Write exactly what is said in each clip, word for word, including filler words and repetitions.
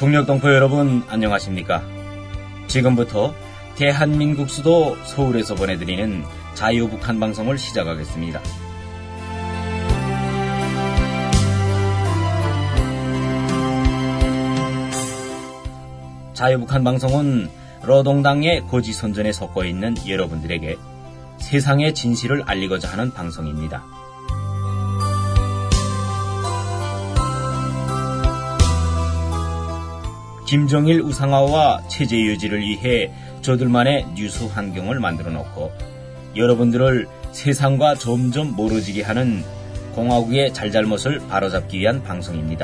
북녘동포 여러분 안녕하십니까? 지금부터 대한민국 수도 서울에서 보내드리는 자유북한 방송을 시작하겠습니다. 자유북한 방송은 러동당의 고지선전에 섞어 있는 여러분들에게 세상의 진실을 알리고자 하는 방송입니다. 김정일 우상화와 체제 유지를 위해 저들만의 뉴스 환경을 만들어 놓고 여러분들을 세상과 점점 멀어지게 하는 공화국의 잘잘못을 바로잡기 위한 방송입니다.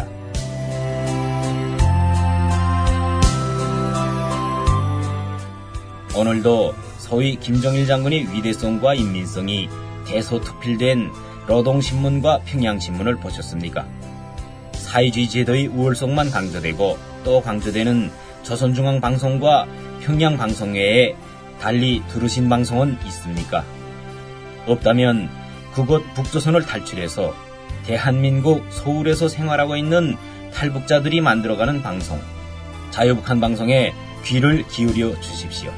오늘도 소위 김정일 장군의 위대성과 인민성이 대소특필된 노동신문과 평양신문을 보셨습니까? 사회주의 제도의 우월성만 강조되고 또 강조되는 조선중앙방송과 평양방송 외에 달리 들으신 방송은 있습니까? 없다면 그곳 북조선을 탈출해서 대한민국 서울에서 생활하고 있는 탈북자들이 만들어가는 방송, 자유북한 방송에 귀를 기울여 주십시오.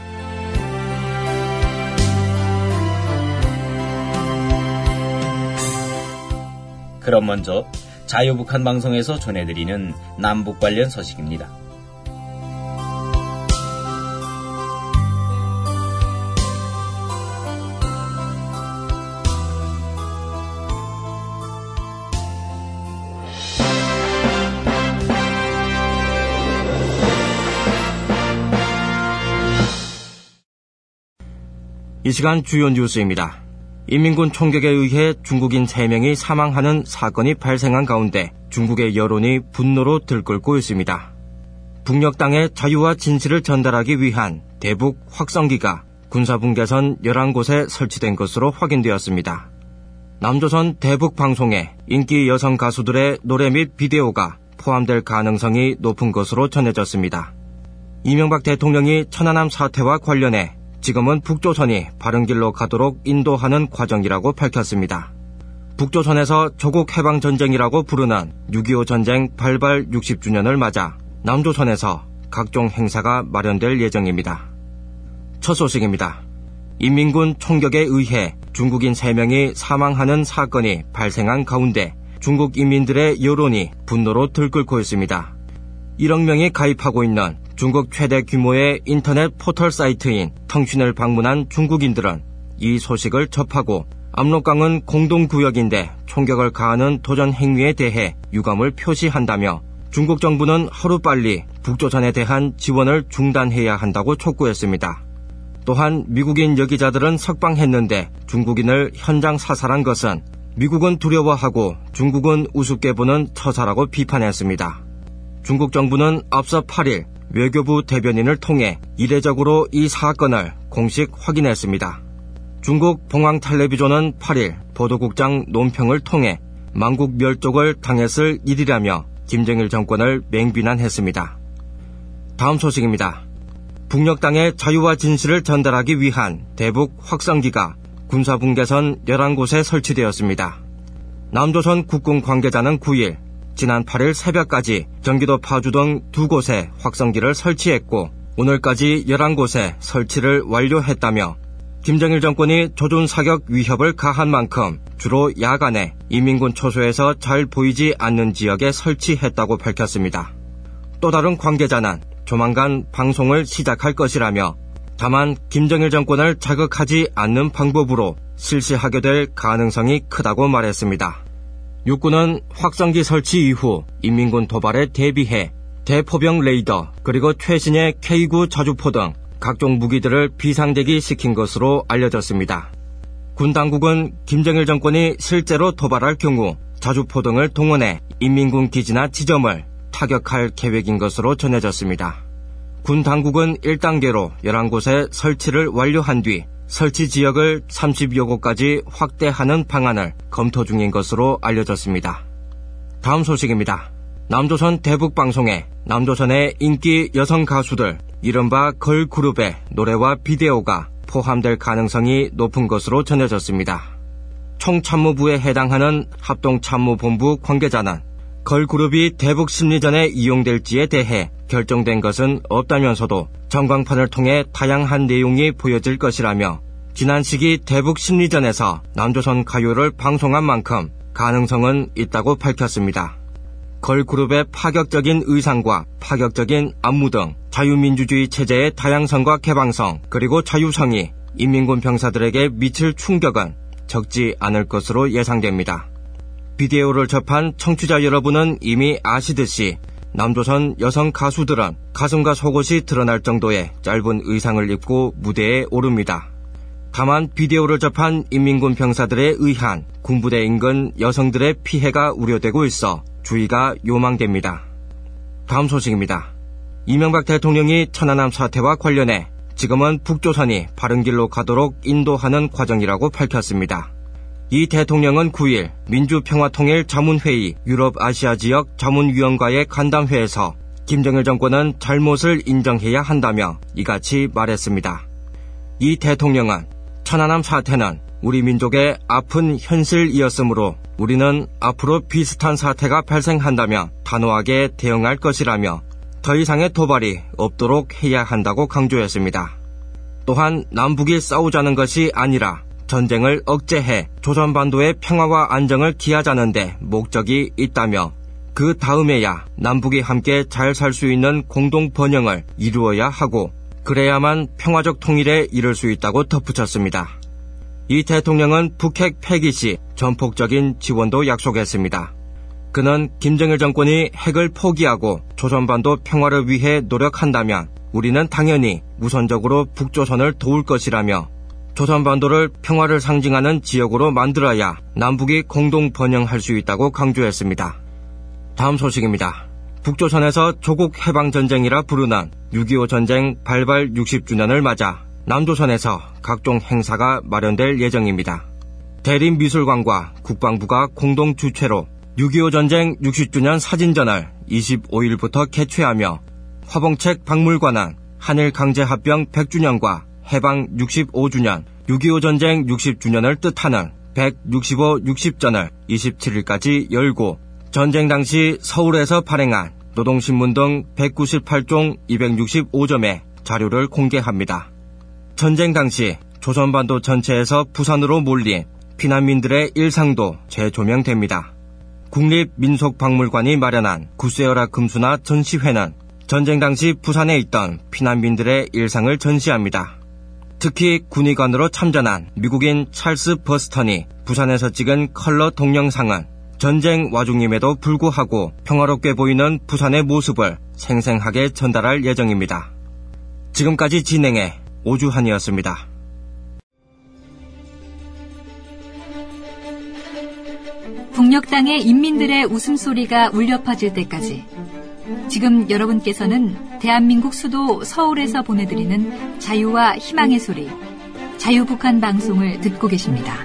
그럼 먼저 자유북한 방송에서 전해드리는 남북 관련 소식입니다. 이 시간 주요 뉴스입니다. 인민군 총격에 의해 중국인 세 명이 사망하는 사건이 발생한 가운데 중국의 여론이 분노로 들끓고 있습니다. 북녘 땅의 자유와 진실을 전달하기 위한 대북 확성기가 군사분계선 열한 곳에 설치된 것으로 확인되었습니다. 남조선 대북 방송에 인기 여성 가수들의 노래 및 비디오가 포함될 가능성이 높은 것으로 전해졌습니다. 이명박 대통령이 천안함 사태와 관련해 지금은 북조선이 바른 길로 가도록 인도하는 과정이라고 밝혔습니다. 북조선에서 조국 해방전쟁이라고 부르는 육이오 전쟁 발발 육십 주년을 맞아 남조선에서 각종 행사가 마련될 예정입니다. 첫 소식입니다. 인민군 총격에 의해 중국인 세 명이 사망하는 사건이 발생한 가운데 중국 인민들의 여론이 분노로 들끓고 있습니다. 일억 명이 가입하고 있는 중국 최대 규모의 인터넷 포털 사이트인 텅신을 방문한 중국인들은 이 소식을 접하고 압록강은 공동구역인데 총격을 가하는 도전 행위에 대해 유감을 표시한다며 중국 정부는 하루빨리 북조선에 대한 지원을 중단해야 한다고 촉구했습니다. 또한 미국인 여기자들은 석방했는데 중국인을 현장 사살한 것은 미국은 두려워하고 중국은 우습게 보는 처사라고 비판했습니다. 중국 정부는 앞서 팔 일 외교부 대변인을 통해 이례적으로 이 사건을 공식 확인했습니다. 중국 봉황텔레비전은 팔 일 보도국장 논평을 통해 만국 멸족을 당했을 일이라며 김정일 정권을 맹비난했습니다. 다음 소식입니다. 북녘 땅의 자유와 진실을 전달하기 위한 대북 확성기가 군사분계선 열한 곳에 설치되었습니다. 남조선 국군 관계자는 구 일 지난 팔 일 새벽까지 경기도 파주 등 두 곳에 확성기를 설치했고 오늘까지 열한 곳에 설치를 완료했다며 김정일 정권이 조준 사격 위협을 가한 만큼 주로 야간에 인민군 초소에서 잘 보이지 않는 지역에 설치했다고 밝혔습니다. 또 다른 관계자는 조만간 방송을 시작할 것이라며 다만 김정일 정권을 자극하지 않는 방법으로 실시하게 될 가능성이 크다고 말했습니다. 육군은 확성기 설치 이후 인민군 도발에 대비해 대포병 레이더 그리고 최신의 케이 구 자주포 등 각종 무기들을 비상대기 시킨 것으로 알려졌습니다. 군 당국은 김정일 정권이 실제로 도발할 경우 자주포 등을 동원해 인민군 기지나 지점을 타격할 계획인 것으로 전해졌습니다. 군 당국은 일 단계로 열한 곳에 설치를 완료한 뒤 설치 지역을 삼십여 곳까지 확대하는 방안을 검토 중인 것으로 알려졌습니다. 다음 소식입니다. 남조선 대북방송에 남조선의 인기 여성 가수들 이른바 걸그룹의 노래와 비디오가 포함될 가능성이 높은 것으로 전해졌습니다. 총참모부에 해당하는 합동참모본부 관계자는 걸그룹이 대북 심리전에 이용될지에 대해 결정된 것은 없다면서도 전광판을 통해 다양한 내용이 보여질 것이라며 지난 시기 대북 심리전에서 남조선 가요를 방송한 만큼 가능성은 있다고 밝혔습니다. 걸그룹의 파격적인 의상과 파격적인 안무 등 자유민주주의 체제의 다양성과 개방성 그리고 자유성이 인민군 병사들에게 미칠 충격은 적지 않을 것으로 예상됩니다. 비디오를 접한 청취자 여러분은 이미 아시듯이 남조선 여성 가수들은 가슴과 속옷이 드러날 정도의 짧은 의상을 입고 무대에 오릅니다. 다만 비디오를 접한 인민군 병사들에 의한 군부대 인근 여성들의 피해가 우려되고 있어 주의가 요망됩니다. 다음 소식입니다. 이명박 대통령이 천안함 사태와 관련해 지금은 북조선이 바른 길로 가도록 인도하는 과정이라고 밝혔습니다. 이 대통령은 구 일 민주평화통일 자문회의 유럽아시아 지역 자문위원과의 간담회에서 김정일 정권은 잘못을 인정해야 한다며 이같이 말했습니다. 이 대통령은 천안함 사태는 우리 민족의 아픈 현실이었으므로 우리는 앞으로 비슷한 사태가 발생한다면 단호하게 대응할 것이라며 더 이상의 도발이 없도록 해야 한다고 강조했습니다. 또한 남북이 싸우자는 것이 아니라 전쟁을 억제해 조선반도의 평화와 안정을 기하자는 데 목적이 있다며 그 다음에야 남북이 함께 잘 살 수 있는 공동 번영을 이루어야 하고 그래야만 평화적 통일에 이를 수 있다고 덧붙였습니다. 이 대통령은 북핵 폐기 시 전폭적인 지원도 약속했습니다. 그는 김정일 정권이 핵을 포기하고 조선반도 평화를 위해 노력한다면 우리는 당연히 우선적으로 북조선을 도울 것이라며 조선반도를 평화를 상징하는 지역으로 만들어야 남북이 공동 번영할 수 있다고 강조했습니다. 다음 소식입니다. 북조선에서 조국 해방전쟁이라 부르는 육이오 전쟁 발발 육십 주년을 맞아 남조선에서 각종 행사가 마련될 예정입니다. 대림미술관과 국방부가 공동 주최로 육이오 전쟁 육십 주년 사진전을 이십오 일부터 개최하며 화봉책 박물관은 한일강제합병 백 주년과 해방 육십오 주년, 육이오 전쟁 육십 주년을 뜻하는 백육십오 육십전을 이십칠 일까지 열고 전쟁 당시 서울에서 발행한 노동신문 등 백구십팔 종 이백육십오 점의 자료를 공개합니다. 전쟁 당시 조선반도 전체에서 부산으로 몰린 피난민들의 일상도 재조명됩니다. 국립민속박물관이 마련한 구세어라 금수나 전시회는 전쟁 당시 부산에 있던 피난민들의 일상을 전시합니다. 특히 군의관으로 참전한 미국인 찰스 버스턴이 부산에서 찍은 컬러 동영상은 전쟁 와중임에도 불구하고 평화롭게 보이는 부산의 모습을 생생하게 전달할 예정입니다. 지금까지 진행해 오주환이었습니다. 북녘 땅의 인민들의 웃음소리가 울려 퍼질 때까지 지금 여러분께서는 대한민국 수도 서울에서 보내드리는 자유와 희망의 소리, 자유북한 방송을 듣고 계십니다.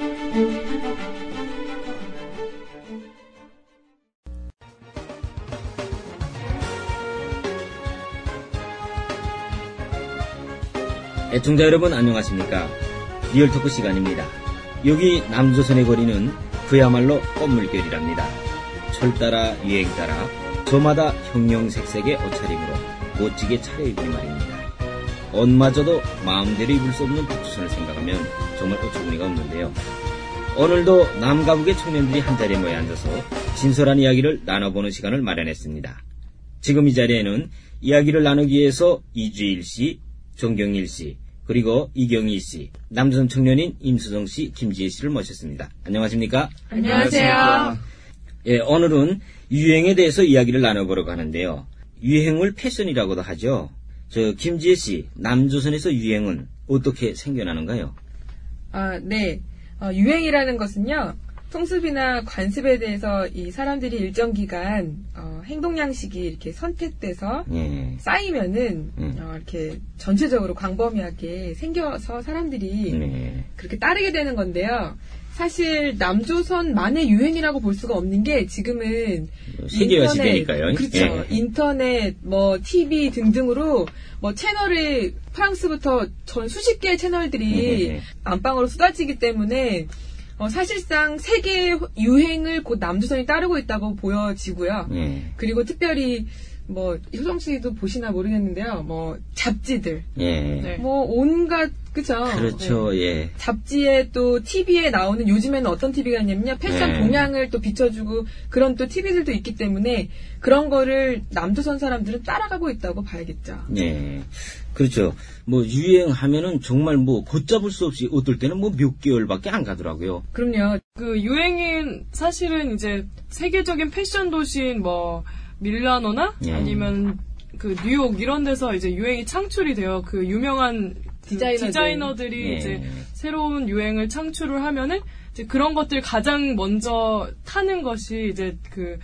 애청자 여러분 안녕하십니까? 리얼토크 시간입니다. 여기 남조선의 거리는 그야말로 꽃물결이랍니다. 철 따라 유행 따라 저마다 형형색색의 옷차림으로 멋지게 차려입으니 말입니다. 옷마저도 마음대로 입을 수 없는 북조선을 생각하면 정말 어처구니가 없는데요. 오늘도 남가북의 청년들이 한자리에 모여 앉아서 진솔한 이야기를 나눠보는 시간을 마련했습니다. 지금 이 자리에는 이야기를 나누기 위해서 이주일 씨, 정경일 씨, 그리고 이경희 씨, 남조선 청년인 임수정 씨, 김지혜 씨를 모셨습니다. 안녕하십니까? 안녕하세요. 예, 오늘은 유행에 대해서 이야기를 나눠보려고 하는데요. 유행을 패션이라고도 하죠. 저 김지혜 씨, 남조선에서 유행은 어떻게 생겨나는가요? 아, 네. 어, 유행이라는 것은요, 통습이나 관습에 대해서 이 사람들이 일정 기간 어, 행동 양식이 이렇게 선택돼서 예. 쌓이면은 음. 어, 이렇게 전체적으로 광범위하게 생겨서 사람들이 네. 그렇게 따르게 되는 건데요. 사실 남조선만의 유행이라고 볼 수가 없는 게 지금은 세계화 시대니까요. 그렇죠. 예. 인터넷, 뭐 티비 등등으로 뭐 채널을 프랑스부터 전 수십 개의 채널들이 예. 안방으로 쏟아지기 때문에 어, 사실상 세계 유행을 곧 남조선이 따르고 있다고 보여지고요. 예. 그리고 특별히 뭐 효성 씨도 보시나 모르겠는데요. 뭐 잡지들, 예. 네. 뭐 온갖 그죠? 그렇죠. 네. 예. 잡지에 또 티비에 나오는 요즘에는 어떤 티비가 있냐면요. 패션 네. 동향을 또 비춰주고 그런 또 티비들도 있기 때문에 그런 거를 남조선 사람들은 따라가고 있다고 봐야겠죠. 예. 그렇죠. 뭐 유행하면은 정말 뭐 걷잡을 수 없이 어떨 때는 뭐 몇 개월밖에 안 가더라고요. 그럼요. 그 유행인 사실은 이제 세계적인 패션 도시인 뭐 밀라노나 예. 아니면 그 뉴욕 이런 데서 이제 유행이 창출이 돼요. 그 유명한 그 디자이너들. 디자이너들이 예. 이제 새로운 유행을 창출을 하면은 이제 그런 것들 가장 먼저 타는 것이 이제 그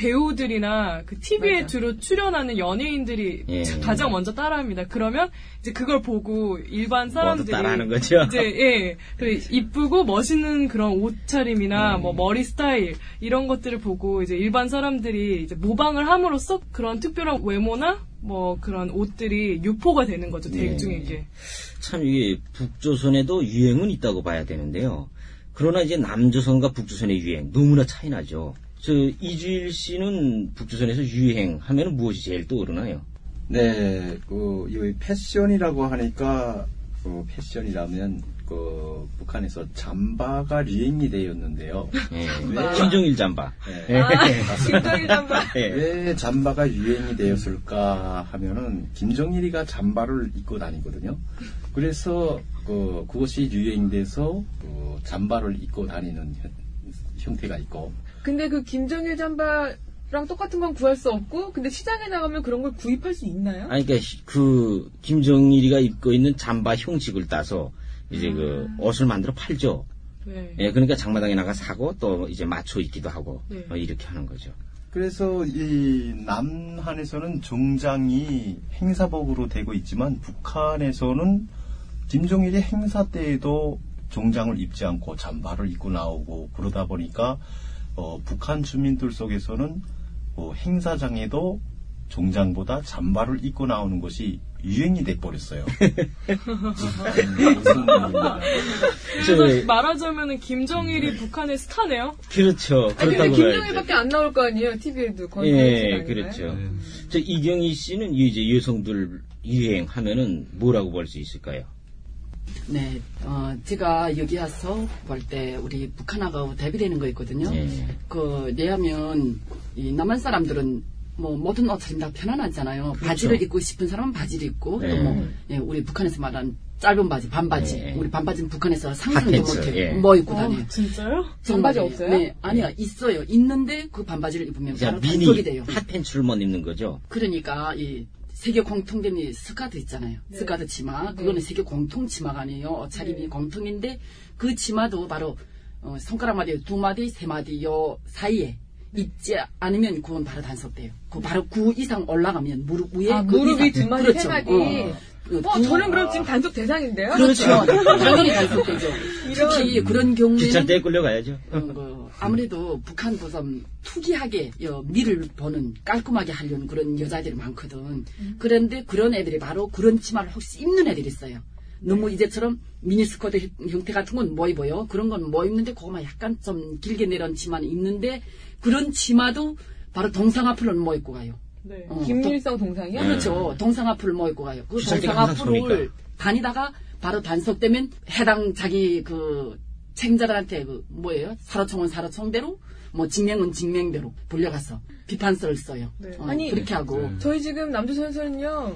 배우들이나 그 티비에 맞아. 주로 출연하는 연예인들이 예. 가장 먼저 따라합니다. 그러면 이제 그걸 보고 일반 모두 사람들이 따라하는 거죠. 이제 예, 그 이쁘고 멋있는 그런 옷차림이나 음. 뭐 머리 스타일 이런 것들을 보고 이제 일반 사람들이 이제 모방을 함으로써 그런 특별한 외모나 뭐 그런 옷들이 유포가 되는 거죠 대중에게. 참 이게 북조선에도 유행은 있다고 봐야 되는데요. 그러나 이제 남조선과 북조선의 유행 너무나 차이 나죠. 저 이주일 씨는 북조선에서 유행하면 무엇이 제일 떠오르나요? 네, 그, 이 패션이라고 하니까, 그, 패션이라면, 그, 북한에서 잠바가 유행이 되었는데요. 예. 잠바. 김정일 잠바. 네. 아, 김정일 잠바. 예. 왜 잠바가 유행이 되었을까 하면은, 김정일이가 잠바를 입고 다니거든요. 그래서, 그, 그것이 유행돼서, 그, 잠바를 입고 다니는 현, 형태가 있고, 근데 그 김정일 잠바랑 똑같은 건 구할 수 없고, 근데 시장에 나가면 그런 걸 구입할 수 있나요? 아니, 그러니까 그 김정일이가 입고 있는 잠바 형식을 따서 이제 음. 그 옷을 만들어 팔죠. 네. 예, 그러니까 장마당에 나가 사고 또 이제 맞춰 입기도 하고 네. 어, 이렇게 하는 거죠. 그래서 이 남한에서는 정장이 행사복으로 되고 있지만 북한에서는 김정일이 행사 때에도 정장을 입지 않고 잠바를 입고 나오고 그러다 보니까 어, 북한 주민들 속에서는 어, 행사장에도 정장보다 잠바를 입고 나오는 것이 유행이 돼버렸어요. 무슨 말입니까? 그래서 말하자면은 김정일이 북한의 스타네요. 그렇죠. 아니, 근데 그렇다고 김정일밖에 안 나올 거 아니에요, 티비에도. 거의 예, 그렇죠. 저 이경희 씨는 이제 여성들 유행하면은 뭐라고 볼 수 있을까요? 네, 어, 제가 여기 와서 볼 때 우리 북한하고 대비되는 거 있거든요. 예. 그, 왜냐하면, 이 남한 사람들은 뭐 모든 옷차림 다 편안하잖아요. 그렇죠. 바지를 입고 싶은 사람은 바지를 입고, 네. 또 뭐, 예, 우리 북한에서 말하는 짧은 바지, 반바지. 네. 우리 반바지는 북한에서 상상도 핫팬츠, 못해. 예. 뭐 입고 어, 다녀요. 진짜요? 반바지 정말이에요. 없어요? 네, 아니요, 있어요. 있는데 그 반바지를 입으면 자, 바로 미니 단속이 돼요. 핫팬츠를 못 입는 거죠. 그러니까 이 세계 공통된 이 스카드 있잖아요. 네. 스카드 치마. 그거는 네. 세계 공통 치마가 아니에요. 차림이 네. 공통인데 그 치마도 바로 어, 손가락 마디, 두 마디, 세 마디 요 사이에 입지 않으면 그건 바로 단속돼요. 그 바로 구 이상 올라가면 무릎 위에 아, 그 무릎이 이상. 두 마디, 그렇죠. 세 마디. 어, 그 어, 두- 저는 그럼 지금 단속 대상인데요? 그렇죠. 당연히 단속되죠. 특히 그런 경우에는 기차 때 끌려가야죠. 어, 그, 아무래도 북한 보선 투기하게 여, 미를 보는 깔끔하게 하려는 그런 여자들이 많거든. 음. 그런데 그런 애들이 바로 그런 치마를 혹시 입는 애들이 있어요. 너무 네. 이제처럼 미니스커트 형태 같은 건 뭐 입어요? 그런 건 뭐 입는데 그거만 약간 좀 길게 내려온 치마는 입는데 그런 치마도 바로 동상 앞으로는 뭐 입고 가요. 네. 어, 김일성 동상이요? 그렇죠. 동상 앞을 뭐 입고 가요. 그 기차 때가 동상 항상 앞을 섭니까? 다니다가 바로 단속되면 해당 자기 그 책임자들한테 그 뭐예요? 사로총은 사로총대로 뭐 직명은 직명대로 불려가서 비판서를 써요. 네. 어, 아니, 그렇게 하고 저희 지금 남조선에서는요,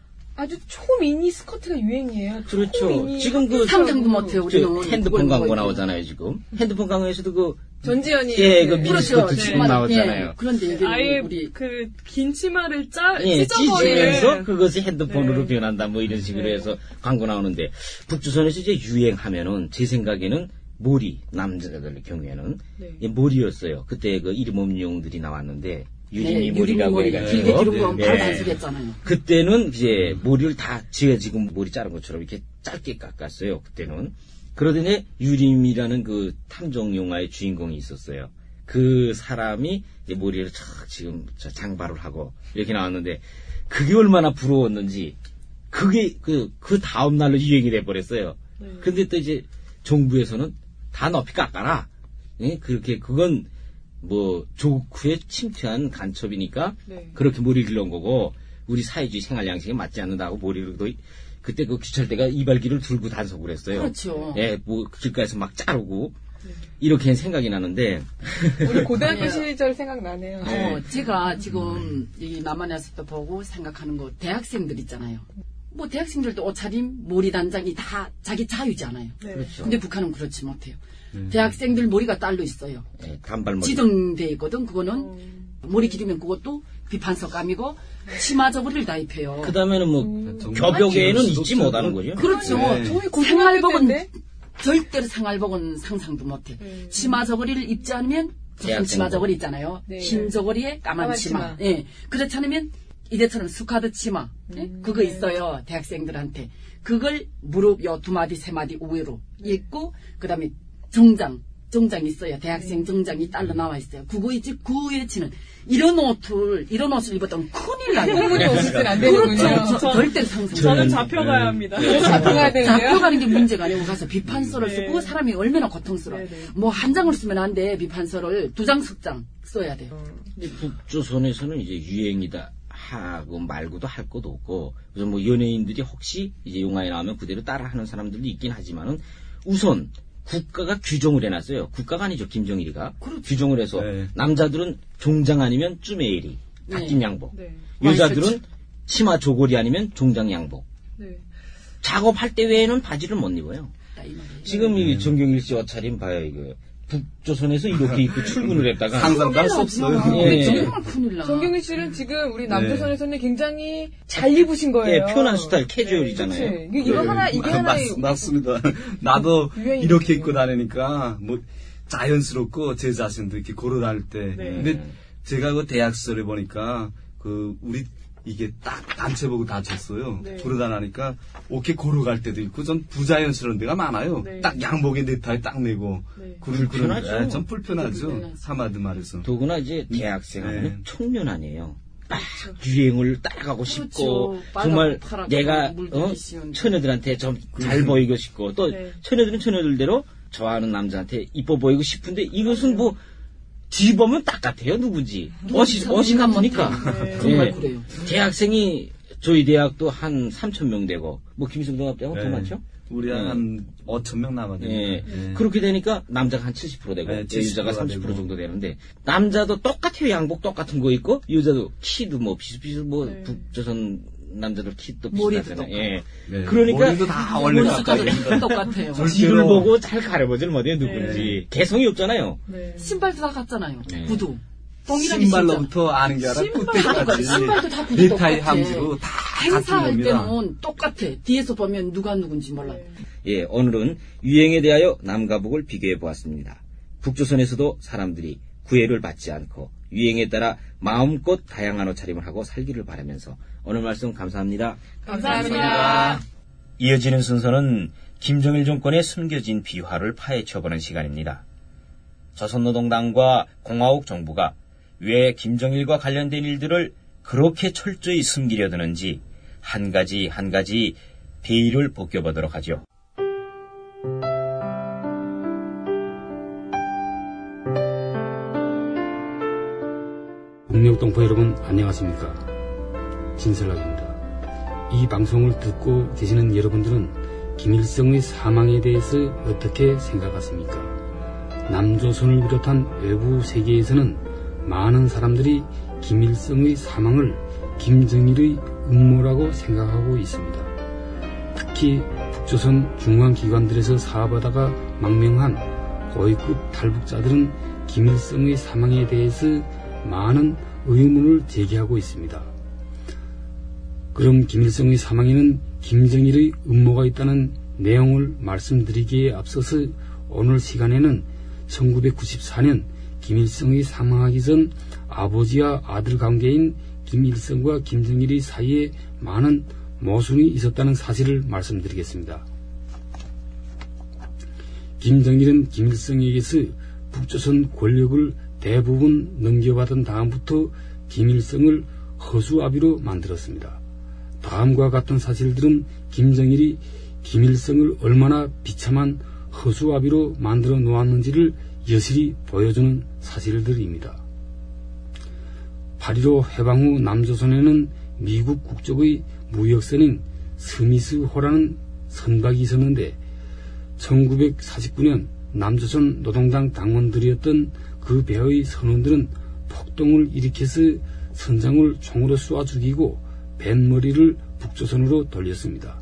아주 초미니 스커트가 유행이에요. 그렇죠. 초미니 지금 그 상상도 못해요. 저 우리는 핸드폰 그걸 광고 뭐 나오잖아요, 지금. 핸드폰 광고에서도 그, 전지현이. 예, 그 이렇게. 미니 스커트 네. 지금 나왔잖아요. 예, 그런데 여기 아예 우리 그 긴 치마를 짜 예, 찢어버리는 찢으면서 그것이 핸드폰으로 네. 변한다, 뭐 이런 식으로 네. 해서 광고 나오는데, 북조선에서 이제 유행하면은, 제 생각에는 몰이, 남자들 경우에는, 네. 예, 몰이었어요. 그때 그 이름 없는 용들이 나왔는데, 유진이 네, 몰이라고 머리 해가지고. 길게 기른 거 네. 바로 단속했잖아요. 그때는 이제 머리를 다 제가 지금 머리 자른 것처럼 이렇게 짧게 깎았어요. 그때는. 그러더니 유림이라는 그 탐정 영화의 주인공이 있었어요. 그 사람이 이제 머리를 촥 지금 저 장발을 하고 이렇게 나왔는데 그게 얼마나 부러웠는지 그게 그, 그 다음 날로 유행이 돼버렸어요. 네. 근데 또 이제 정부에서는 다 높이 깎아라. 예? 그렇게 그건 뭐 조국 후에 침투한 간첩이니까 네. 그렇게 머리를 길러온 거고 우리 사회주의 생활 양식에 맞지 않는다고 머리를 또 그때 그 규철대가 이발기를 들고 단속을 했어요. 그렇죠. 예, 뭐 길가에서 막 자르고 이렇게 생각이 나는데 우리 고등학교 시절 생각나네요. 어, 제가 지금 이 남한에서 또 보고 생각하는 거 대학생들 있잖아요. 뭐 대학생들도 옷차림, 머리 단장이 다 자기 자유잖아요. 네. 그렇죠. 근데 북한은 그렇지 못해요. 대학생들 머리가 딸로 있어요. 예, 단발머리. 지정돼 있거든. 그거는 머리 기르면 그것도 비판석감이고 치마 저고리를 다 입혀요. 그 다음에는 뭐 교복에는 잊지 못하는 거죠. 그렇죠. 네. 생활복은 때인데? 절대로 생활복은 상상도 못해. 네. 치마 저고리를 입지 않으면 조선 치마 저고리 있잖아요. 네. 흰 저고리에 까만, 까만 치마. 치마. 예. 그렇지 않으면 이제처럼 스카드 치마. 예? 음, 그거 네. 있어요. 대학생들한테. 그걸 무릎 요 두 마디 세 마디 우회로 입고 그다음에 정장. 정장이 있어요. 대학생 정장이 딸로 나와 있어요. 그거 이제 그 위에 치는 이런 옷을 이런 옷을 입었던 큰일 나요. 흥분이 없으면 안 되는군요. 그렇죠. 저- 절대로 상상. 저는 잡혀가야 합니다. 잡혀가야 되는데요. 잡혀가는 게 문제가 아니고 가서 비판서를 네. 쓰고 사람이 얼마나 고통스러워. 네, 네. 뭐 한 장을 쓰면 안 돼. 비판서를 두 장, 석 장 써야 돼요. 근데 북조선에서는 이제 유행이다 하고 말고도 할 것도 없고 그래서 뭐 연예인들이 혹시 이제 영화에 나오면 그대로 따라하는 사람들도 있긴 하지만은 우선 국가가 규정을 해놨어요. 국가가 아니죠. 김정일이가 규정을 해서 네. 남자들은 종장 아니면 쭈메이리 닭김 양복, 네. 여자들은 치마 조골이 아니면 종장 양복. 네. 작업할 때 외에는 바지를 못 입어요. 딱 이 말이에요. 지금 이 정경일 씨 옷차림 봐요. 이거 북조선에서 이렇게 입고 출근을 했다가 상상도 할 수 없어요. 예. 정말 큰일 나. 정경희 씨는 지금 우리 남조선에서는 굉장히 잘 입으신 거예요. 예, 편한 스타일 캐주얼이잖아요. 그치? 이거, 이거 하나, 이게 아, 하나의. 맞, 맞습니다. 나도 유행이 이렇게 있어요. 입고 다니니까 뭐 자연스럽고 제 자신도 이렇게 걸어 다닐 때. 네. 근데 제가 그 대학 시절에 보니까 그 우리 이게 딱 단체 보고 다쳤어요. 네. 걸어 다니니까 이렇게 걸어갈 때도 있고 좀 부자연스러운 데가 많아요. 네. 딱 양복에 넥타이 딱 메고. 네. 그런 불편하죠. 그런- 예, 좀 불편하죠. 불편하죠. 한마디 말해서. 더구나 이제 대학생 하면 네. 청년 아니에요. 막 유행을 따라가고 싶고 그렇죠. 빨갛고 정말 파랗고 내가 물들기 어? 쉬운. 처녀들한테 좀 잘 보이고 싶고 또 네. 처녀들은 처녀들대로 좋아하는 남자한테 이뻐 보이고 싶은데 이것은 뭐 뒤보면 딱 같아요 누구지 어시 어시 같으니까 네. 정말 예. 그래요. 대학생이 저희 대학도 한 삼천 명 되고 뭐 김승동합대하고 더 네. 많죠? 우리 네. 한 오천 명 남았네요. 예. 그렇게 되니까 남자가 한 칠십 퍼센트 되고 네, 여자가 칠십 퍼센트가 삼십 퍼센트 되고. 정도 되는데 남자도 똑같아요. 양복 똑같은 거 입고 여자도 키도 뭐 비슷비슷 뭐 네. 북조선 남자들 키도 머리도 비슷하잖아요. 예. 네. 그러니까 머리도 다 원래 머리색깔도 가까이. 똑같아요. 뒤를 보고 잘 가려보질 못해요 누군지. 네. 개성이 없잖아요. 네. 신발도 다 같잖아요. 네. 구두. 동일하게 신발로부터 아는 게 아니라 신발 끝까지 다 똑같아. 신발도 다 구두 넥타이 똑같아. 함지로 다 같은 행사할 겁니다. 때는 똑같아. 뒤에서 보면 누가 누군지 몰라. 네. 예, 오늘은 유행에 대하여 남과 북을 비교해 보았습니다. 북조선에서도 사람들이 구애를 받지 않고 유행에 따라 마음껏 다양한 옷차림을 하고 살기를 바라면서 오늘 말씀 감사합니다. 감사합니다. 이어지는 순서는 김정일 정권의 숨겨진 비화를 파헤쳐보는 시간입니다. 조선노동당과 공화국 정부가 왜 김정일과 관련된 일들을 그렇게 철저히 숨기려 드는지 한 가지 한 가지 베일을 벗겨보도록 하죠. 북녘동포 여러분 안녕하십니까. 진설락입니다. 이 방송을 듣고 계시는 여러분들은 김일성의 사망에 대해서 어떻게 생각하십니까? 남조선을 비롯한 외부 세계에서는 많은 사람들이 김일성의 사망을 김정일의 음모라고 생각하고 있습니다. 특히 북조선 중앙기관들에서 사업하다가 망명한 고위급 탈북자들은 김일성의 사망에 대해서 많은 의문을 제기하고 있습니다. 그럼 김일성의 사망에는 김정일의 음모가 있다는 내용을 말씀드리기에 앞서서 오늘 시간에는 천구백구십사 년 김일성이 사망하기 전 아버지와 아들 관계인 김일성과 김정일의 사이에 많은 모순이 있었다는 사실을 말씀드리겠습니다. 김정일은 김일성에게서 북조선 권력을 대부분 넘겨받은 다음부터 김일성을 허수아비로 만들었습니다. 다음과 같은 사실들은 김정일이 김일성을 얼마나 비참한 허수아비로 만들어 놓았는지를 여실히 보여주는 사실들입니다. 팔일오 해방 후 남조선에는 미국 국적의 무역선인 스미스호라는 선박이 있었는데 천구백사십구 년 남조선 노동당 당원들이었던 그 배의 선원들은 폭동을 일으켜서 선장을 총으로 쏘아 죽이고 뱃머리를 북조선으로 돌렸습니다.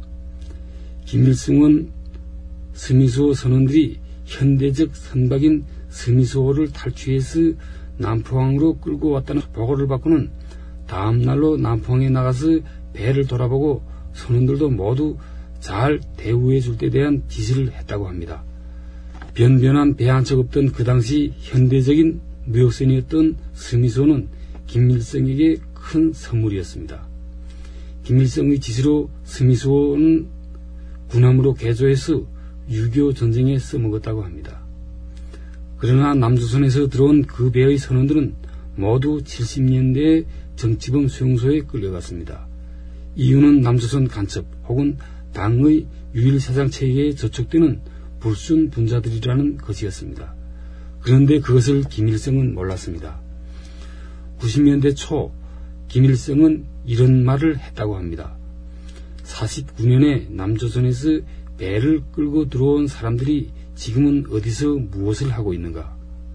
김일성은 스미스호 선원들이 현대적 선박인 스미스호를 탈취해서 남포항으로 끌고 왔다는 보고를 받고는 다음 날로 남포항에 나가서 배를 돌아보고 선원들도 모두 잘 대우해 줄 때 대한 지시를 했다고 합니다. 변변한 배 한 척 없던 그 당시 현대적인 무역선이었던 스미스호는 김일성에게 큰 선물이었습니다. 김일성의 지시로 스미스호는 군함으로 개조해서 육이오 전쟁에 써먹었다고 합니다. 그러나 남조선에서 들어온 그 배의 선원들은 모두 칠십 년대에 정치범 수용소에 끌려갔습니다. 이유는 남조선 간첩 혹은 당의 유일사상 체계에 저촉되는 불순 분자들이라는 것이었습니다. 그런데 그것을 김일성은 몰랐습니다. 구십 년대 초 김일성은 이런 말을 했다고 합니다. 사십구 년에 남조선에서 배를 끌고 들어온 사람들이 지금은 어디서 무엇을 하고 있는가?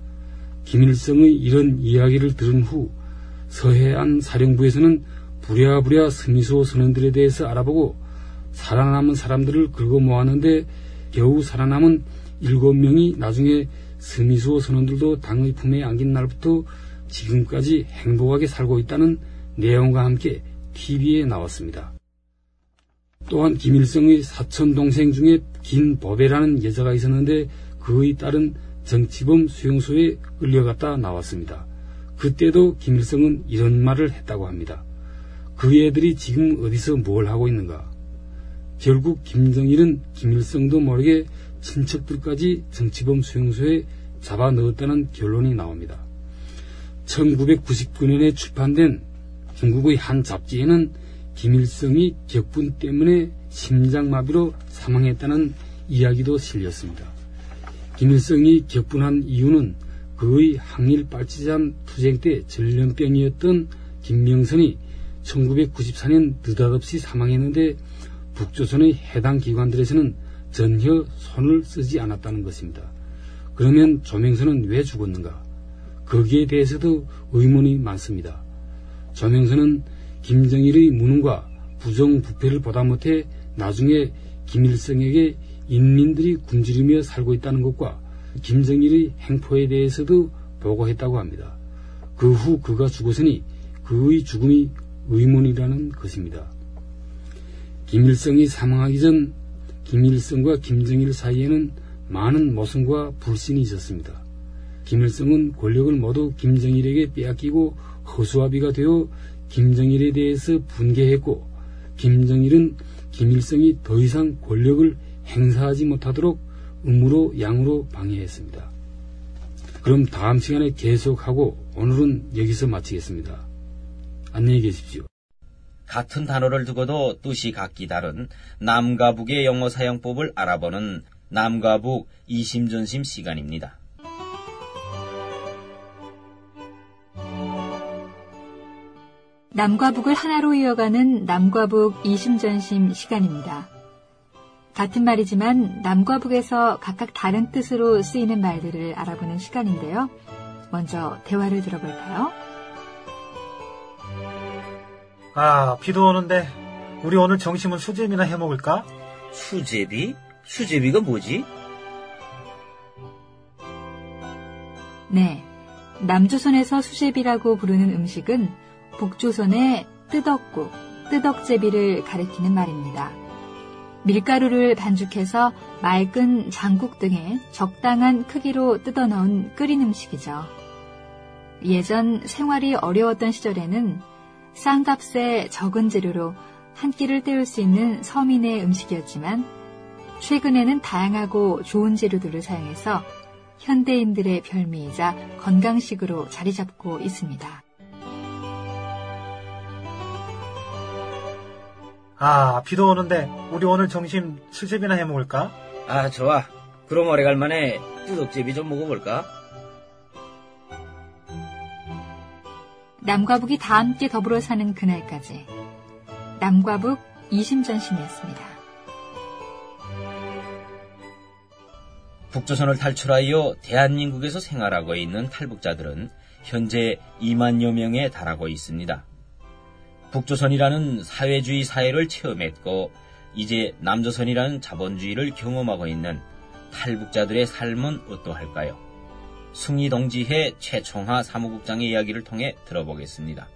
김일성의 이런 이야기를 들은 후 서해안 사령부에서는 부랴부랴 스미스호 선원들에 대해서 알아보고 살아남은 사람들을 긁어 모았는데 겨우 살아남은 일곱 명이 나중에 스미스호 선원들도 당의 품에 안긴 날부터 지금까지 행복하게 살고 있다는 내용과 함께 티비에 나왔습니다. 또한 김일성의 사촌동생 중에 김보배라는 여자가 있었는데 그의 딸은 정치범 수용소에 끌려갔다 나왔습니다. 그때도 김일성은 이런 말을 했다고 합니다. 그 애들이 지금 어디서 뭘 하고 있는가? 결국 김정일은 김일성도 모르게 친척들까지 정치범 수용소에 잡아 넣었다는 결론이 나옵니다. 천구백구십구 년에 출판된 중국의 한 잡지에는 김일성이 격분 때문에 심장마비로 사망했다는 이야기도 실렸습니다. 김일성이 격분한 이유는 그의 항일 빨치산 투쟁 때 전염병이었던 김명선이 천구백구십사 년 느닷없이 사망했는데 북조선의 해당 기관들에서는 전혀 손을 쓰지 않았다는 것입니다. 그러면 조명선은 왜 죽었는가? 거기에 대해서도 의문이 많습니다. 조명선은 김정일의 무능과 부정부패를 보다 못해 나중에 김일성에게 인민들이 굶주리며 살고 있다는 것과 김정일의 행포에 대해서도 보고했다고 합니다. 그 후 그가 죽었으니 그의 죽음이 의문이라는 것입니다. 김일성이 사망하기 전 김일성과 김정일 사이에는 많은 모순과 불신이 있었습니다. 김일성은 권력을 모두 김정일에게 빼앗기고 허수아비가 되어 김정일에 대해서 분개했고 김정일은 김일성이 더 이상 권력을 행사하지 못하도록 음으로 양으로 방해했습니다. 그럼 다음 시간에 계속하고 오늘은 여기서 마치겠습니다. 안녕히 계십시오. 같은 단어를 두고도 뜻이 각기 다른 남과 북의 영어 사용법을 알아보는 남과 북 이심전심 시간입니다. 남과 북을 하나로 이어가는 남과 북 이심전심 시간입니다. 같은 말이지만 남과 북에서 각각 다른 뜻으로 쓰이는 말들을 알아보는 시간인데요. 먼저 대화를 들어볼까요? 아, 비도 오는데 우리 오늘 점심은 수제비나 해먹을까? 수제비? 수제비가 뭐지? 네, 남조선에서 수제비라고 부르는 음식은 북조선의 뜨덕국, 뜨덕제비를 가리키는 말입니다. 밀가루를 반죽해서 맑은 장국 등에 적당한 크기로 뜯어넣은 끓인 음식이죠. 예전 생활이 어려웠던 시절에는 싼값에 적은 재료로 한 끼를 때울 수 있는 서민의 음식이었지만 최근에는 다양하고 좋은 재료들을 사용해서 현대인들의 별미이자 건강식으로 자리 잡고 있습니다. 아, 비도 오는데 우리 오늘 점심 수제비나 해먹을까? 아, 좋아. 그럼 오래간만에 부석제비 좀 먹어볼까? 남과 북이 다 함께 더불어 사는 그날까지 남과 북 이심전심이었습니다. 북조선을 탈출하여 대한민국에서 생활하고 있는 탈북자들은 현재 이만여 명에 달하고 있습니다. 북조선이라는 사회주의 사회를 체험했고 이제 남조선이라는 자본주의를 경험하고 있는 탈북자들의 삶은 어떠할까요? 숭이동지회 최총하 사무국장의 이야기를 통해 들어보겠습니다.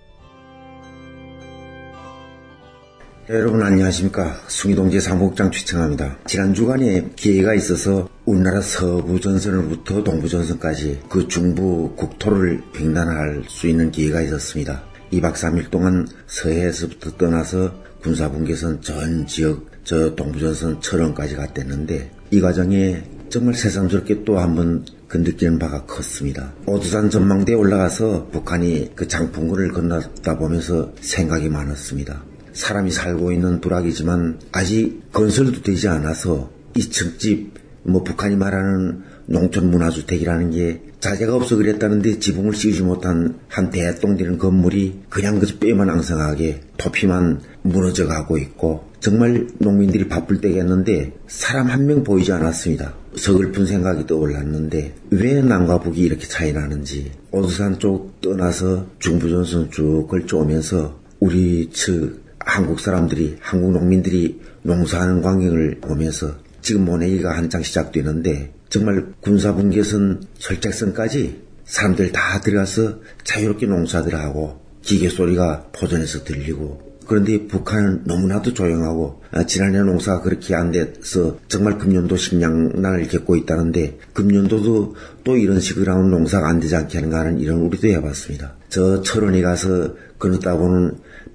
여러분 안녕하십니까. 숭이동지회 사무국장 최청하입니다. 지난 주간에 기회가 있어서 우리나라 서부전선으로부터 동부전선까지 그 중부 국토를 횡단할 수 있는 기회가 있었습니다. 이박 삼일 동안 서해에서부터 떠나서 군사분계선 전 지역 저 동부전선 철원까지 갔댔는데 이 과정에 정말 새삼스럽게 또 한번 그 느끼는 바가 컸습니다. 오두산 전망대에 올라가서 북한이 그 장풍구를 건넜다 보면서 생각이 많았습니다. 사람이 살고 있는 부락이지만 아직 건설도 되지 않아서 이 층집 뭐 북한이 말하는 농촌 문화주택이라는 게 자재가 없어 그랬다는데 지붕을 씌우지 못한 한 대똥 되는 건물이 그냥 그저 뼈만 앙상하게 토피만 무너져가고 있고 정말 농민들이 바쁠 때겠는데 사람 한 명 보이지 않았습니다. 서글픈 생각이 떠올랐는데 왜 남과 북이 이렇게 차이 나는지 오두산 쪽 떠나서 중부전선 쭉 걸쳐오면서 우리 측 한국 사람들이 한국 농민들이 농사하는 광경을 보면서 지금 모내기가 한창 시작되는데 정말 군사분계선 철책선까지 사람들 다 들어가서 자유롭게 농사들 하고 기계 소리가 포전에서 들리고 그런데 북한은 너무나도 조용하고 지난해 농사가 그렇게 안 돼서 정말 금년도 식량난을 겪고 있다는데 금년도도 또 이런 식으로 하면 농사가 안 되지 않게 하는가 하는 이런 우리도 해봤습니다. 저 철원에 가서 건넜다 보는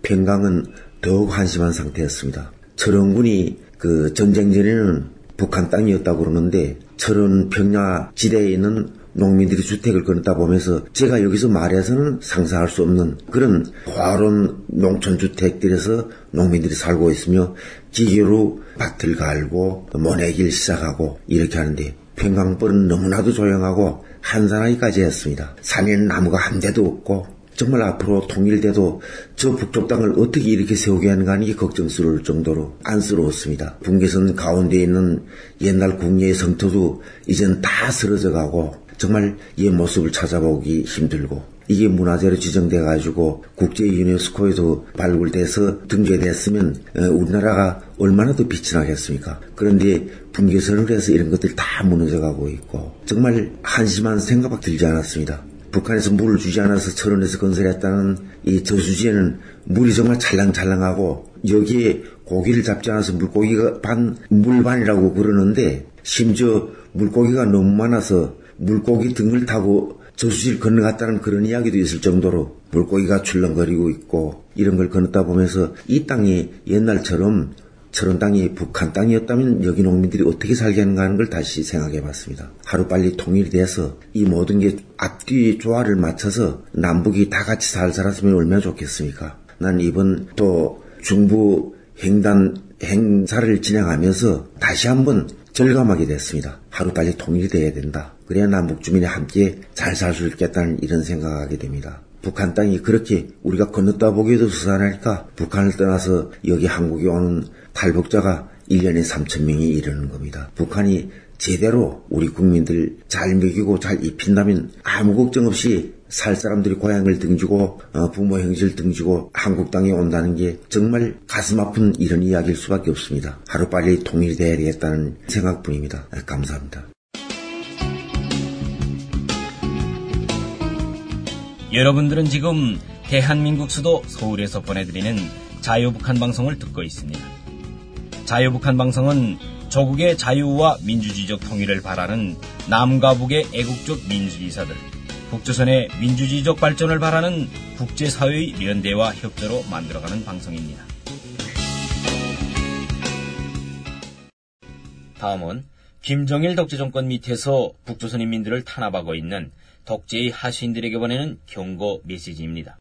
평강은 더욱 한심한 상태였습니다. 철원군이 그 전쟁 전에는 북한 땅이었다고 그러는데 철원 평야 지대에 있는 농민들이 주택을 건넜다 보면서 제가 여기서 말해서는 상상할 수 없는 그런 화로운 농촌 주택들에서 농민들이 살고 있으며 기계로 밭을 갈고 모내기를 시작하고 이렇게 하는데 평강벌은 너무나도 조용하고 한산하기까지 했습니다. 산에는 나무가 한 대도 없고 정말 앞으로 통일돼도 저 북쪽 땅을 어떻게 이렇게 세우게 하는가 하는 게 걱정스러울 정도로 안쓰러웠습니다. 분계선 가운데 있는 옛날 궁예의 성터도 이젠 다 쓰러져가고 정말 옛 모습을 찾아보기 힘들고 이게 문화재로 지정돼가지고 국제 유네스코에도 발굴돼서 등재됐으면 우리나라가 얼마나 더 빛이 나겠습니까? 그런데 분계선을 해서 이런 것들이 다 무너져가고 있고 정말 한심한 생각밖에 들지 않았습니다. 북한에서 물을 주지 않아서 철원에서 건설했다는 이 저수지에는 물이 정말 찰랑찰랑하고 여기에 고기를 잡지 않아서 물고기가 반, 물반이라고 그러는데 심지어 물고기가 너무 많아서 물고기 등을 타고 저수지를 건너갔다는 그런 이야기도 있을 정도로 물고기가 출렁거리고 있고 이런 걸 건넜다 보면서 이 땅이 옛날처럼 철원 땅이 북한 땅이었다면 여기 농민들이 어떻게 살게 하는가 하는 걸 다시 생각해 봤습니다. 하루빨리 통일이 돼서 이 모든 게 앞뒤 조화를 맞춰서 남북이 다 같이 잘 살았으면 얼마나 좋겠습니까? 난 이번 또 중부 횡단 행사를 진행하면서 다시 한번 절감하게 됐습니다. 하루빨리 통일이 돼야 된다. 그래야 남북 주민이 함께 잘 살 수 있겠다는 이런 생각하게 됩니다. 북한 땅이 그렇게 우리가 건넜다 보기에도 수산하니까 북한을 떠나서 여기 한국에 오는 탈북자가 일 년에 삼천 명이 이르는 겁니다. 북한이 제대로 우리 국민들 잘 먹이고 잘 입힌다면 아무 걱정 없이 살 사람들이 고향을 등지고 어, 부모 형제를 등지고 한국 땅에 온다는 게 정말 가슴 아픈 이런 이야기일 수밖에 없습니다. 하루빨리 통일이 돼야 되겠다는 생각뿐입니다. 감사합니다. 여러분들은 지금 대한민국 수도 서울에서 보내드리는 자유북한 방송을 듣고 있습니다. 자유북한 방송은 조국의 자유와 민주주의적 통일을 바라는 남과 북의 애국적 민주지사들, 북조선의 민주주의적 발전을 바라는 국제사회의 연대와 협조로 만들어가는 방송입니다. 다음은 김정일 독재 정권 밑에서 북조선 인민들을 탄압하고 있는 독재의 하수인들에게 보내는 경고 메시지입니다.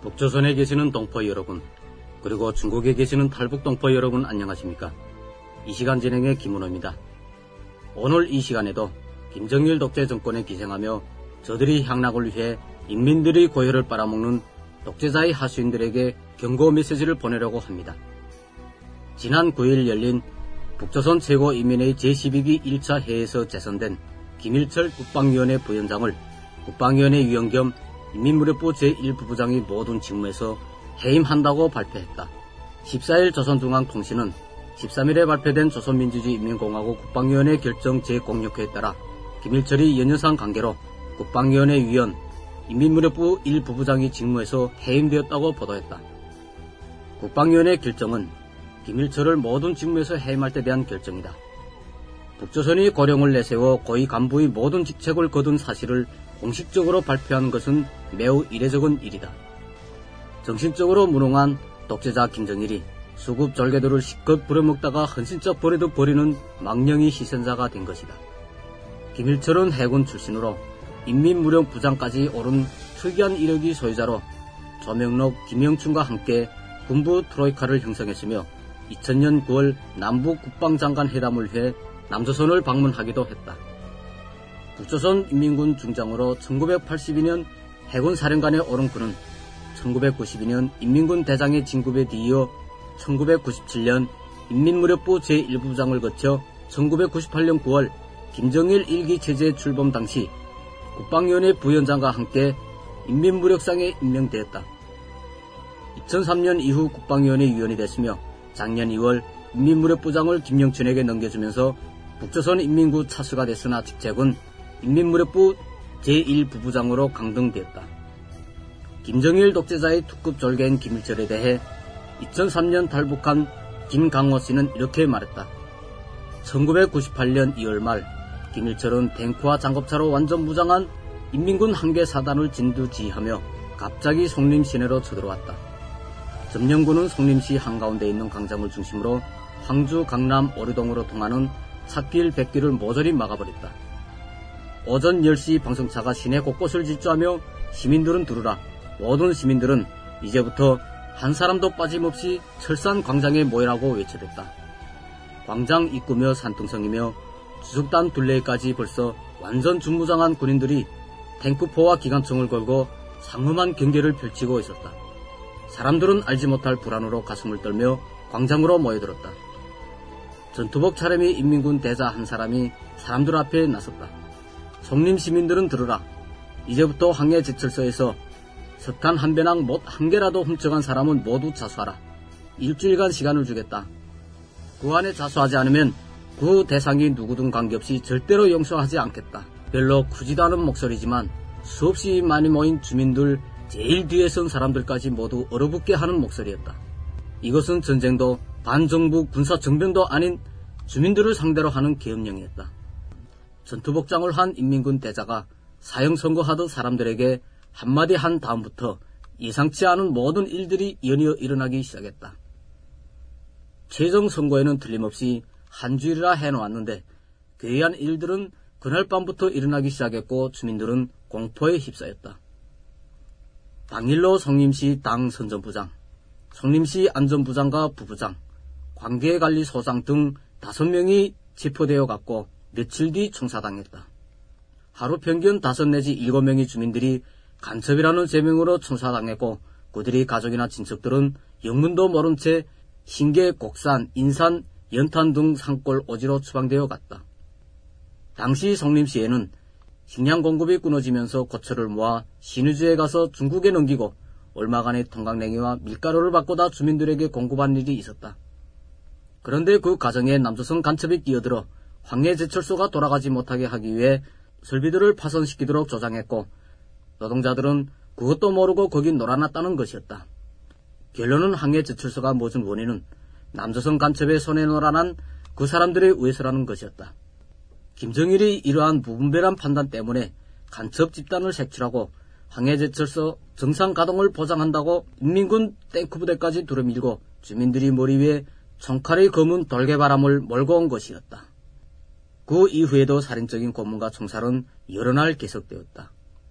북조선에 계시는 동포 여러분, 그리고 중국에 계시는 탈북 동포 여러분 안녕하십니까? 이 시간 진행의 김은호입니다. 오늘 이 시간에도 김정일 독재 정권에 기생하며 저들이 향락을 위해 인민들의 고혈을 빨아먹는 독재자의 하수인들에게 경고 메시지를 보내려고 합니다. 지난 구 일 열린 북조선 최고인민회의 제십이 기 일 차 회의에서 제선된 김일철 국방위원회 부위원장을 국방위원회 위원 겸 인민무력부 제일 부부장이 모든 직무에서 해임한다고 발표했다. 십사 일 조선중앙통신은 십삼 일에 발표된 조선민주주의인민공화국 국방위원회 결정 제공육 회에 따라 김일철이 연여상 관계로 국방위원회 위원, 인민무력부 일 부부장이 직무에서 해임되었다고 보도했다. 국방위원회 결정은 김일철을 모든 직무에서 해임할 때 대한 결정이다. 북조선이 고령을 내세워 고위 간부의 모든 직책을 거둔 사실을 공식적으로 발표한 것은 매우 이례적인 일이다. 정신적으로 무능한 독재자 김정일이 수급 절개도를 실컷 부려먹다가 헌신적 버리듯 버리는 망령이 희생자가 된 것이다. 김일철은 해군 출신으로 인민무력 부장까지 오른 특이한 이력의 소유자로 조명록, 김영춘과 함께 군부 트로이카를 형성했으며 이천 년 구월 남북 국방장관 회담을 위해 남조선을 방문하기도 했다. 북조선 인민군 중장으로 천구백팔십이 년 해군 사령관에 오른 그는 천구백구십이 년 인민군 대장의 진급에 뒤이어 천구백구십칠 년 인민무력부 제일 부부장을 거쳐 천구백구십팔 년 구월 김정일 일 기 체제 출범 당시 국방위원회 부위원장과 함께 인민무력상에 임명되었다. 이천삼 년 이후 국방위원회 위원이 됐으며 작년 이월 인민무력부장을 김영춘에게 넘겨주면서 북조선 인민구 차수가 됐으나 직책은 인민무력부 제일 부부장으로 강등되었다. 김정일 독재자의 투급 졸개인 김일철에 대해 이천삼 년 탈북한 김강호 씨는 이렇게 말했다. 천구백구십팔 년 이월 말 김일철은 탱크와 장갑차로 완전 무장한 인민군 한 개 사단을 진두지휘하며 갑자기 송림 시내로 쳐들어왔다. 점령군은 송림시 한가운데 있는 광장을 중심으로 황주, 강남, 오류동으로 통하는 찻길, 백길을 모조리 막아버렸다. 오전 열 시 방송차가 시내 곳곳을 질주하며 시민들은 들으라. 모든 시민들은 이제부터 한 사람도 빠짐없이 철산 광장에 모이라고 외쳐댔다. 광장 입구며 산등성이며 주석단 둘레까지 벌써 완전 준무장한 군인들이 탱크포와 기관총을 걸고 상엄한 경계를 펼치고 있었다. 사람들은 알지 못할 불안으로 가슴을 떨며 광장으로 모여들었다. 전투복 차림의 인민군 대자 한 사람이 사람들 앞에 나섰다. 송림 시민들은 들으라. 이제부터 항해제철소에서 석탄 한 배낭 못 한 개라도 훔쳐간 사람은 모두 자수하라. 일주일간 시간을 주겠다. 그 안에 자수하지 않으면 그 대상이 누구든 관계없이 절대로 용서하지 않겠다. 별로 크지도 않은 목소리지만 수없이 많이 모인 주민들 제일 뒤에 선 사람들까지 모두 얼어붙게 하는 목소리였다. 이것은 전쟁도 반정부 군사정변도 아닌 주민들을 상대로 하는 계엄령이었다. 전투복장을 한 인민군 대자가 사형 선고하던 사람들에게 한마디 한 다음부터 예상치 않은 모든 일들이 연이어 일어나기 시작했다. 최종 선고에는 틀림없이 한 주일이라 해놓았는데 괴이한 일들은 그날 밤부터 일어나기 시작했고 주민들은 공포에 휩싸였다. 당일로 송림시 당 선전부장, 송림시 안전부장과 부부장, 관계관리소장 등 다섯 명이 체포되어 갔고 며칠 뒤 총사당했다. 하루 평균 다섯 내지 일곱 명의 주민들이 간첩이라는 제명으로 총사당했고 그들의 가족이나 친척들은 영문도 모른 채 신계, 곡산, 인산, 연탄 등 산골 오지로 추방되어 갔다. 당시 송림시에는 식량 공급이 끊어지면서 고철을 모아 신의주에 가서 중국에 넘기고 얼마간의 통강냉이와 밀가루를 바꿔다 주민들에게 공급한 일이 있었다. 그런데 그 과정에 남조선 간첩이 끼어들어 황해제철소가 돌아가지 못하게 하기 위해 설비들을 파손시키도록 조장했고 노동자들은 그것도 모르고 거기 놀아났다는 것이었다. 결론은 황해제철소가 멎은 원인은 남조선 간첩의 손에 놀아난 그 사람들의 의해서라는 것이었다. 김정일이 이러한 무분별한 판단 때문에 간첩 집단을 색출하고 황해제철소 정상 가동을 보장한다고 인민군 탱크부대까지 두루밀고 주민들이 머리 위에 총칼의 검은 돌개바람을 몰고 온 것이었다. 그 이후에도 살인적인 고문과 총살은 여러 날 계속되었다.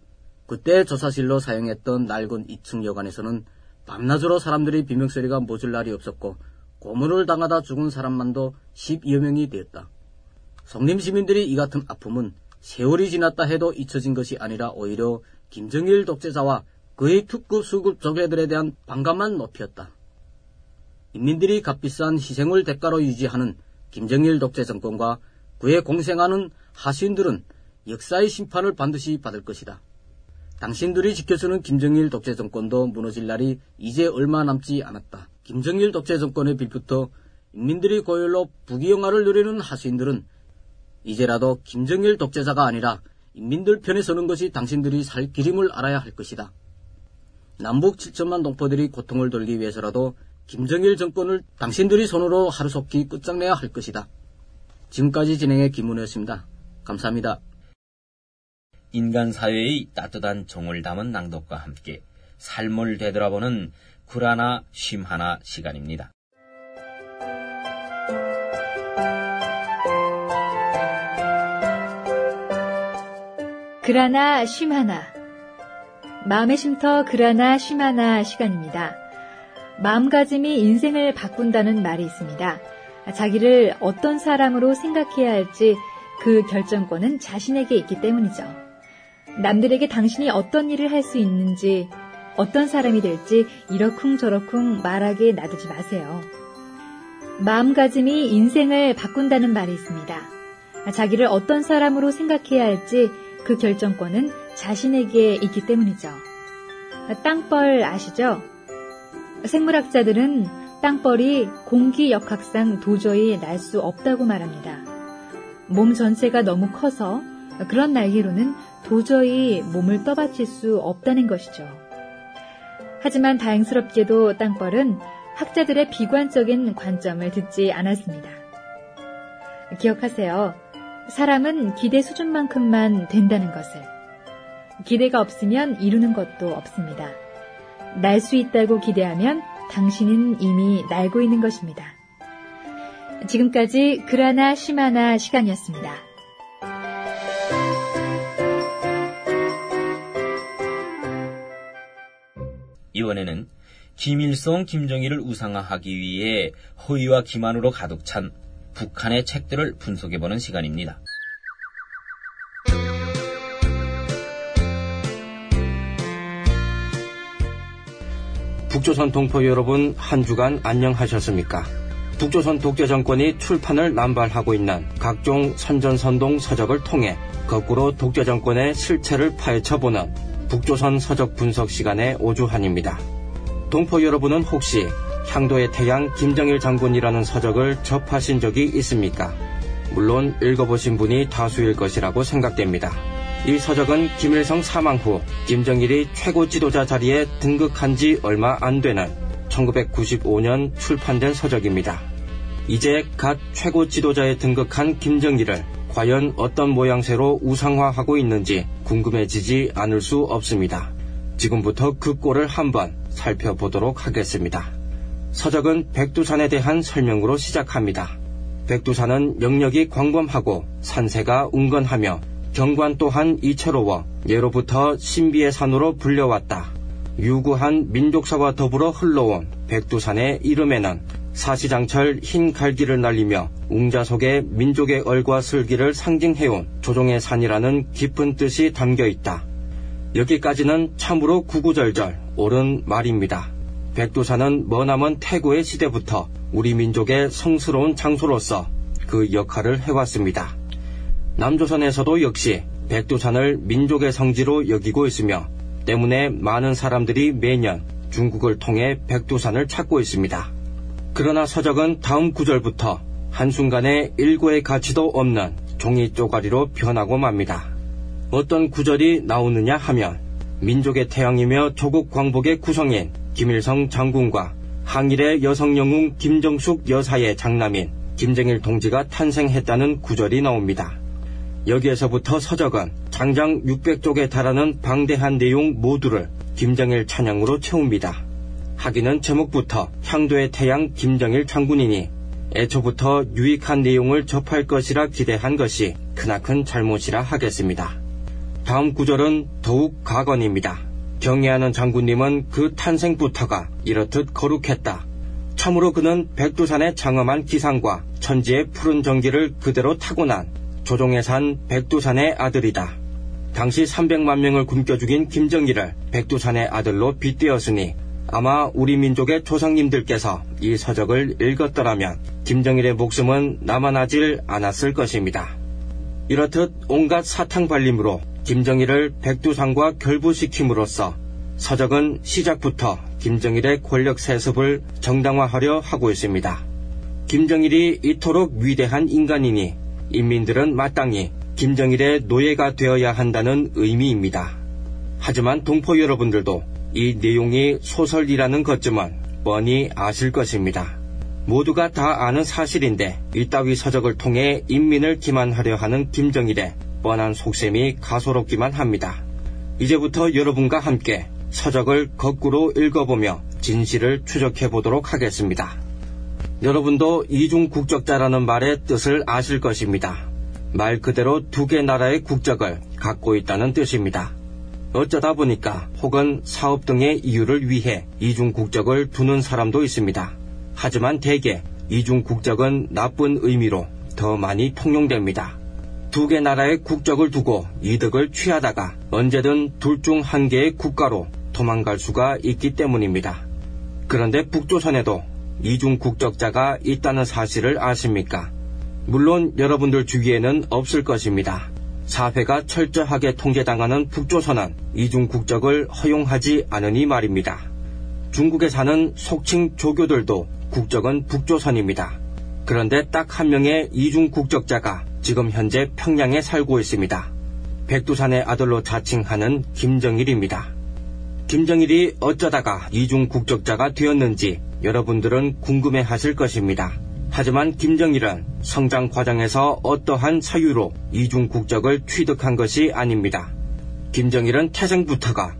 그때 저사실로 사용했던 낡은 이 층 여관에서는 밤낮으로 사람들이 비명소리가 멎을 날이 없었고 고문을 당하다 죽은 사람만도 십여 명이 되었다. 성림 시민들이 이 같은 아픔은 세월이 지났다 해도 잊혀진 것이 아니라 오히려 김정일 독재자와 그의 특급 수급 조개들에 대한 반감만 높였다. 인민들이 값비싼 희생을 대가로 유지하는 김정일 독재 정권과 그에 공생하는 하수인들은 역사의 심판을 반드시 받을 것이다. 당신들이 지켜주는 김정일 독재 정권도 무너질 날이 이제 얼마 남지 않았다. 김정일 독재 정권의 빌부터 인민들이 고열로 부귀영화를 누리는 하수인들은 이제라도 김정일 독재자가 아니라 인민들 편에 서는 것이 당신들이 살 길임을 알아야 할 것이다. 남북 칠천만 동포들이 고통을 덜기 위해서라도 김정일 정권을 당신들이 손으로 하루속히 끝장내야 할 것이다. 지금까지 진행의 김문호였습니다. 감사합니다. 인간 사회의 따뜻한 정을 담은 낭독과 함께 삶을 되돌아보는 굴하나 쉼하나 시간입니다. 글하나 쉼하나, 마음의 쉼터 글하나 쉼하나 시간입니다. 마음가짐이 인생을 바꾼다는 말이 있습니다. 자기를 어떤 사람으로 생각해야 할지 그 결정권은 자신에게 있기 때문이죠. 남들에게 당신이 어떤 일을 할 수 있는지, 어떤 사람이 될지 이러쿵저러쿵 말하게 놔두지 마세요. 마음가짐이 인생을 바꾼다는 말이 있습니다. 자기를 어떤 사람으로 생각해야 할지 그 결정권은 자신에게 있기 때문이죠. 땅벌 아시죠? 생물학자들은 땅벌이 공기역학상 도저히 날 수 없다고 말합니다. 몸 전체가 너무 커서 그런 날개로는 도저히 몸을 떠받칠 수 없다는 것이죠. 하지만 다행스럽게도 땅벌은 학자들의 비관적인 관점을 듣지 않았습니다. 기억하세요. 사람은 기대 수준만큼만 된다는 것을. 기대가 없으면 이루는 것도 없습니다. 날 수 있다고 기대하면 당신은 이미 날고 있는 것입니다. 지금까지 글하나 쉼하나 시간이었습니다. 이번에는 김일성, 김정일을 우상화하기 위해 허위와 기만으로 가득 찬 북한의 책들을 분석해보는 시간입니다. 북조선 동포 여러분, 한 주간 안녕하셨습니까? 북조선 독재 정권이 출판을 남발하고 있는 각종 선전선동 서적을 통해 거꾸로 독재 정권의 실체를 파헤쳐보는 북조선 서적 분석 시간의 오주환입니다. 동포 여러분은 혹시 향도의 태양 김정일 장군이라는 서적을 접하신 적이 있습니까? 물론 읽어보신 분이 다수일 것이라고 생각됩니다. 이 서적은 김일성 사망 후 김정일이 최고 지도자 자리에 등극한 지 얼마 안 되는 천구백구십오 년 출판된 서적입니다. 이제 갓 최고 지도자에 등극한 김정일을 과연 어떤 모양새로 우상화하고 있는지 궁금해지지 않을 수 없습니다. 지금부터 그 꼴을 한번 살펴보도록 하겠습니다. 서적은 백두산에 대한 설명으로 시작합니다. 백두산은 영역이 광범하고 산세가 운건하며 경관 또한 이채로워 예로부터 신비의 산으로 불려왔다. 유구한 민족사와 더불어 흘러온 백두산의 이름에는 사시장철 흰 갈기를 날리며 웅자 속에 민족의 얼과 슬기를 상징해온 조종의 산이라는 깊은 뜻이 담겨있다. 여기까지는 참으로 구구절절 옳은 말입니다. 백두산은 머나먼 태고의 시대부터 우리 민족의 성스러운 장소로서 그 역할을 해왔습니다. 남조선에서도 역시 백두산을 민족의 성지로 여기고 있으며 때문에 많은 사람들이 매년 중국을 통해 백두산을 찾고 있습니다. 그러나 서적은 다음 구절부터 한순간에 일고의 가치도 없는 종이 쪼가리로 변하고 맙니다. 어떤 구절이 나오느냐 하면 민족의 태양이며 조국 광복의 구성인 김일성 장군과 항일의 여성 영웅 김정숙 여사의 장남인 김정일 동지가 탄생했다는 구절이 나옵니다. 여기에서부터 서적은 장장 육백 쪽에 달하는 방대한 내용 모두를 김정일 찬양으로 채웁니다. 하기는 제목부터 향도의 태양 김정일 장군이니 애초부터 유익한 내용을 접할 것이라 기대한 것이 크나큰 잘못이라 하겠습니다. 다음 구절은 더욱 가건입니다. 경애하는 장군님은 그 탄생부터가 이렇듯 거룩했다. 참으로 그는 백두산의 장엄한 기상과 천지의 푸른 정기를 그대로 타고난 조종에 산 백두산의 아들이다. 당시 삼백만 명을 굶겨 죽인 김정일을 백두산의 아들로 빗대었으니 아마 우리 민족의 조상님들께서 이 서적을 읽었더라면 김정일의 목숨은 남아나질 않았을 것입니다. 이렇듯 온갖 사탕발림으로 김정일을 백두산과 결부시킴으로써 서적은 시작부터 김정일의 권력 세습을 정당화하려 하고 있습니다. 김정일이 이토록 위대한 인간이니 인민들은 마땅히 김정일의 노예가 되어야 한다는 의미입니다. 하지만 동포 여러분들도 이 내용이 소설이라는 것쯤은 뻔히 아실 것입니다. 모두가 다 아는 사실인데 이따위 서적을 통해 인민을 기만하려 하는 김정일의 뻔한 속셈이 가소롭기만 합니다. 이제부터 여러분과 함께 서적을 거꾸로 읽어보며 진실을 추적해보도록 하겠습니다. 여러분도 이중국적자라는 말의 뜻을 아실 것입니다. 말 그대로 두 개 나라의 국적을 갖고 있다는 뜻입니다. 어쩌다 보니까 혹은 사업 등의 이유를 위해 이중국적을 두는 사람도 있습니다. 하지만 대개 이중국적은 나쁜 의미로 더 많이 통용됩니다. 두 개 나라의 국적을 두고 이득을 취하다가 언제든 둘 중 한 개의 국가로 도망갈 수가 있기 때문입니다. 그런데 북조선에도 이중국적자가 있다는 사실을 아십니까? 물론 여러분들 주위에는 없을 것입니다. 사회가 철저하게 통제당하는 북조선은 이중국적을 허용하지 않으니 말입니다. 중국에 사는 속칭 조교들도 국적은 북조선입니다. 그런데 딱 한 명의 이중국적자가 지금 현재 평양에 살고 있습니다. 백두산의 아들로 자칭하는 김정일입니다. 김정일이 어쩌다가 이중국적자가 되었는지 여러분들은 궁금해하실 것입니다. 하지만 김정일은 성장 과정에서 어떠한 사유로 이중국적을 취득한 것이 아닙니다. 김정일은 태생부터가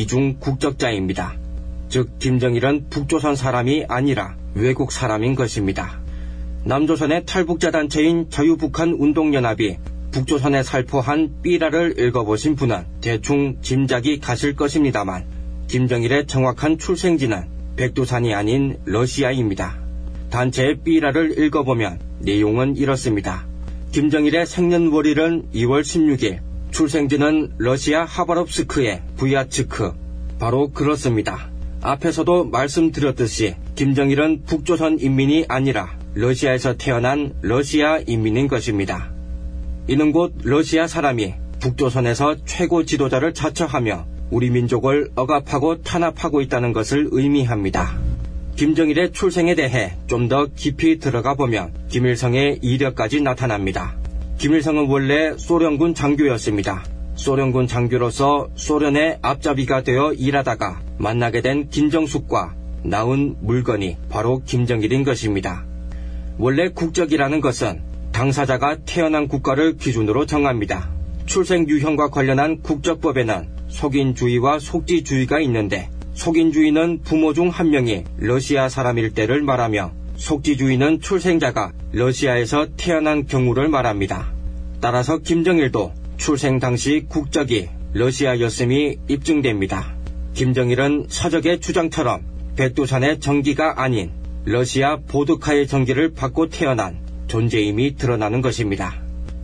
이중국적자입니다. 즉 김정일은 북조선 사람이 아니라 외국 사람인 것입니다. 남조선의 탈북자 단체인 자유북한운동연합이 북조선에 살포한 삐라를 읽어보신 분은 대충 짐작이 가실 것입니다만 김정일의 정확한 출생지는 백두산이 아닌 러시아입니다. 단체의 삐라를 읽어보면 내용은 이렇습니다. 김정일의 생년월일은 이월 십육일, 출생지는 러시아 하바롭스크의 부야츠크. 바로 그렇습니다. 앞에서도 말씀드렸듯이 김정일은 북조선 인민이 아니라 러시아에서 태어난 러시아 인민인 것입니다. 이는 곧 러시아 사람이 북조선에서 최고 지도자를 자처하며 우리 민족을 억압하고 탄압하고 있다는 것을 의미합니다. 김정일의 출생에 대해 좀 더 깊이 들어가 보면 김일성의 이력까지 나타납니다. 김일성은 원래 소련군 장교였습니다. 소련군 장교로서 소련의 앞잡이가 되어 일하다가 만나게 된 김정숙과 낳은 물건이 바로 김정일인 것입니다. 원래 국적이라는 것은 당사자가 태어난 국가를 기준으로 정합니다. 출생 유형과 관련한 국적법에는 속인주의와 속지주의가 있는데 속인주의는 부모 중 한 명이 러시아 사람일 때를 말하며 속지주의는 출생자가 러시아에서 태어난 경우를 말합니다. 따라서 김정일도 출생 당시 국적이 러시아였음이 입증됩니다. 김정일은 서적의 주장처럼 백두산의 정기가 아닌 러시아 보드카의 정기를 받고 태어난 존재임이 드러나는 것입니다.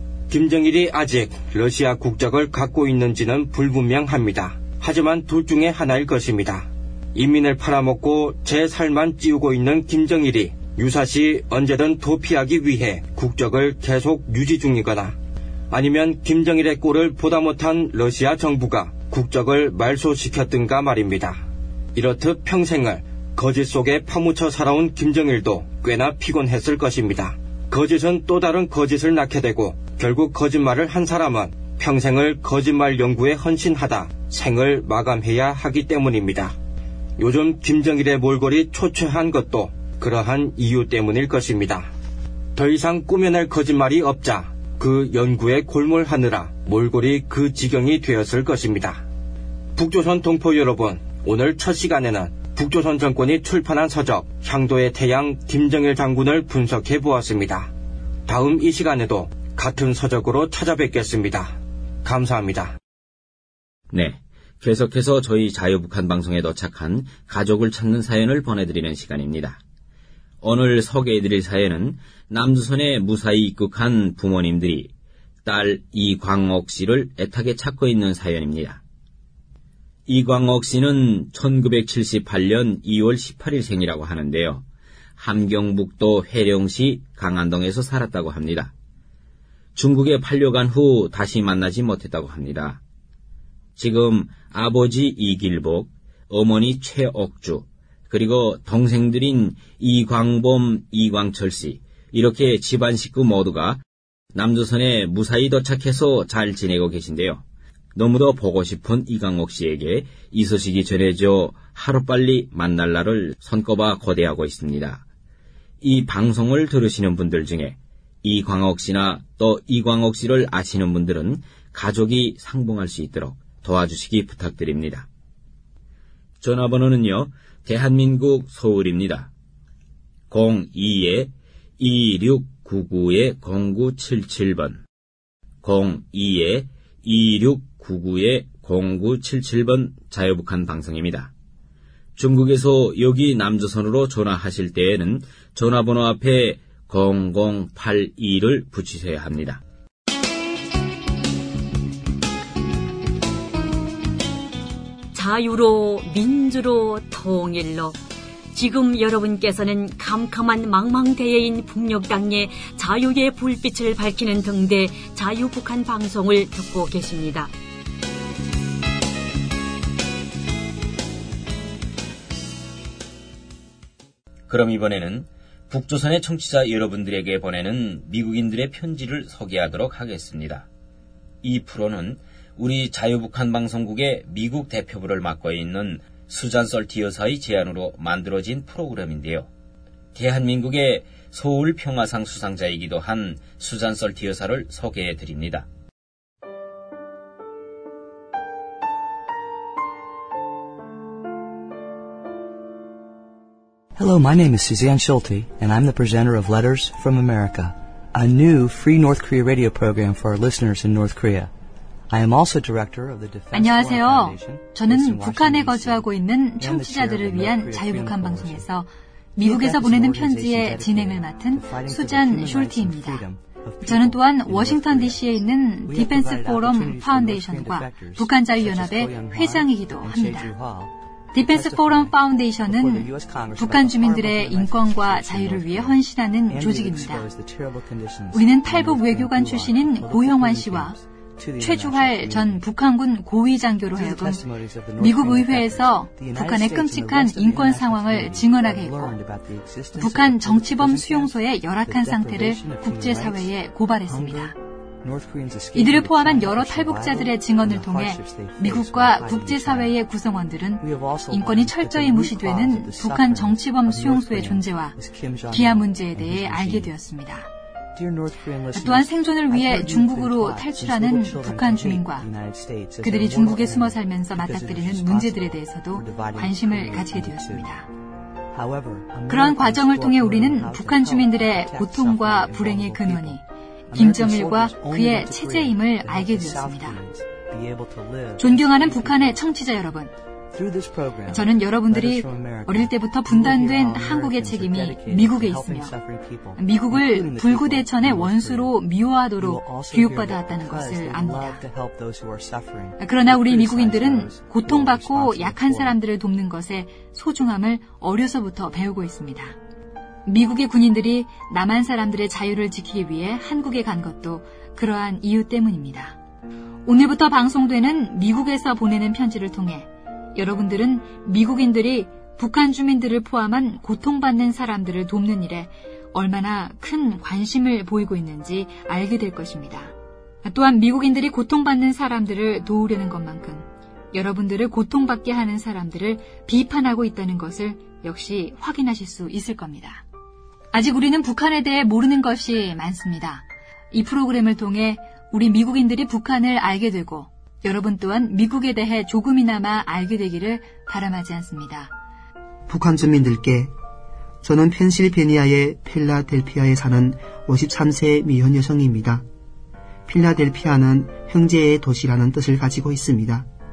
김정일이 아직 러시아 국적을 갖고 있는지는 불분명합니다. 하지만 둘 중에 하나일 것입니다. 인민을 팔아먹고 제 살만 찌우고 있는 김정일이 유사시 언제든 도피하기 위해 국적을 계속 유지 중이거나 아니면 김정일의 꼴을 보다 못한 러시아 정부가 국적을 말소시켰든가 말입니다. 이렇듯 평생을 거짓 속에 파묻혀 살아온 김정일도 꽤나 피곤했을 것입니다. 거짓은 또 다른 거짓을 낳게 되고 결국 거짓말을 한 사람은 평생을 거짓말 연구에 헌신하다 생을 마감해야 하기 때문입니다. 요즘 김정일의 몰골이 초췌한 것도 그러한 이유 때문일 것입니다. 더 이상 꾸며낼 거짓말이 없자 그 연구에 골몰하느라 몰골이 그 지경이 되었을 것입니다. 북조선 동포 여러분, 오늘 첫 시간에는 북조선 정권이 출판한 서적 향도의 태양 김정일 장군을 분석해 보았습니다. 다음 이 시간에도 같은 서적으로 찾아뵙겠습니다. 감사합니다. 네, 계속해서 저희 자유북한 방송에 도착한 가족을 찾는 사연을 보내드리는 시간입니다. 오늘 소개해드릴 사연은 남조선에 무사히 입국한 부모님들이 딸 이광옥 씨를 애타게 찾고 있는 사연입니다. 이광옥 씨는 천구백칠십팔 년 이월 십팔일 생이라고 하는데요. 함경북도 회령시 강안동에서 살았다고 합니다. 중국에 팔려간 후 다시 만나지 못했다고 합니다. 지금 아버지 이길복, 어머니 최옥주, 그리고 동생들인 이광범, 이광철 씨, 이렇게 집안 식구 모두가 남조선에 무사히 도착해서 잘 지내고 계신데요. 너무도 보고 싶은 이광옥 씨에게 이 소식이 전해져 하루빨리 만날 날을 손꼽아 고대하고 있습니다. 이 방송을 들으시는 분들 중에 이광옥 씨나 또 이광옥 씨를 아시는 분들은 가족이 상봉할 수 있도록 도와주시기 부탁드립니다. 전화번호는요, 대한민국 서울입니다. 공이 이육구구 공구칠칠 번, 공이 이육구구 공구칠칠 번 자유북한 방송입니다. 중국에서 여기 남조선으로 전화하실 때에는 전화번호 앞에 공공팔이를 붙이셔야 합니다. 자유로, 민주로, 통일로. 지금 여러분께서는 캄캄한 망망대해인 북녘 땅에 자유의 불빛을 밝히는 등대 자유북한 방송을 듣고 계십니다. 그럼 이번에는 북조선의 청취자 여러분들에게 보내는 미국인들의 편지를 소개하도록 하겠습니다. 이 프로는 우리 자유북한 방송국의 미국 대표부를 맡고 있는 수잔 솔티 여사의 제안으로 만들어진 프로그램인데요. 대한민국의 서울 평화상 수상자이기도 한 수잔 솔티 여사를 소개해 드립니다. Hello, my name is Suzanne Schulte, and I'm the presenter of Letters from America, a new free North Korea radio program for our listeners in North Korea. I am also director of the Defense 안녕하세요. 저는 북한에 거주하고 있는 청취자들을 위한 자유북한 방송에서 미국에서 보내는 편지의 진행을 맡은 수잔 숄티입니다. 저는 또한 워싱턴 디씨에 있는 디펜스 포럼 파운데이션과 북한자유연합의 회장이기도 합니다. 디펜스 포럼 파운데이션은 북한 주민들의 인권과 자유를 위해 헌신하는 조직입니다. 우리는 탈북 외교관 출신인 고형환 씨와 최주활 전 북한군 고위장교로 하여금 미국 의회에서 북한의 끔찍한 인권 상황을 증언하게 했고 북한 정치범 수용소의 열악한 상태를 국제사회에 고발했습니다. 이들을 포함한 여러 탈북자들의 증언을 통해 미국과 국제사회의 구성원들은 인권이 철저히 무시되는 북한 정치범 수용소의 존재와 비하 문제에 대해 알게 되었습니다. 또한 생존을 위해 중국으로 탈출하는 북한 주민과 그들이 중국에 숨어 살면서 맞닥뜨리는 문제들에 대해서도 관심을 가지게 되었습니다. 그러한 과정을 통해 우리는 북한 주민들의 고통과 불행의 근원이 김정일과 그의 체제임을 알게 되었습니다. 존경하는 북한의 청취자 여러분, 저는 여러분들이 어릴 때부터 분단된 한국의 책임이 미국에 있으며 미국을 불구대천의 원수로 미워하도록 교육받아왔다는 것을 압니다. 그러나 우리 미국인들은 고통받고 약한 사람들을 돕는 것의 소중함을 어려서부터 배우고 있습니다. 미국의 군인들이 남한 사람들의 자유를 지키기 위해 한국에 간 것도 그러한 이유 때문입니다. 오늘부터 방송되는 미국에서 보내는 편지를 통해 여러분들은 미국인들이 북한 주민들을 포함한 고통받는 사람들을 돕는 일에 얼마나 큰 관심을 보이고 있는지 알게 될 것입니다. 또한 미국인들이 고통받는 사람들을 도우려는 것만큼 여러분들을 고통받게 하는 사람들을 비판하고 있다는 것을 역시 확인하실 수 있을 겁니다. 아직 우리는 북한에 대해 모르는 것이 많습니다. 이 프로그램을 통해 우리 미국인들이 북한을 알게 되고 여러분 또한 미국에 대해 조금이나마 알게 되기를 바람하지 않습니다. 북한 주민들께 저는 펜실베니아의 필라델피아에 사는 오십삼 세 미혼 여성입니다. 필라델피아는 형제의 도시라는 뜻을 가지고 있습니다.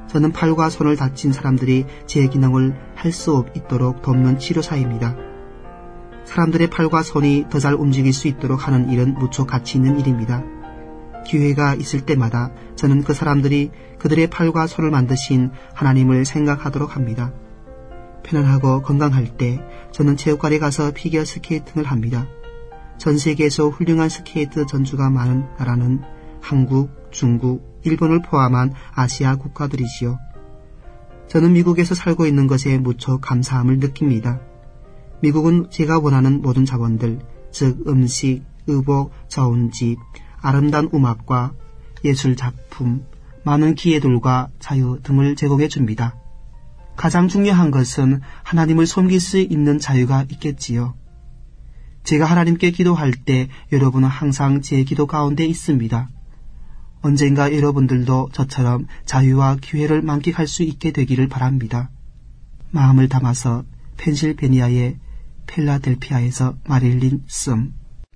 저는 팔과 손을 다친 사람들이 제 기능을 할 수 있도록 돕는 치료사입니다. 사람들의 팔과 손이 더 잘 움직일 수 있도록 하는 일은 무척 가치 있는 일입니다. 기회가 있을 때마다 저는 그 사람들이 그들의 팔과 손을 만드신 하나님을 생각하도록 합니다. 편안하고 건강할 때 저는 체육관에 가서 피겨 스케이팅을 합니다. 전 세계에서 훌륭한 스케이트 전주가 많은 나라는 한국, 중국, 일본을 포함한 아시아 국가들이지요. 저는 미국에서 살고 있는 것에 무척 감사함을 느낍니다. 미국은 제가 원하는 모든 자원들, 즉 음식, 의복, 자원집, 아름다운 음악과 예술 작품, 많은 기회들과 자유 등을 제공해 줍니다. 가장 중요한 것은 하나님을 섬길 수 있는 자유가 있겠지요. 제가 하나님께 기도할 때 여러분은 항상 제 기도 가운데 있습니다. 언젠가 여러분들도 저처럼 자유와 기회를 만끽할 수 있게 되기를 바랍니다. 마음을 담아서 펜실베니아의 필라델피아에서 마릴린 썸.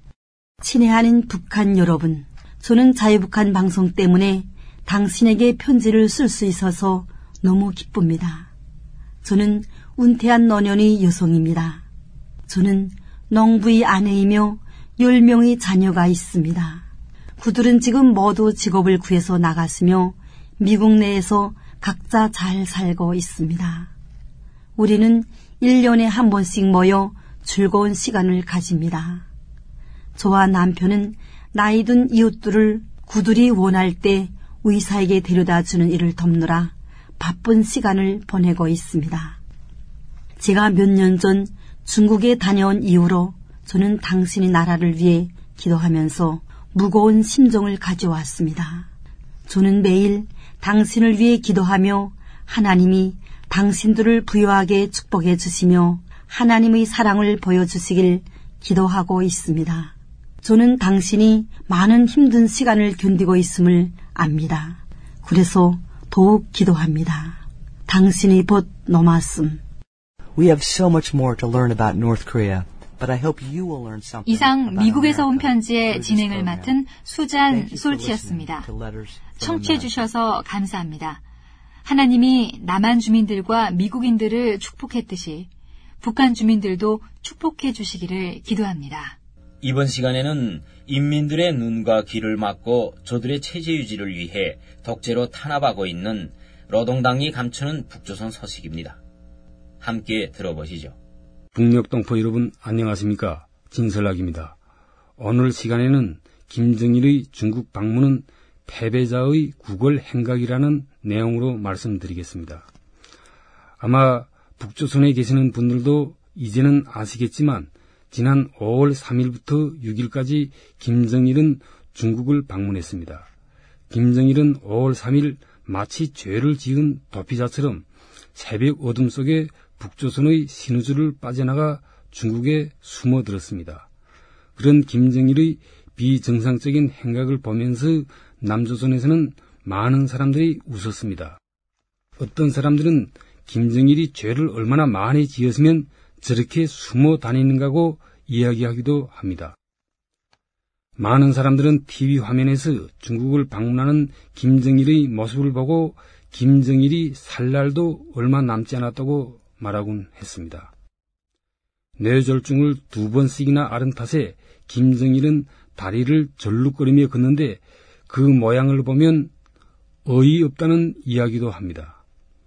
친애하는 북한 여러분, 저는 자유북한 방송 때문에 당신에게 편지를 쓸 수 있어서 너무 기쁩니다. 저는 은퇴한 노년의 여성입니다. 저는 농부의 아내이며 열 명의 자녀가 있습니다. 그들은 지금 모두 직업을 구해서 나갔으며 미국 내에서 각자 잘 살고 있습니다. 우리는 일 년에 한 번씩 모여 즐거운 시간을 가집니다. 저와 남편은 나이 든 이웃들을 그들이 원할 때 의사에게 데려다 주는 일을 돕느라 바쁜 시간을 보내고 있습니다. 제가 몇 년 전 중국에 다녀온 이후로 저는 당신의 나라를 위해 기도하면서 무거운 심정을 가져왔습니다. 저는 매일 당신을 위해 기도하며 하나님이 당신들을 부유하게 축복해 주시며 하나님의 사랑을 보여주시길 기도하고 있습니다. 저는 당신이 많은 힘든 시간을 견디고 있음을 압니다. 그래서 더욱 기도합니다. 당신의 봇 노마씀. We have so much more to learn about North Korea, but I hope you will learn something. 이상 미국에서 온 편지의 진행을 맡은 수잔 솔치였습니다. 청취해 주셔서 감사합니다. 하나님이 남한 주민들과 미국인들을 축복했듯이 북한 주민들도 축복해 주시기를 기도합니다. 이번 시간에는 인민들의 눈과 귀를 막고 저들의 체제 유지를 위해 독재로 탄압하고 있는 노동당이 감추는 북조선 소식입니다. 함께 들어보시죠. 북녘동포 여러분 안녕하십니까? 진설락입니다. 오늘 시간에는 김정일의 중국 방문은 패배자의 구걸 행각이라는 내용으로 말씀드리겠습니다. 아마 북조선에 계시는 분들도 이제는 아시겠지만 지난 오월 삼일부터 육일까지 김정일은 중국을 방문했습니다. 김정일은 오월 삼일 마치 죄를 지은 도피자처럼 새벽 어둠 속에 북조선의 신우주를 빠져나가 중국에 숨어들었습니다. 그런 김정일의 비정상적인 행각을 보면서 남조선에서는 많은 사람들이 웃었습니다. 어떤 사람들은 김정일이 죄를 얼마나 많이 지었으면 저렇게 숨어 다니는가고 이야기하기도 합니다. 많은 사람들은 티비 화면에서 중국을 방문하는 김정일의 모습을 보고 김정일이 살 날도 얼마 남지 않았다고 말하곤 했습니다. 뇌졸중을 두 번씩이나 앓은 탓에 김정일은 다리를 절룩거리며 걷는데 그 모양을 보면 어이없다는 이야기도 합니다.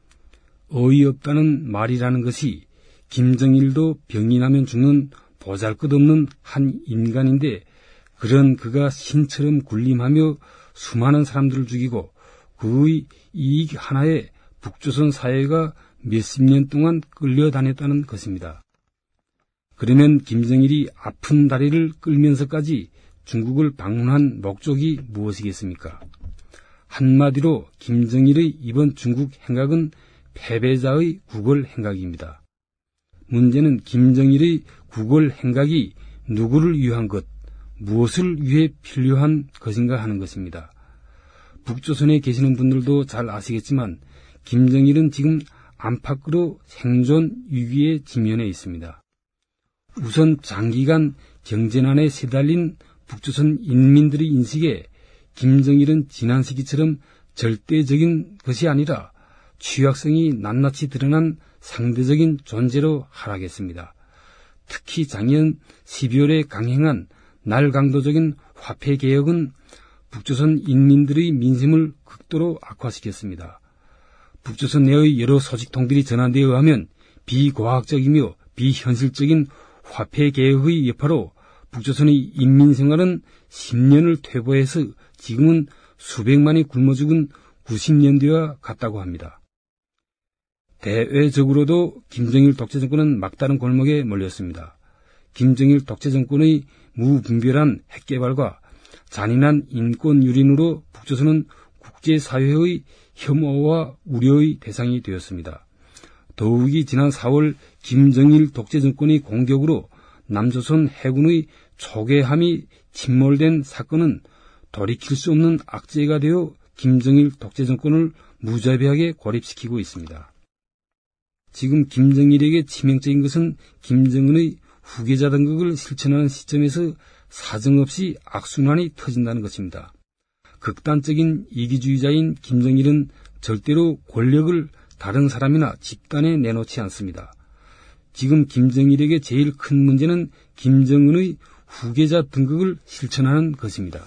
어이없다는 말이라는 것이 김정일도 병이 나면 죽는 보잘것없는 한 인간인데 그런 그가 신처럼 군림하며 수많은 사람들을 죽이고 그의 이익 하나에 북조선 사회가 몇십 년 동안 끌려다녔다는 것입니다. 그러면 김정일이 아픈 다리를 끌면서까지 중국을 방문한 목적이 무엇이겠습니까? 한마디로 김정일의 이번 중국 행각은 패배자의 구걸 행각입니다. 문제는 김정일의 구걸 행각이 누구를 위한 것, 무엇을 위해 필요한 것인가 하는 것입니다. 북조선에 계시는 분들도 잘 아시겠지만 김정일은 지금 안팎으로 생존 위기에 직면해 있습니다. 우선 장기간 경제난에 시달린 북조선 인민들의 인식에 김정일은 지난 시기처럼 절대적인 것이 아니라 취약성이 낱낱이 드러난 상대적인 존재로 하락했습니다. 특히 작년 십이월에 강행한 날강도적인 화폐개혁은 북조선 인민들의 민심을 극도로 악화시켰습니다. 북조선 내의 여러 소식통들이 전한 데에 의하면 비과학적이며 비현실적인 화폐개혁의 여파로 북조선의 인민생활은 십 년을 퇴보해서 지금은 수백만이 굶어 죽은 구십 년대와 같다고 합니다. 대외적으로도 김정일 독재정권은 막다른 골목에 몰렸습니다. 김정일 독재정권의 무분별한 핵개발과 잔인한 인권 유린으로 북조선은 국제사회의 혐오와 우려의 대상이 되었습니다. 더욱이 지난 사월 김정일 독재정권의 공격으로 남조선 해군의 초계함이 침몰된 사건은 돌이킬 수 없는 악재가 되어 김정일 독재정권을 무자비하게 고립시키고 있습니다. 지금 김정일에게 치명적인 것은 김정은의 후계자 등극을 실천하는 시점에서 사정없이 악순환이 터진다는 것입니다. 극단적인 이기주의자인 김정일은 절대로 권력을 다른 사람이나 집단에 내놓지 않습니다. 지금 김정일에게 제일 큰 문제는 김정은의 후계자 등극을 실천하는 것입니다.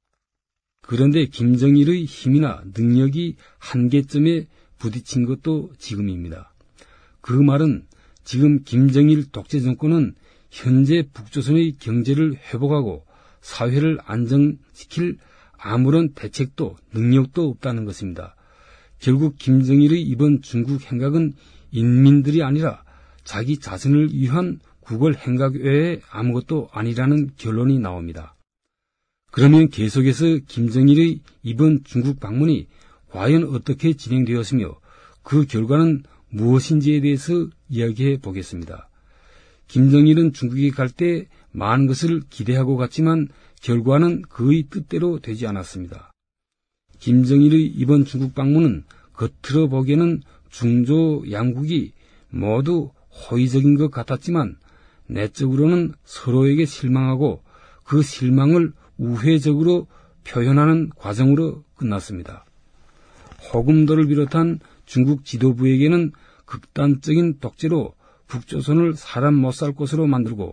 그런데 김정일의 힘이나 능력이 한계점에 부딪힌 것도 지금입니다. 그 말은 지금 김정일 독재정권은 현재 북조선의 경제를 회복하고 사회를 안정시킬 아무런 대책도 능력도 없다는 것입니다. 결국 김정일의 이번 중국 행각은 인민들이 아니라 자기 자신을 위한 국월 행각 외에 아무것도 아니라는 결론이 나옵니다. 그러면 계속해서 김정일의 이번 중국 방문이 과연 어떻게 진행되었으며 그 결과는 무엇인지에 대해서 이야기해 보겠습니다. 김정일은 중국에 갈 때 많은 것을 기대하고 갔지만 결과는 그의 뜻대로 되지 않았습니다. 김정일의 이번 중국 방문은 겉으로 보기에는 중조 양국이 모두 호의적인 것 같았지만 내적으로는 서로에게 실망하고 그 실망을 우회적으로 표현하는 과정으로 끝났습니다. 호금도를 비롯한 중국 지도부에게는 극단적인 독재로 북조선을 사람 못 살 곳으로 만들고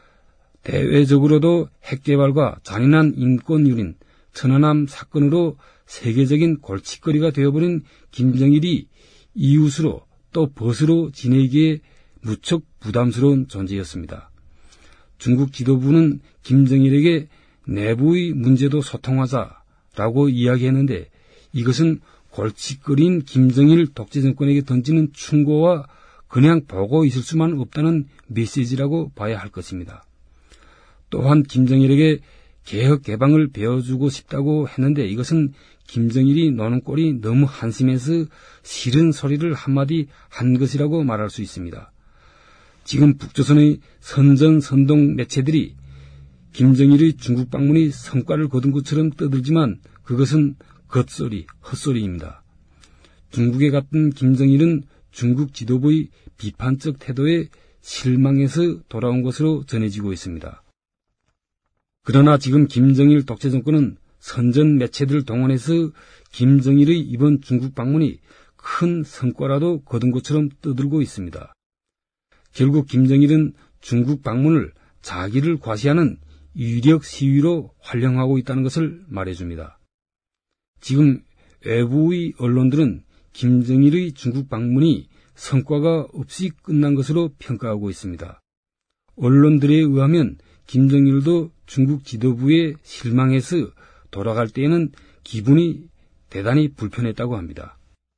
대외적으로도 핵개발과 잔인한 인권유린, 천안함 사건으로 세계적인 골칫거리가 되어버린 김정일이 이웃으로 또 벗으로 지내기에 무척 부담스러운 존재였습니다. 중국 지도부는 김정일에게 내부의 문제도 소통하자라고 이야기했는데 이것은 골칫거리인 김정일 독재정권에게 던지는 충고와 그냥 보고 있을 수만 없다는 메시지라고 봐야 할 것입니다. 또한 김정일에게 개혁 개방을 배워주고 싶다고 했는데 이것은 김정일이 노는 꼴이 너무 한심해서 싫은 소리를 한마디 한 것이라고 말할 수 있습니다. 지금 북조선의 선전선동 매체들이 김정일의 중국 방문이 성과를 거둔 것처럼 떠들지만 그것은 겉소리, 헛소리입니다. 중국에 갔던 김정일은 중국 지도부의 비판적 태도에 실망해서 돌아온 것으로 전해지고 있습니다. 그러나 지금 김정일 독재정권은 선전 매체들을 동원해서 김정일의 이번 중국 방문이 큰 성과라도 거둔 것처럼 떠들고 있습니다. 결국 김정일은 중국 방문을 자기를 과시하는 유력 시위로 활용하고 있다는 것을 말해줍니다. 지금 외부의 언론들은 김정일의 중국 방문이 성과가 없이 끝난 것으로 평가하고 있습니다. 언론들에 의하면 김정일도 중국 지도부에 실망해서 돌아갈 때에는 기분이 대단히 불편했다고 합니다.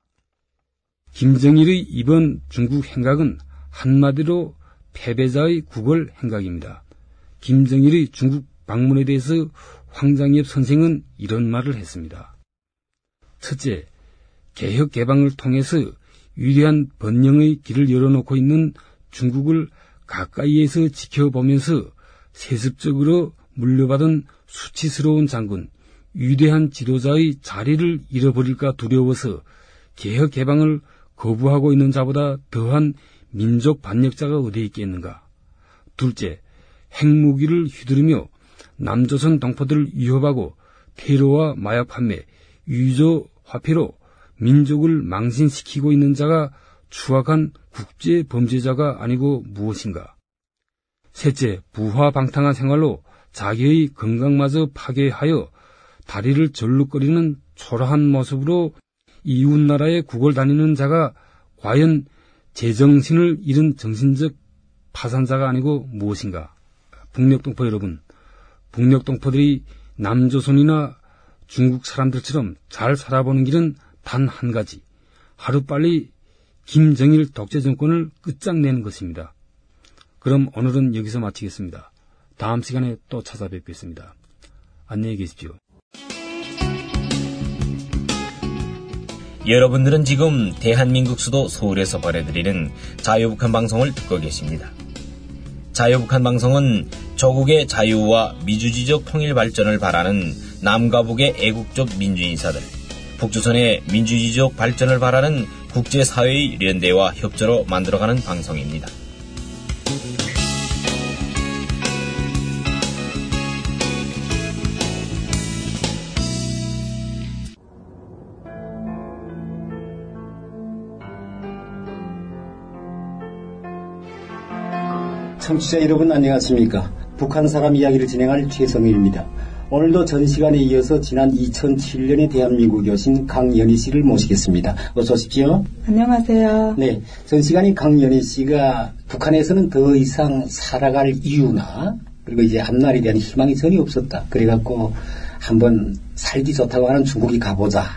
김정일의 이번 중국 행각은 한마디로 패배자의 국월 행각입니다. 김정일의 중국 방문에 대해서 황장엽 선생은 이런 말을 했습니다. 첫째, 개혁 개방을 통해서 위대한 번영의 길을 열어놓고 있는 중국을 가까이에서 지켜보면서 세습적으로 물려받은 수치스러운 장군, 위대한 지도자의 자리를 잃어버릴까 두려워서 개혁 개방을 거부하고 있는 자보다 더한 민족 반역자가 어디에 있겠는가. 둘째, 핵무기를 휘두르며 남조선 동포들을 위협하고 테러와 마약 판매, 위조 화폐로 민족을 망신시키고 있는 자가 추악한 국제 범죄자가 아니고 무엇인가? 셋째, 부화방탕한 생활로 자기의 건강마저 파괴하여 다리를 절룩거리는 초라한 모습으로 이웃나라에 국을 다니는 자가 과연 제정신을 잃은 정신적 파산자가 아니고 무엇인가? 북녘동포 여러분, 북녘동포들이 남조선이나 중국 사람들처럼 잘 살아보는 길은 단 한 가지, 하루빨리 김정일 독재 정권을 끝장내는 것입니다. 그럼 오늘은 여기서 마치겠습니다. 다음 시간에 또 찾아뵙겠습니다. 안녕히 계십시오. 여러분들은 지금 대한민국 수도 서울에서 보내드리는 자유북한 방송을 듣고 계십니다. 자유북한 방송은 조국의 자유와 미주지적 통일 발전을 바라는 남과 북의 애국적 민주인사들, 북조선의 민주주의적 발전을 바라는 국제사회의 연대와 협조로 만들어가는 방송입니다. 청취자 여러분 안녕하십니까? 북한 사람 이야기를 진행할 최성일입니다. 오늘도 전 시간에 이어서 지난 이천칠 년에 대한민국에 오신 강연희 씨를 모시겠습니다. 어서 오십시오. 안녕하세요. 네, 전 시간에 강연희 씨가 북한에서는 더 이상 살아갈 이유나 그리고 이제 앞날에 대한 희망이 전혀 없었다. 그래갖고 한번 살기 좋다고 하는 중국에 가보자.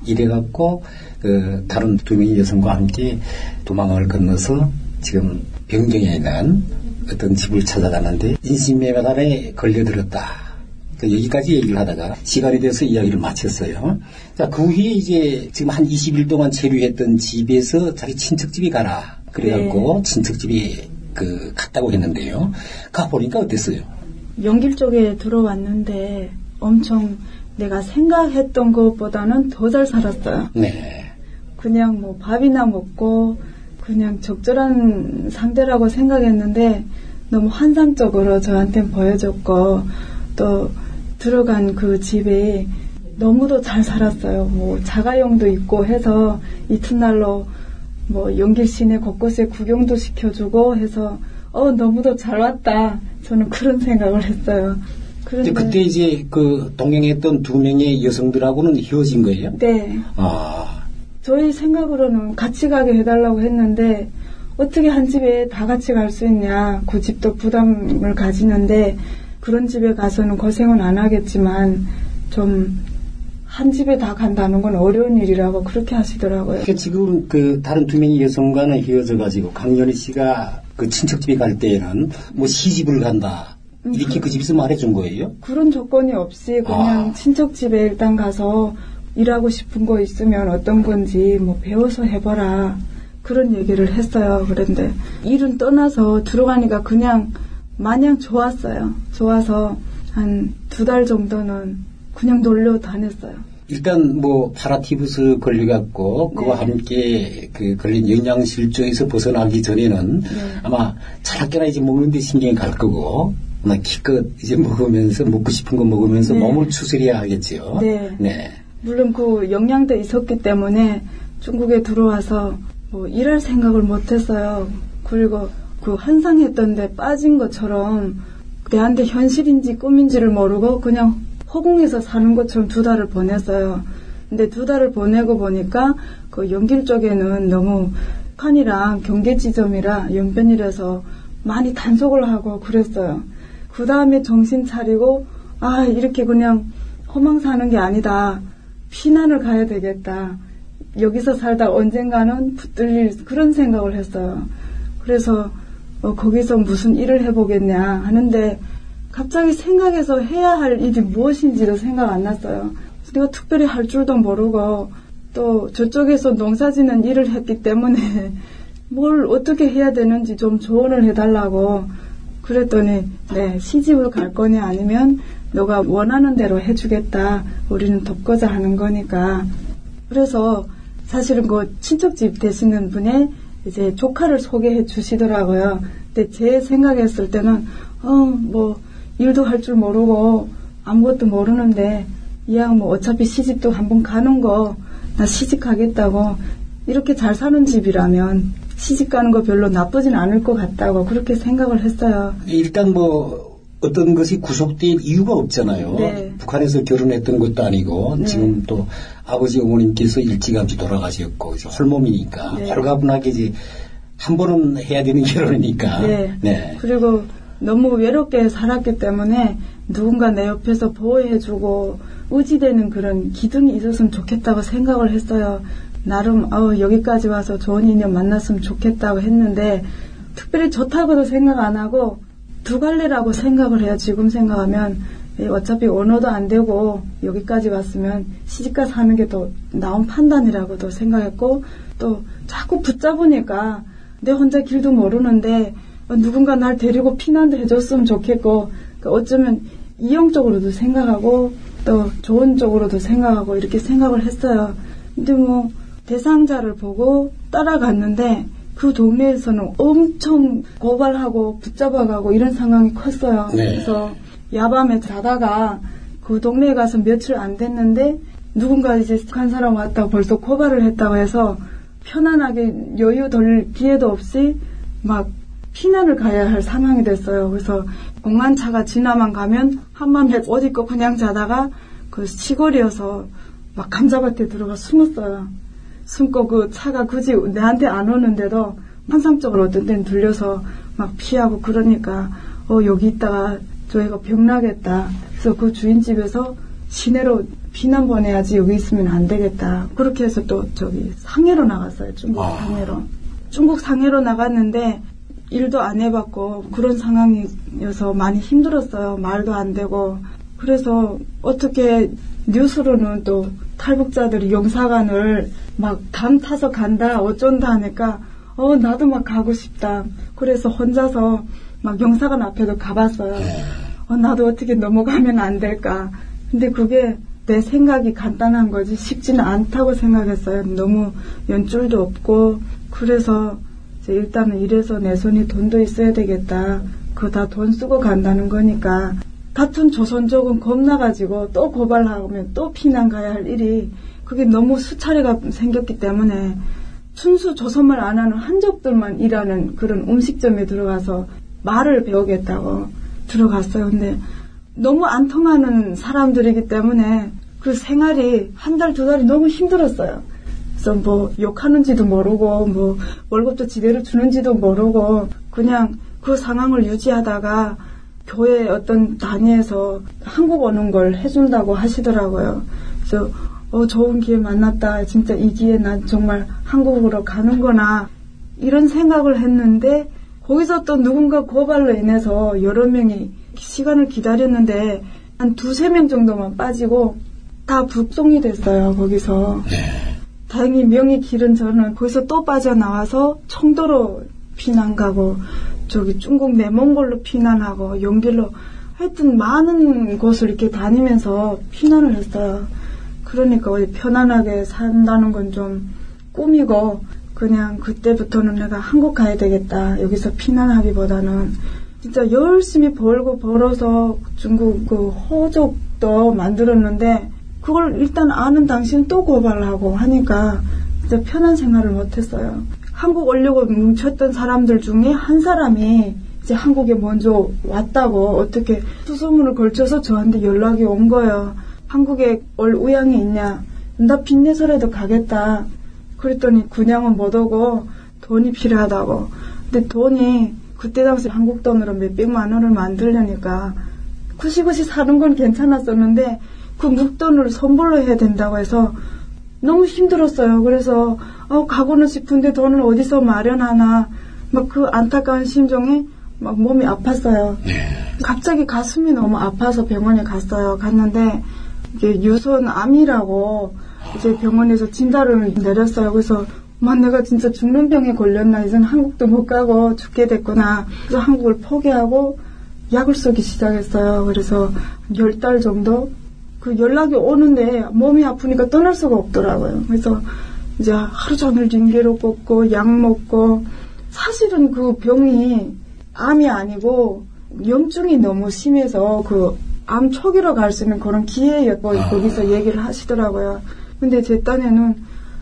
이래갖고 그 다른 두 명의 여성과 함께 도망을 건너서 지금 변경에 있는 어떤 집을 찾아가는데 인신매매단에 걸려들었다. 여기까지 얘기를 하다가 시간이 돼서 이야기를 마쳤어요. 자, 그 후에 이제 지금 한 이십 일 동안 체류했던 집에서 자기 친척집에 가라. 그래갖고 네. 친척집에 그 갔다고 했는데요. 가보니까 어땠어요? 연길 쪽에 들어왔는데 엄청 내가 생각했던 것보다는 더 잘 살았어요. 네. 그냥 뭐 밥이나 먹고 그냥 적절한 상대라고 생각했는데 너무 환상적으로 저한테 보여줬고 또 들어간 그 집에 너무도 잘 살았어요. 뭐 자가용도 있고 해서 이튿날로 뭐 연길 시내 곳곳에 구경도 시켜주고 해서 어 너무도 잘 왔다. 저는 그런 생각을 했어요. 그런데 그때 이제 그 동행했던 두 명의 여성들하고는 헤어진 거예요? 네. 아. 저희 생각으로는 같이 가게 해달라고 했는데 어떻게 한 집에 다 같이 갈 수 있냐. 그 집도 부담을 가지는데 그런 집에 가서는 고생은 안 하겠지만 좀 한 집에 다 간다는 건 어려운 일이라고 그렇게 하시더라고요. 그러니까 지금 그 다른 두 명의 여성과는 헤어져가지고 강연희 씨가 그 친척집에 갈 때에는 뭐 시집을 간다. 이렇게 음, 그 집에서 말해준 거예요? 그런 조건이 없이 그냥 아. 친척집에 일단 가서 일하고 싶은 거 있으면 어떤 건지 뭐 배워서 해봐라. 그런 얘기를 했어요. 그런데 일은 떠나서 들어가니까 그냥 마냥 좋았어요. 좋아서 한 두 달 정도는 그냥 놀러 다녔어요. 일단 뭐 파라티푸스 걸려갖고 그와 네. 함께 그 걸린 영양실조에서 벗어나기 전에는 네. 아마 차갑게나 이제 먹는데 신경이 갈 거고 아마 기껏 이제 먹으면서 먹고 싶은 거 먹으면서 네. 몸을 추스려야 하겠죠. 네. 네. 물론 그 영양도 있었기 때문에 중국에 들어와서 뭐 일할 생각을 못했어요. 그리고 그 환상했던 데 빠진 것처럼 내한테 현실인지 꿈인지를 모르고 그냥 허공에서 사는 것처럼 두 달을 보냈어요. 근데 두 달을 보내고 보니까 그 연길 쪽에는 너무 북한이랑 경계 지점이라 연변이라서 많이 단속을 하고 그랬어요. 그 다음에 정신 차리고 아 이렇게 그냥 허망 사는 게 아니다. 피난을 가야 되겠다. 여기서 살다 언젠가는 붙들릴 그런 생각을 했어요. 그래서 어, 거기서 무슨 일을 해보겠냐 하는데 갑자기 생각해서 해야 할 일이 무엇인지도 생각 안 났어요. 내가 특별히 할 줄도 모르고 또 저쪽에서 농사짓는 일을 했기 때문에 뭘 어떻게 해야 되는지 좀 조언을 해달라고 그랬더니 네 시집을 갈 거냐 아니면 너가 원하는 대로 해주겠다. 우리는 돕고자 하는 거니까. 그래서 사실은 그 친척집 되시는 분의 이제 조카를 소개해 주시더라고요. 근데 제 생각했을 때는 어 뭐 일도 할 줄 모르고 아무것도 모르는데 이 양 뭐 어차피 시집도 한번 가는 거 나 시집가겠다고. 이렇게 잘 사는 집이라면 시집 가는 거 별로 나쁘진 않을 것 같다고 그렇게 생각을 했어요. 일단 뭐 어떤 것이 구속될 이유가 없잖아요. 네. 북한에서 결혼했던 것도 아니고 네. 지금 또 아버지 어머님께서 일찌감치 돌아가셨고 이제 홀몸이니까 네. 홀가분하게 이제 한 번은 해야 되는 결혼이니까. 네. 네. 그리고 너무 외롭게 살았기 때문에 누군가 내 옆에서 보호해주고 의지되는 그런 기둥이 있었으면 좋겠다고 생각을 했어요. 나름 어, 여기까지 와서 좋은 인연 만났으면 좋겠다고 했는데 특별히 좋다고도 생각 안 하고 두 갈래라고 생각을 해요. 지금 생각하면 어차피 언어도 안 되고 여기까지 왔으면 시집가 사는 게 더 나은 판단이라고도 생각했고 또 자꾸 붙잡으니까 내 혼자 길도 모르는데 누군가 날 데리고 피난도 해줬으면 좋겠고 어쩌면 이용적으로도 생각하고 또 좋은 쪽으로도 생각하고 이렇게 생각을 했어요. 근데 뭐 대상자를 보고 따라갔는데 그 동네에서는 엄청 고발하고 붙잡아가고 이런 상황이 컸어요. 네. 그래서 야밤에 자다가 그 동네에 가서 며칠 안 됐는데 누군가 이제 북한 사람 왔다고 벌써 고발을 했다고 해서 편안하게 여유 돌 기회도 없이 막 피난을 가야 할 상황이 됐어요. 그래서 공안차가 지나만 가면 한밤에 어디껏 그냥 자다가 그 시골이어서 막 감자밭에 들어가 숨었어요. 숨고 그 차가 굳이 내한테 안 오는데도 환상적으로 어떤 데는 들려서 막 피하고 그러니까 어 여기 있다가 저희가 병나겠다. 그래서 그 주인집에서 시내로 피난 보내야지 여기 있으면 안 되겠다. 그렇게 해서 또 저기 상해로 나갔어요. 중국 와. 상해로. 중국 상해로 나갔는데 일도 안 해봤고 그런 상황이어서 많이 힘들었어요. 말도 안 되고. 그래서 어떻게 뉴스로는 또 탈북자들이 영사관을 막 담 타서 간다 어쩐다 하니까 어 나도 막 가고 싶다. 그래서 혼자서 막 영사관 앞에도 가봤어요. 어 나도 어떻게 넘어가면 안 될까. 근데 그게 내 생각이 간단한 거지 쉽지는 않다고 생각했어요. 너무 연줄도 없고 그래서 이제 일단은 이래서 내 손에 돈도 있어야 되겠다. 그거 다 돈 쓰고 간다는 거니까 같은 조선족은 겁나가지고 또 고발하면 또 피난 가야 할 일이 그게 너무 수차례가 생겼기 때문에 순수 조선말 안 하는 한족들만 일하는 그런 음식점에 들어가서 말을 배우겠다고 들어갔어요. 근데 너무 안 통하는 사람들이기 때문에 그 생활이 한 달, 두 달이 너무 힘들었어요. 그래서 뭐 욕하는지도 모르고 뭐 월급도 제대로 주는지도 모르고 그냥 그 상황을 유지하다가 교회 어떤 단위에서 한국 오는 걸 해준다고 하시더라고요. 그래서 어 좋은 기회 만났다. 진짜 이 기회에 난 정말 한국으로 가는구나. 이런 생각을 했는데 거기서 또 누군가 고발로 인해서 여러 명이 시간을 기다렸는데 한 두세 명 정도만 빠지고 다 북송이 됐어요. 거기서. 다행히 명이 길은 저는 거기서 또 빠져나와서 청도로 피난 가고 저기 중국 내몽골로 피난하고 용길로 하여튼 많은 곳을 이렇게 다니면서 피난을 했어요. 그러니까 어디 편안하게 산다는 건 좀 꿈이고 그냥 그때부터는 내가 한국 가야 되겠다. 여기서 피난하기보다는 진짜 열심히 벌고 벌어서 중국 그 호족도 만들었는데 그걸 일단 아는 당신 또 고발하고 하니까 진짜 편한 생활을 못했어요. 한국 오려고 뭉쳤던 사람들 중에 한 사람이 이제 한국에 먼저 왔다고 어떻게 수소문을 걸쳐서 저한테 연락이 온 거예요. 한국에 올 의향이 있냐? 나 빚내서라도 가겠다. 그랬더니 그냥은 못 오고 돈이 필요하다고. 근데 돈이 그때 당시 한국 돈으로 몇백만 원을 만들려니까 구시구시 사는 건 괜찮았었는데 그 묵돈을 선불로 해야 된다고 해서 너무 힘들었어요. 그래서 어, 가고는 싶은데 돈을 어디서 마련하나 막 그 안타까운 심정에 막 몸이 아팠어요. 갑자기 가슴이 너무 아파서 병원에 갔어요. 갔는데 이게 유선암이라고 이제 병원에서 진단을 내렸어요. 그래서 막 내가 진짜 죽는 병에 걸렸나 이젠 한국도 못 가고 죽게 됐구나. 그래서 한국을 포기하고 약을 쓰기 시작했어요. 그래서 열 달 정도 그 연락이 오는데 몸이 아프니까 떠날 수가 없더라고요. 그래서 이제 하루 종일 링게로 꽂고 약 먹고 사실은 그 병이 암이 아니고 염증이 너무 심해서 그 암 초기로 갈 수 있는 그런 기회였고 거기서 얘기를 하시더라고요. 근데 제 딴에는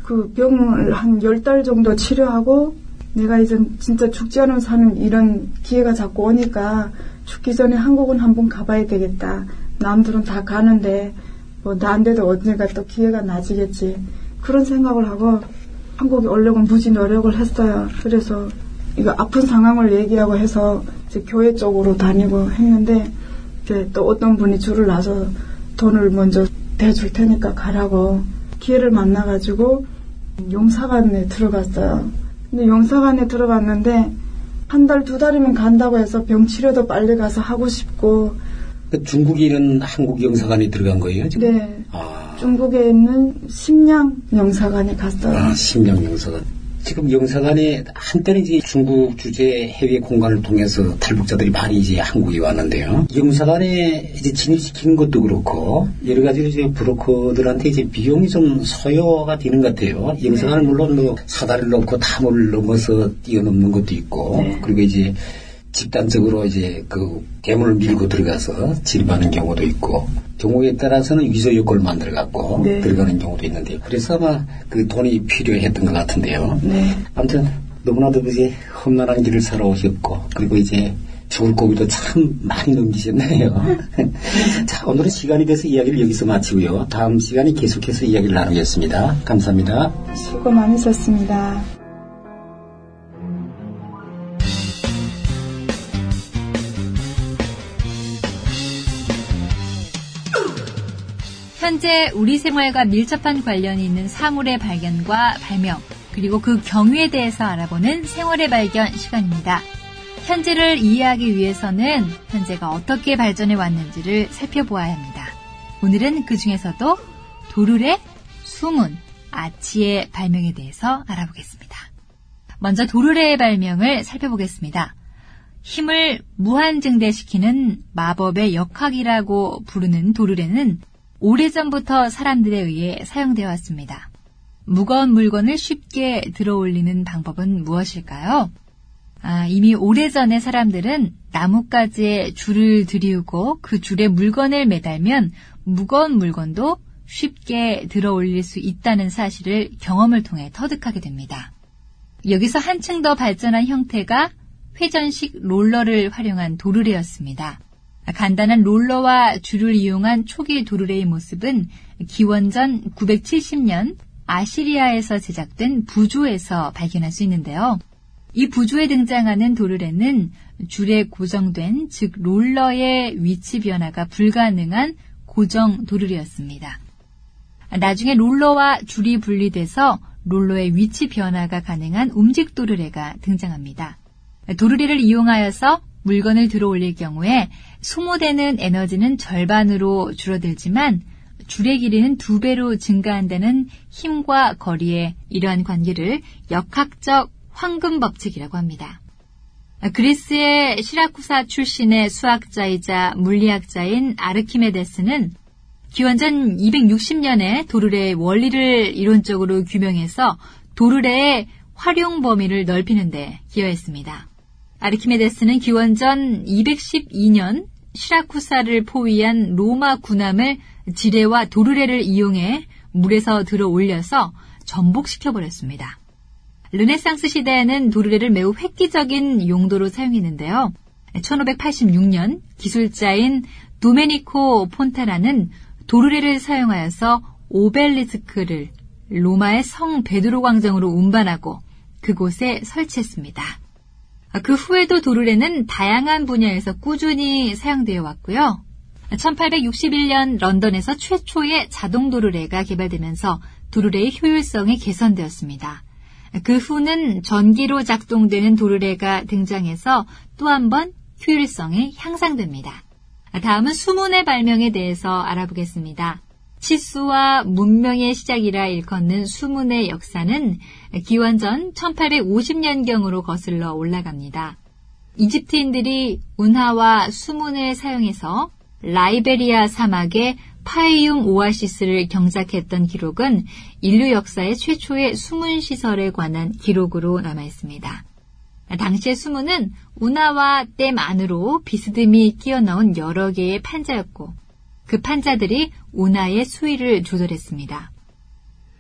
그 병을 한 열 달 정도 치료하고 내가 이제 진짜 죽지 않으면 사는 이런 기회가 자꾸 오니까 죽기 전에 한국은 한번 가봐야 되겠다. 남들은 다 가는데 뭐 나한테도 언젠가 또 기회가 나지겠지. 그런 생각을 하고 한국에 오려고 무지 노력을 했어요. 그래서 이거 아픈 상황을 얘기하고 해서 이제 교회 쪽으로 다니고 했는데 이제 또 어떤 분이 줄을 놔서 돈을 먼저 대줄 테니까 가라고 기회를 만나가지고 용사관에 들어갔어요. 근데 용사관에 들어갔는데 한 달, 두 달이면 간다고 해서 병 치료도 빨리 가서 하고 싶고. 그 중국에 있는 한국 영사관에 들어간 거예요, 지금? 네. 아. 중국에 있는 심양 영사관에 갔어요. 아, 심양 영사관. 지금 영사관에 한때는 이제 중국 주재 해외 공간을 통해서 탈북자들이 많이 이제 한국에 왔는데요. 영사관에 이제 진입시키는 것도 그렇고 여러 가지로 이제 브로커들한테 이제 비용이 좀 소요가 되는 것 같아요. 영사관은 네. 물론 뭐 사다리를 놓고 탐을 넘어서 뛰어넘는 것도 있고 네. 그리고 이제 집단적으로 이제 그 괴물을 밀고 들어가서 진입하는 경우도 있고 경우에 따라서는 위조 요건을 만들어 갖고 네. 들어가는 경우도 있는데요. 그래서 아마 그 돈이 필요했던 것 같은데요. 네. 아무튼 너무나도 이제 험난한 길을 살아오셨고 그리고 이제 죽을 고비도 참 많이 넘기셨네요. 자, 오늘은 시간이 돼서 이야기를 여기서 마치고요. 다음 시간에 계속해서 이야기를 나누겠습니다. 감사합니다. 수고 많으셨습니다. 현재 우리 생활과 밀접한 관련이 있는 사물의 발견과 발명, 그리고 그 경위에 대해서 알아보는 생활의 발견 시간입니다. 현재를 이해하기 위해서는 현재가 어떻게 발전해 왔는지를 살펴보아야 합니다. 오늘은 그 중에서도 도르래, 수문, 아치의 발명에 대해서 알아보겠습니다. 먼저 도르래의 발명을 살펴보겠습니다. 힘을 무한증대시키는 마법의 역학이라고 부르는 도르래는 오래전부터 사람들에 의해 사용되어 왔습니다. 무거운 물건을 쉽게 들어올리는 방법은 무엇일까요? 아, 이미 오래전에 사람들은 나뭇가지에 줄을 들이우고 그 줄에 물건을 매달면 무거운 물건도 쉽게 들어올릴 수 있다는 사실을 경험을 통해 터득하게 됩니다. 여기서 한층 더 발전한 형태가 회전식 롤러를 활용한 도르래였습니다. 간단한 롤러와 줄을 이용한 초기 도르래의 모습은 기원전 구백칠십 년 아시리아에서 제작된 부조에서 발견할 수 있는데요. 이 부조에 등장하는 도르래는 줄에 고정된, 즉 롤러의 위치 변화가 불가능한 고정 도르래였습니다. 나중에 롤러와 줄이 분리돼서 롤러의 위치 변화가 가능한 움직 도르래가 등장합니다. 도르래를 이용하여서 물건을 들어올릴 경우에 소모되는 에너지는 절반으로 줄어들지만 줄의 길이는 두 배로 증가한다는 힘과 거리의 이러한 관계를 역학적 황금 법칙이라고 합니다. 그리스의 시라쿠사 출신의 수학자이자 물리학자인 아르키메데스는 기원전 이백육십 년에 도르래의 원리를 이론적으로 규명해서 도르래의 활용 범위를 넓히는 데 기여했습니다. 아르키메데스는 기원전 이백십이 년 시라쿠사를 포위한 로마 군함을 지뢰와 도르래를 이용해 물에서 들어 올려서 전복시켜버렸습니다. 르네상스 시대에는 도르래를 매우 획기적인 용도로 사용했는데요. 천오백팔십육 년 기술자인 도메니코 폰타나는 도르래를 사용하여서 오벨리스크를 로마의 성 베드로 광장으로 운반하고 그곳에 설치했습니다. 그 후에도 도르래는 다양한 분야에서 꾸준히 사용되어 왔고요. 천팔백육십일 년 런던에서 최초의 자동 도르래가 개발되면서 도르래의 효율성이 개선되었습니다. 그 후는 전기로 작동되는 도르래가 등장해서 또 한 번 효율성이 향상됩니다. 다음은 수문의 발명에 대해서 알아보겠습니다. 치수와 문명의 시작이라 일컫는 수문의 역사는 기원전 천팔백오십 년경으로 거슬러 올라갑니다. 이집트인들이 운하와 수문을 사용해서 라이베리아 사막의 파이움 오아시스를 경작했던 기록은 인류 역사의 최초의 수문 시설에 관한 기록으로 남아있습니다. 당시의 수문은 운하와 댐 안으로 비스듬히 끼어넣은 여러 개의 판자였고 그 판자들이 운하의 수위를 조절했습니다.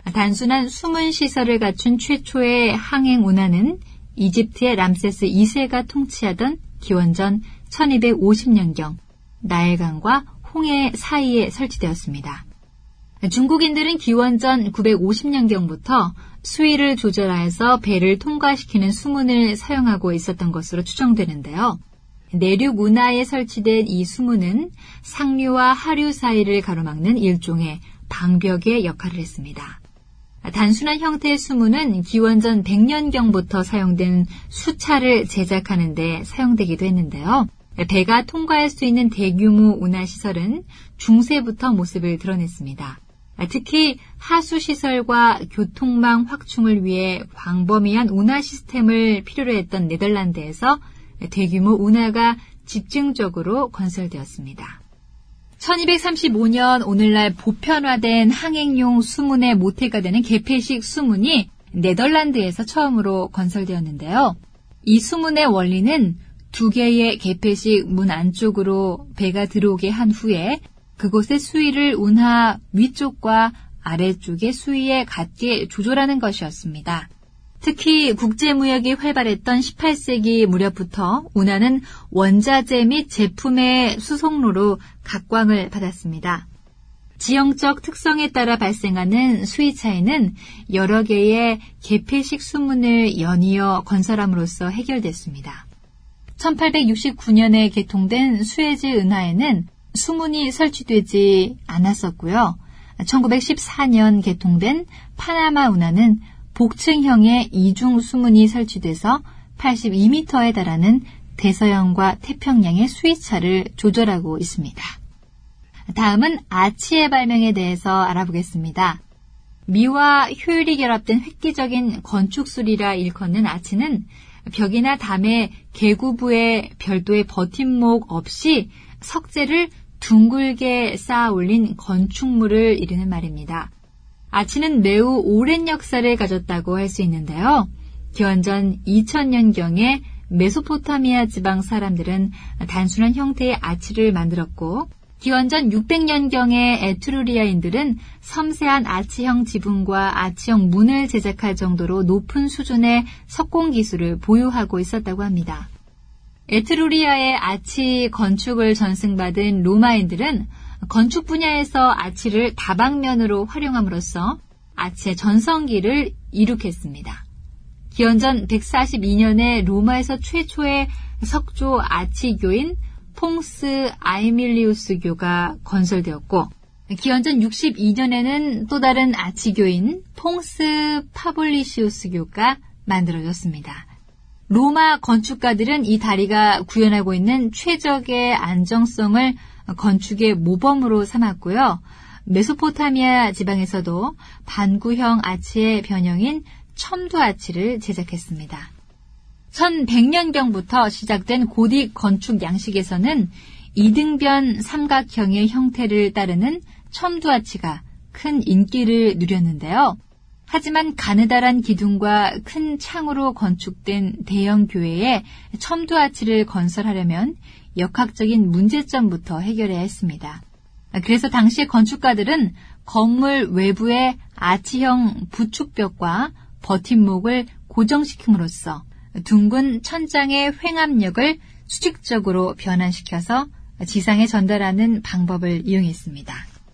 단순한 숨은 시설을 갖춘 최초의 항행 운하는 이집트의 람세스 이 세가 통치하던 기원전 천이백오십 년경 나일강과 홍해 사이에 설치되었습니다. 중국인들은 기원전 구백오십 년경부터 수위를 조절하여서 배를 통과시키는 수문을 사용하고 있었던 것으로 추정되는데요. 내륙 운하에 설치된 이 수문은 상류와 하류 사이를 가로막는 일종의 방벽의 역할을 했습니다. 단순한 형태의 수문은 기원전 백 년경부터 사용된 수차를 제작하는 데 사용되기도 했는데요. 배가 통과할 수 있는 대규모 운하시설은 중세부터 모습을 드러냈습니다. 특히 하수시설과 교통망 확충을 위해 광범위한 운하 시스템을 필요로 했던 네덜란드에서 대규모 운하가 집중적으로 건설되었습니다. 천이백삼십오 년 오늘날 보편화된 항행용 수문의 모태가 되는 개폐식 수문이 네덜란드에서 처음으로 건설되었는데요. 이 수문의 원리는 두 개의 개폐식 문 안쪽으로 배가 들어오게 한 후에 그곳의 수위를 운하 위쪽과 아래쪽의 수위에 같게 조절하는 것이었습니다. 특히 국제무역이 활발했던 십팔 세기 무렵부터 운하는 원자재 및 제품의 수송로로 각광을 받았습니다. 지형적 특성에 따라 발생하는 수위 차이는 여러 개의 개폐식 수문을 연이어 건설함으로써 해결됐습니다. 천팔백육십구 년에 개통된 수에즈 운하에는 수문이 설치되지 않았었고요. 천구백십사 년 개통된 파나마 운하는 복층형의 이중 수문이 설치돼서 팔십이 미터에 달하는 대서양과 태평양의 수위차를 조절하고 있습니다. 다음은 아치의 발명에 대해서 알아보겠습니다. 미와 효율이 결합된 획기적인 건축술이라 일컫는 아치는 벽이나 담의 계구부에 별도의 버팀목 없이 석재를 둥글게 쌓아 올린 건축물을 이르는 말입니다. 아치는 매우 오랜 역사를 가졌다고 할 수 있는데요. 기원전 이천 년경에 메소포타미아 지방 사람들은 단순한 형태의 아치를 만들었고 기원전 육백 년경에 에트루리아인들은 섬세한 아치형 지붕과 아치형 문을 제작할 정도로 높은 수준의 석공 기술을 보유하고 있었다고 합니다. 에트루리아의 아치 건축을 전승받은 로마인들은 건축 분야에서 아치를 다방면으로 활용함으로써 아치의 전성기를 이룩했습니다. 기원전 백사십이 년에 로마에서 최초의 석조 아치교인 퐁스 아이밀리우스교가 건설되었고 기원전 육십이 년에는 또 다른 아치교인 퐁스 파블리시우스교가 만들어졌습니다. 로마 건축가들은 이 다리가 구현하고 있는 최적의 안정성을 건축의 모범으로 삼았고요. 메소포타미아 지방에서도 반구형 아치의 변형인 첨두 아치를 제작했습니다. 천백 년경부터 시작된 고딕 건축 양식에서는 이등변 삼각형의 형태를 따르는 첨두 아치가 큰 인기를 누렸는데요. 하지만 가느다란 기둥과 큰 창으로 건축된 대형 교회에 첨두 아치를 건설하려면 역학적인 문제점부터 해결해야 했습니다. 그래서 당시 건축가들은 건물 외부의 아치형 부축벽과 버팀목을 고정시킴으로써 둥근 천장의 횡압력을 수직적으로 변환시켜서 지상에 전달하는 방법을 이용했습니다.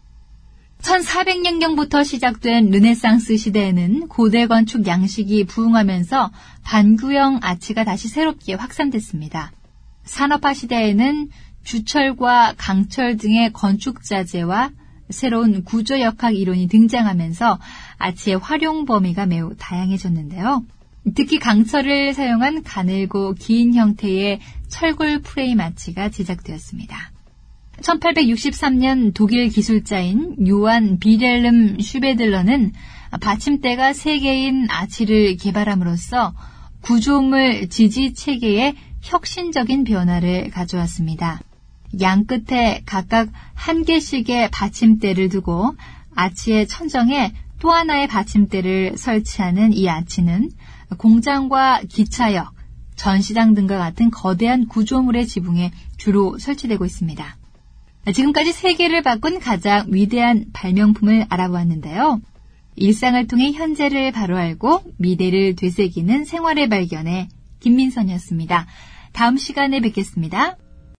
천사백 년경부터 시작된 르네상스 시대에는 고대 건축 양식이 부흥하면서 반구형 아치가 다시 새롭게 확산됐습니다. 산업화 시대에는 주철과 강철 등의 건축 자재와 새로운 구조역학 이론이 등장하면서 아치의 활용 범위가 매우 다양해졌는데요. 특히 강철을 사용한 가늘고 긴 형태의 철골 프레임 아치가 제작되었습니다. 천팔백육십삼 년 독일 기술자인 요한 비렐름 슈베들러는 받침대가 세 개인 아치를 개발함으로써 구조물 지지 체계에 혁신적인 변화를 가져왔습니다. 양 끝에 각각 한 개씩의 받침대를 두고 아치의 천정에 또 하나의 받침대를 설치하는 이 아치는 공장과 기차역, 전시장 등과 같은 거대한 구조물의 지붕에 주로 설치되고 있습니다. 지금까지 세계를 바꾼 가장 위대한 발명품을 알아보았는데요. 일상을 통해 현재를 바로 알고 미래를 되새기는 생활의 발견에 김민선이었습니다. 다음 시간에 뵙겠습니다.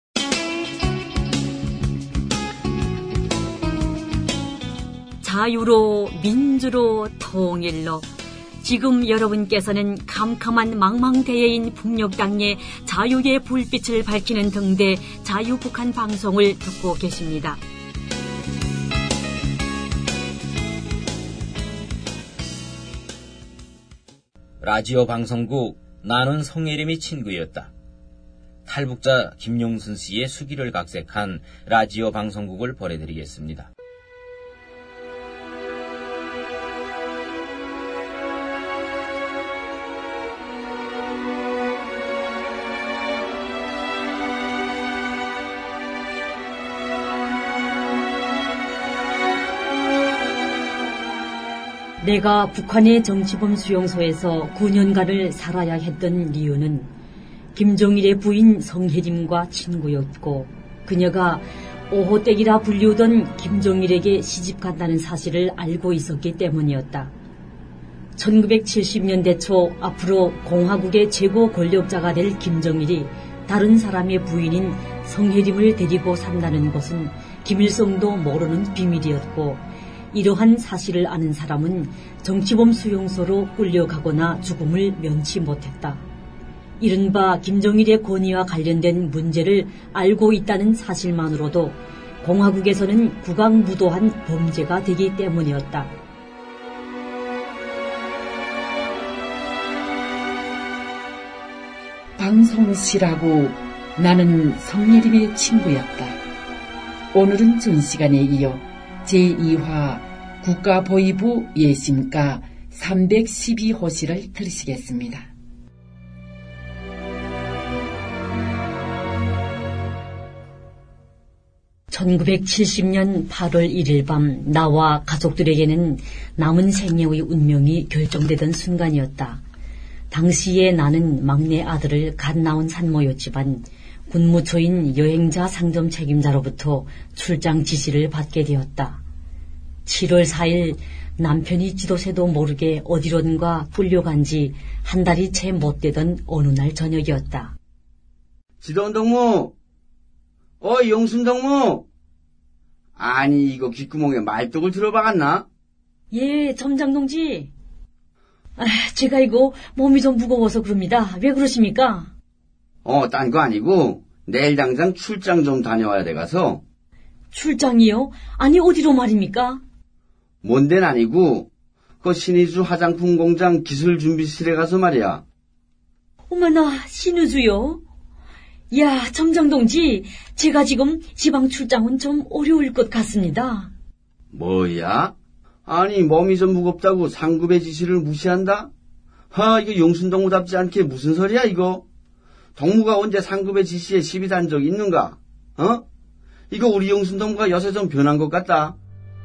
자유로, 민주로, 통일로. 지금 여러분께서는 캄캄한 망망대해인 북녘 땅에 자유의 불빛을 밝히는 등대 자유북한 방송을 듣고 계십니다. 라디오 방송국 나는 성예림이 친구였다. 탈북자 김용순 씨의 수기를 각색한 라디오 방송국을 보내드리겠습니다. 내가 북한의 정치범 수용소에서 구 년간을 살아야 했던 이유는 김정일의 부인 성혜림과 친구였고 그녀가 오호댁이라 불리우던 김정일에게 시집간다는 사실을 알고 있었기 때문이었다. 천구백칠십 년대 초 앞으로 공화국의 최고 권력자가 될 김정일이 다른 사람의 부인인 성혜림을 데리고 산다는 것은 김일성도 모르는 비밀이었고 이러한 사실을 아는 사람은 정치범 수용소로 끌려가거나 죽음을 면치 못했다. 이른바 김정일의 권위와 관련된 문제를 알고 있다는 사실만으로도 공화국에서는 국악무도한 범죄가 되기 때문이었다. 방송실하고 나는 성예림의 친구였다. 오늘은 전 시간에 이어 제이 화 국가보위부 예심가 삼백십이 호시를 들으시겠습니다. 천구백칠십 년 팔월 일일 밤 나와 가족들에게는 남은 생애의 운명이 결정되던 순간이었다. 당시에 나는 막내 아들을 갓 낳은 산모였지만 군무초인 여행자 상점 책임자로부터 출장 지시를 받게 되었다. 칠월 사일 남편이 지도새도 모르게 어디론가 끌려간 지 한 달이 채 못 되던 어느 날 저녁이었다. 지도원동무! 어이 용순동무! 아니 이거 귓구멍에 말뚝을 들어박았나? 예, 점장동지. 아, 제가 이거 몸이 좀 무거워서 그럽니다. 왜 그러십니까? 어, 딴 거 아니고 내일 당장 출장 좀 다녀와야 돼가서. 출장이요? 아니 어디로 말입니까? 먼 데는 아니고 그 신의주 화장품 공장 기술준비실에 가서 말이야. 어머나, 신의주요? 야, 점장동지, 제가 지금 지방 출장은 좀 어려울 것 같습니다. 뭐야? 아니 몸이 좀 무겁다고 상급의 지시를 무시한다? 하, 이거 용순동무답지 않게 무슨 소리야 이거? 동무가 언제 상급의 지시에 시비단 적 있는가? 어? 이거 우리 용순동무가 요새 좀 변한 것 같다.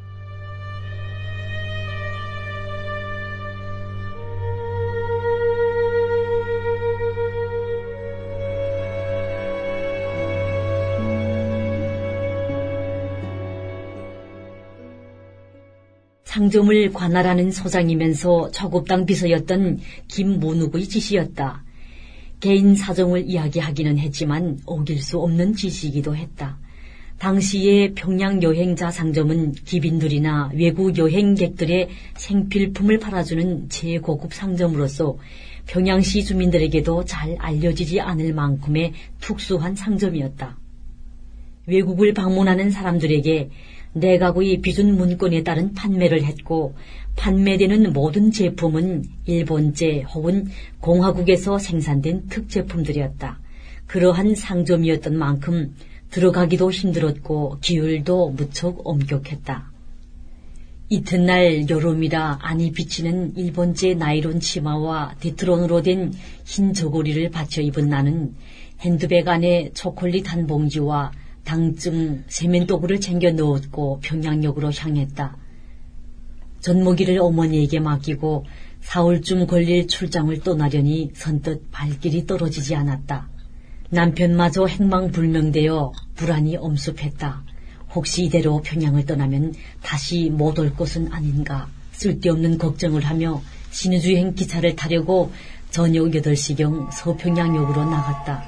상점을 관할하는 소장이면서 초급당 비서였던 김문욱의 지시였다. 개인 사정을 이야기하기는 했지만 어길 수 없는 지시이기도 했다. 당시에 평양 여행자 상점은 기빈들이나 외국 여행객들의 생필품을 팔아주는 최고급 상점으로서 평양시 주민들에게도 잘 알려지지 않을 만큼의 특수한 상점이었다. 외국을 방문하는 사람들에게 내각의 비준 문건에 따른 판매를 했고 판매되는 모든 제품은 일본제 혹은 공화국에서 생산된 특제품들이었다. 그러한 상점이었던 만큼 들어가기도 힘들었고 기울도 무척 엄격했다. 이튿날 여름이라 안이 비치는 일본제 나이론 치마와 디트론으로 된 흰 저고리를 받쳐 입은 나는 핸드백 안에 초콜릿 한 봉지와 당증, 세면도구를 챙겨 넣었고 평양역으로 향했다. 전모기를 어머니에게 맡기고 사흘쯤 걸릴 출장을 떠나려니 선뜻 발길이 떨어지지 않았다. 남편마저 행방불명되어 불안이 엄습했다. 혹시 이대로 평양을 떠나면 다시 못 올 것은 아닌가 쓸데없는 걱정을 하며 신의주행 기차를 타려고 저녁 여덟 시경 서평양역으로 나갔다.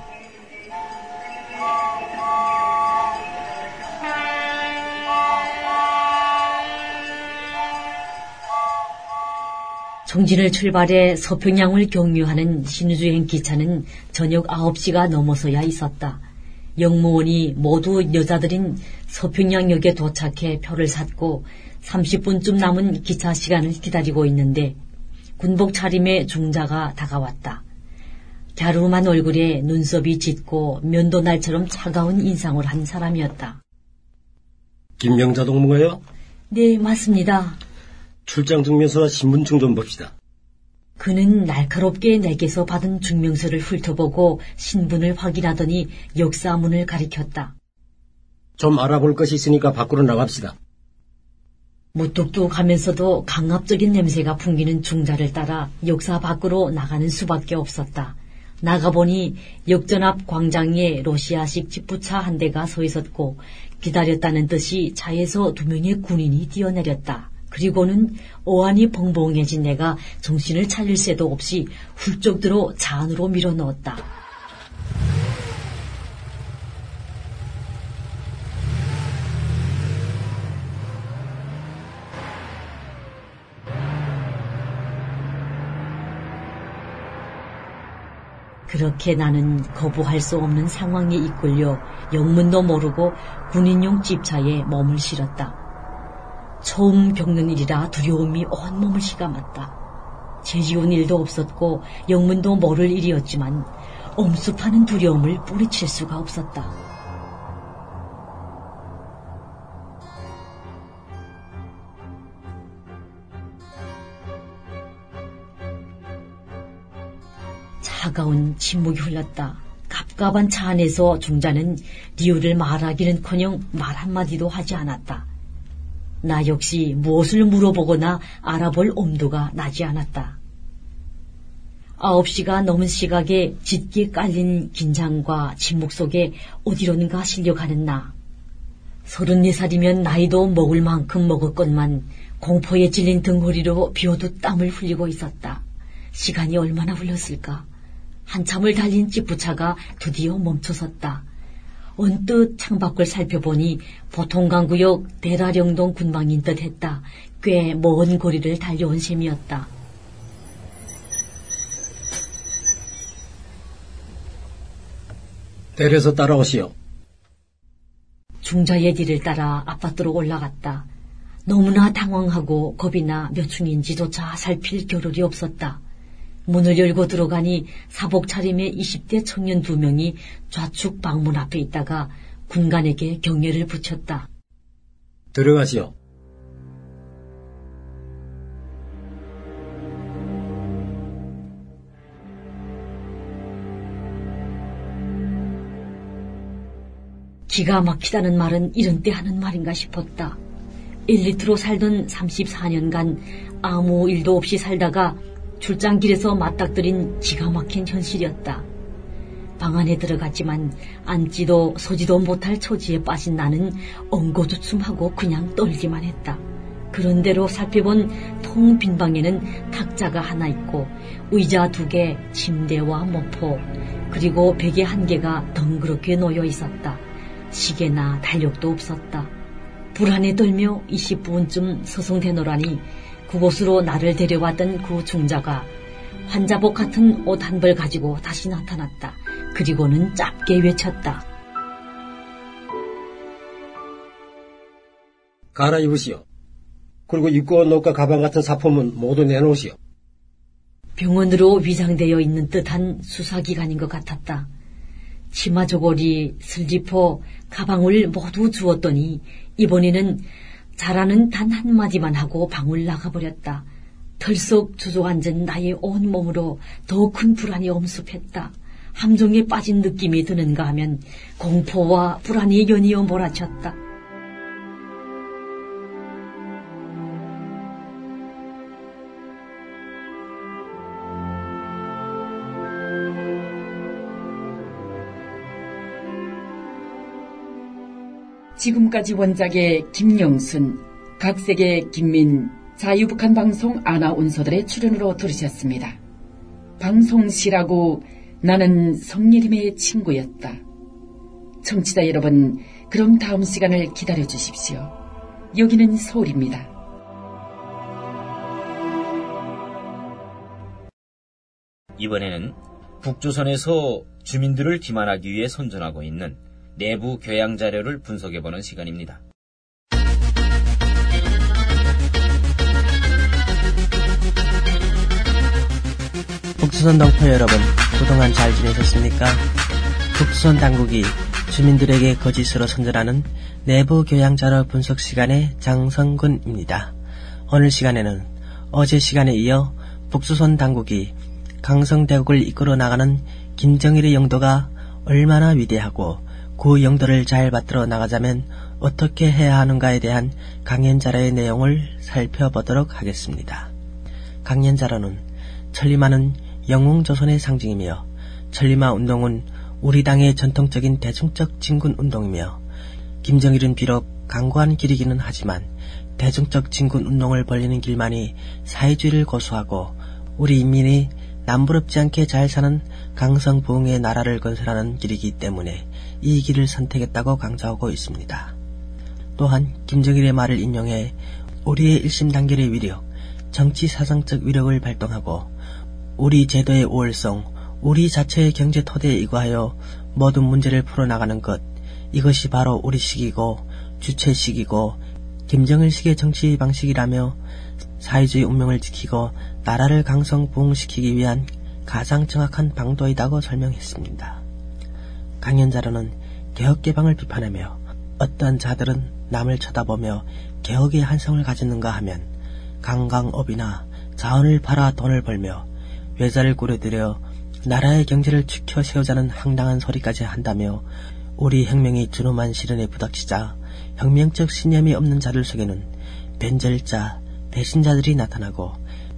청진을 출발해 서평양을 경유하는 신의주행 기차는 저녁 아홉 시가 넘어서야 있었다. 영무원이 모두 여자들인 서평양역에 도착해 표를 샀고 삼십 분쯤 남은 기차 시간을 기다리고 있는데 군복 차림의 중자가 다가왔다. 갸름한 얼굴에 눈썹이 짙고 면도날처럼 차가운 인상을 한 사람이었다. 김영자 동무가요? 네, 맞습니다. 출장 증명서와 신분증 좀 봅시다. 그는 날카롭게 내게서 받은 증명서를 훑어보고 신분을 확인하더니 역사문을 가리켰다. 좀 알아볼 것이 있으니까 밖으로 나갑시다. 무뚝뚝하면서도 강압적인 냄새가 풍기는 중자를 따라 역사 밖으로 나가는 수밖에 없었다. 나가보니 역전 앞 광장에 러시아식 지프차 한 대가 서 있었고 기다렸다는 듯이 차에서 두 명의 군인이 뛰어내렸다. 그리고는 어안이 벙벙해진 내가 정신을 차릴 새도 없이 훌쩍 들어 차 안으로 밀어넣었다. 그렇게 나는 거부할 수 없는 상황에 이끌려 영문도 모르고 군인용 집차에 몸을 실었다. 처음 겪는 일이라 두려움이 온몸을 시감았다. 죄지은 일도 없었고 영문도 모를 일이었지만 엄습하는 두려움을 뿌리칠 수가 없었다. 차가운 침묵이 흘렀다. 갑갑한 차 안에서 중자는 이유를 말하기는커녕 말 한마디도 하지 않았다. 나 역시 무엇을 물어보거나 알아볼 엄두가 나지 않았다. 아홉 시가 넘은 시각에 짙게 깔린 긴장과 침묵 속에 어디론가 실려가는 나. 서른네 살이면 나이도 먹을 만큼 먹었건만 공포에 찔린 등허리로 비오듯 땀을 흘리고 있었다. 시간이 얼마나 흘렀을까? 한참을 달린 지프차가 드디어 멈춰섰다. 언뜻 창밖을 살펴보니 보통강구역 대라령동 군방인 듯했다. 꽤 먼 거리를 달려온 셈이었다. 내려서 따라오시오. 중자의 뒤를 따라 아파트로 올라갔다. 너무나 당황하고 겁이 나 몇 층인지조차 살필 겨를이 없었다. 문을 열고 들어가니 사복 차림의 이십 대 청년 두 명이 좌측 방문 앞에 있다가 군관에게 경례를 붙였다. 들어가시오. 기가 막히다는 말은 이런 때 하는 말인가 싶었다. 엘리트로 살던 삼십사 년간 아무 일도 없이 살다가 출장길에서 맞닥뜨린 기가 막힌 현실이었다. 방 안에 들어갔지만 앉지도 서지도 못할 처지에 빠진 나는 엉거주춤하고 그냥 떨기만 했다. 그런대로 살펴본 통 빈 방에는 탁자가 하나 있고 의자 두 개, 침대와 모포, 그리고 베개 한 개가 덩그렇게 놓여 있었다. 시계나 달력도 없었다. 불안에 떨며 이십 분쯤 서성대노라니 그곳으로 나를 데려왔던 그 중자가 환자복 같은 옷 한 벌 가지고 다시 나타났다. 그리고는 짧게 외쳤다. 갈아입으시오. 그리고 입고 옷과 가방 같은 사품은 모두 내놓으시오. 병원으로 위장되어 있는 듯한 수사기관인 것 같았다. 치마 저고리, 슬리퍼, 가방을 모두 주었더니 이번에는 자라는 단 한마디만 하고 방을 나가버렸다. 털썩 주저앉은 나의 온몸으로 더 큰 불안이 엄습했다. 함정에 빠진 느낌이 드는가 하면 공포와 불안이 연이어 몰아쳤다. 지금까지 원작의 김영순, 각색의 김민, 자유북한 방송 아나운서들의 출연으로 들으셨습니다. 방송시라고 나는 성예림의 친구였다. 청취자 여러분, 그럼 다음 시간을 기다려 주십시오. 여기는 서울입니다. 이번에는 북조선에서 주민들을 기만하기 위해 선전하고 있는 내부 교양 자료를 분석해보는 시간입니다. 북조선 동포 여러분, 그동안 잘 지내셨습니까? 북조선 당국이 주민들에게 거짓으로 선전하는 내부 교양 자료 분석 시간의 장성근입니다. 오늘 시간에는 어제 시간에 이어 북조선 당국이 강성대국을 이끌어 나가는 김정일의 영도가 얼마나 위대하고 그 영도를 잘 받들어 나가자면 어떻게 해야 하는가에 대한 강연자료의 내용을 살펴보도록 하겠습니다. 강연자료는 천리마는 영웅조선의 상징이며 천리마 운동은 우리 당의 전통적인 대중적 진군 운동이며 김정일은 비록 강고한 길이기는 하지만 대중적 진군 운동을 벌리는 길만이 사회주의를 고수하고 우리 인민이 남부럽지 않게 잘 사는 강성부흥의 나라를 건설하는 길이기 때문에 이 길을 선택했다고 강조하고 있습니다. 또한 김정일의 말을 인용해 우리의 일심단결의 위력, 정치사상적 위력을 발동하고 우리 제도의 우월성, 우리 자체의 경제 토대에 이거하여 모든 문제를 풀어나가는 것, 이것이 바로 우리식이고 주체식이고 김정일식의 정치 방식이라며 사회주의 운명을 지키고 나라를 강성부흥시키기 위한 가장 정확한 방도이다고 설명했습니다. 강연자료는 개혁개방을 비판하며 어떤 자들은 남을 쳐다보며 개혁의 한성을 가졌는가 하면 강강업이나 자원을 팔아 돈을 벌며 외자를 꾸려들여 나라의 경제를 지켜 세우자는 황당한 소리까지 한다며 우리 혁명이 준엄한 시련에 부닥치자 혁명적 신념이 없는 자들 속에는 변절자, 배신자들이 나타나고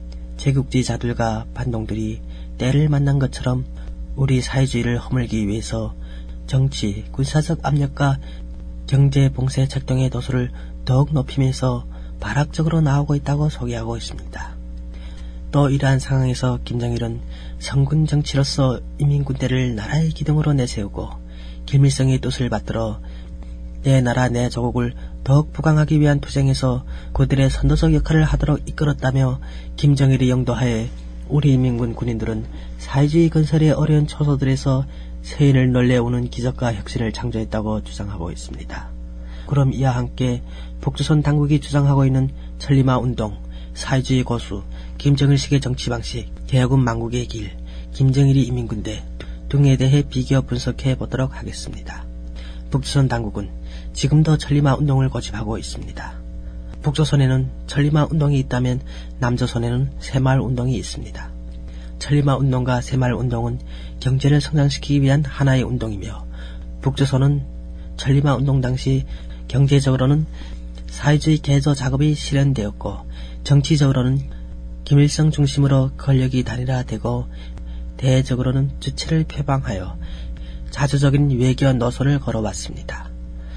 제국주의자들과 반동들이 때를 만난 것처럼 우리 사회주의를 허물기 위해서 정치, 군사적 압력과 경제 봉쇄 책동의 도수를 더욱 높이면서 발악적으로 나오고 있다고 소개하고 있습니다. 또 이러한 상황에서 김정일은 성군 정치로서 인민군대를 나라의 기둥으로 내세우고 김일성의 뜻을 받들어 내 나라 내 조국을 더욱 부강하기 위한 투쟁에서 그들의 선도적 역할을 하도록 이끌었다며 김정일의 영도하에 우리 인민군 군인들은 사회주의 건설의 어려운 초소들에서 세인을 놀래오는 기적과 혁신을 창조했다고 주장하고 있습니다. 그럼 이와 함께 북조선 당국이 주장하고 있는 천리마 운동, 사회주의 고수, 김정일식의 정치 방식, 개혁은 망국의 길, 김정일이 인민군대 등에 대해 비교 분석해 보도록 하겠습니다. 북조선 당국은 지금도 천리마 운동을 고집하고 있습니다. 북조선에는 천리마 운동이 있다면 남조선에는 새마을 운동이 있습니다. 천리마 운동과 새마을 운동은 경제를 성장시키기 위한 하나의 운동이며 북조선은 천리마 운동 당시 경제적으로는 사회주의 개조 작업이 실현되었고 정치적으로는 김일성 중심으로 권력이 단일화되고 대외적으로는 주체를 표방하여 자주적인 외교 노선을 걸어왔습니다.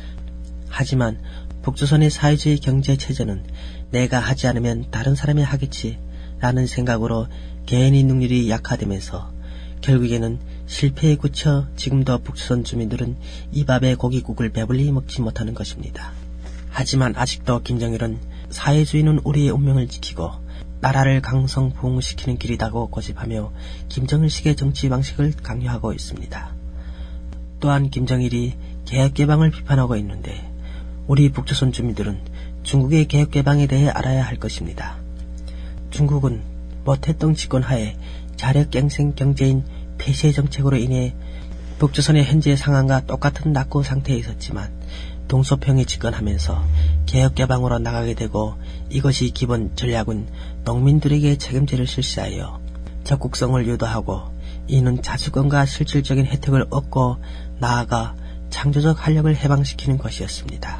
하지만 북조선의 사회주의 경제체제는 내가 하지 않으면 다른 사람이 하겠지 라는 생각으로 개인의 능률이 약화되면서 결국에는 실패에 굳혀 지금도 북조선 주민들은 이 밥에 고깃국을 배불리 먹지 못하는 것입니다. 하지만 아직도 김정일은 사회주의는 우리의 운명을 지키고 나라를 강성부흥시키는 길이라고 고집하며 김정일식의 정치 방식을 강요하고 있습니다. 또한 김정일이 개혁개방을 비판하고 있는데 우리 북조선 주민들은 중국의 개혁개방에 대해 알아야 할 것입니다. 중국은 모태동 집권하에 자력갱생 경제인 폐쇄 정책으로 인해 북조선의 현재 상황과 똑같은 낙후 상태에 있었지만 동서평이 집권하면서 개혁개방으로 나가게 되고 이것이 기본 전략은 농민들에게 책임제를 실시하여 적국성을 유도하고 이는 자주권과 실질적인 혜택을 얻고 나아가 창조적 활력을 해방시키는 것이었습니다.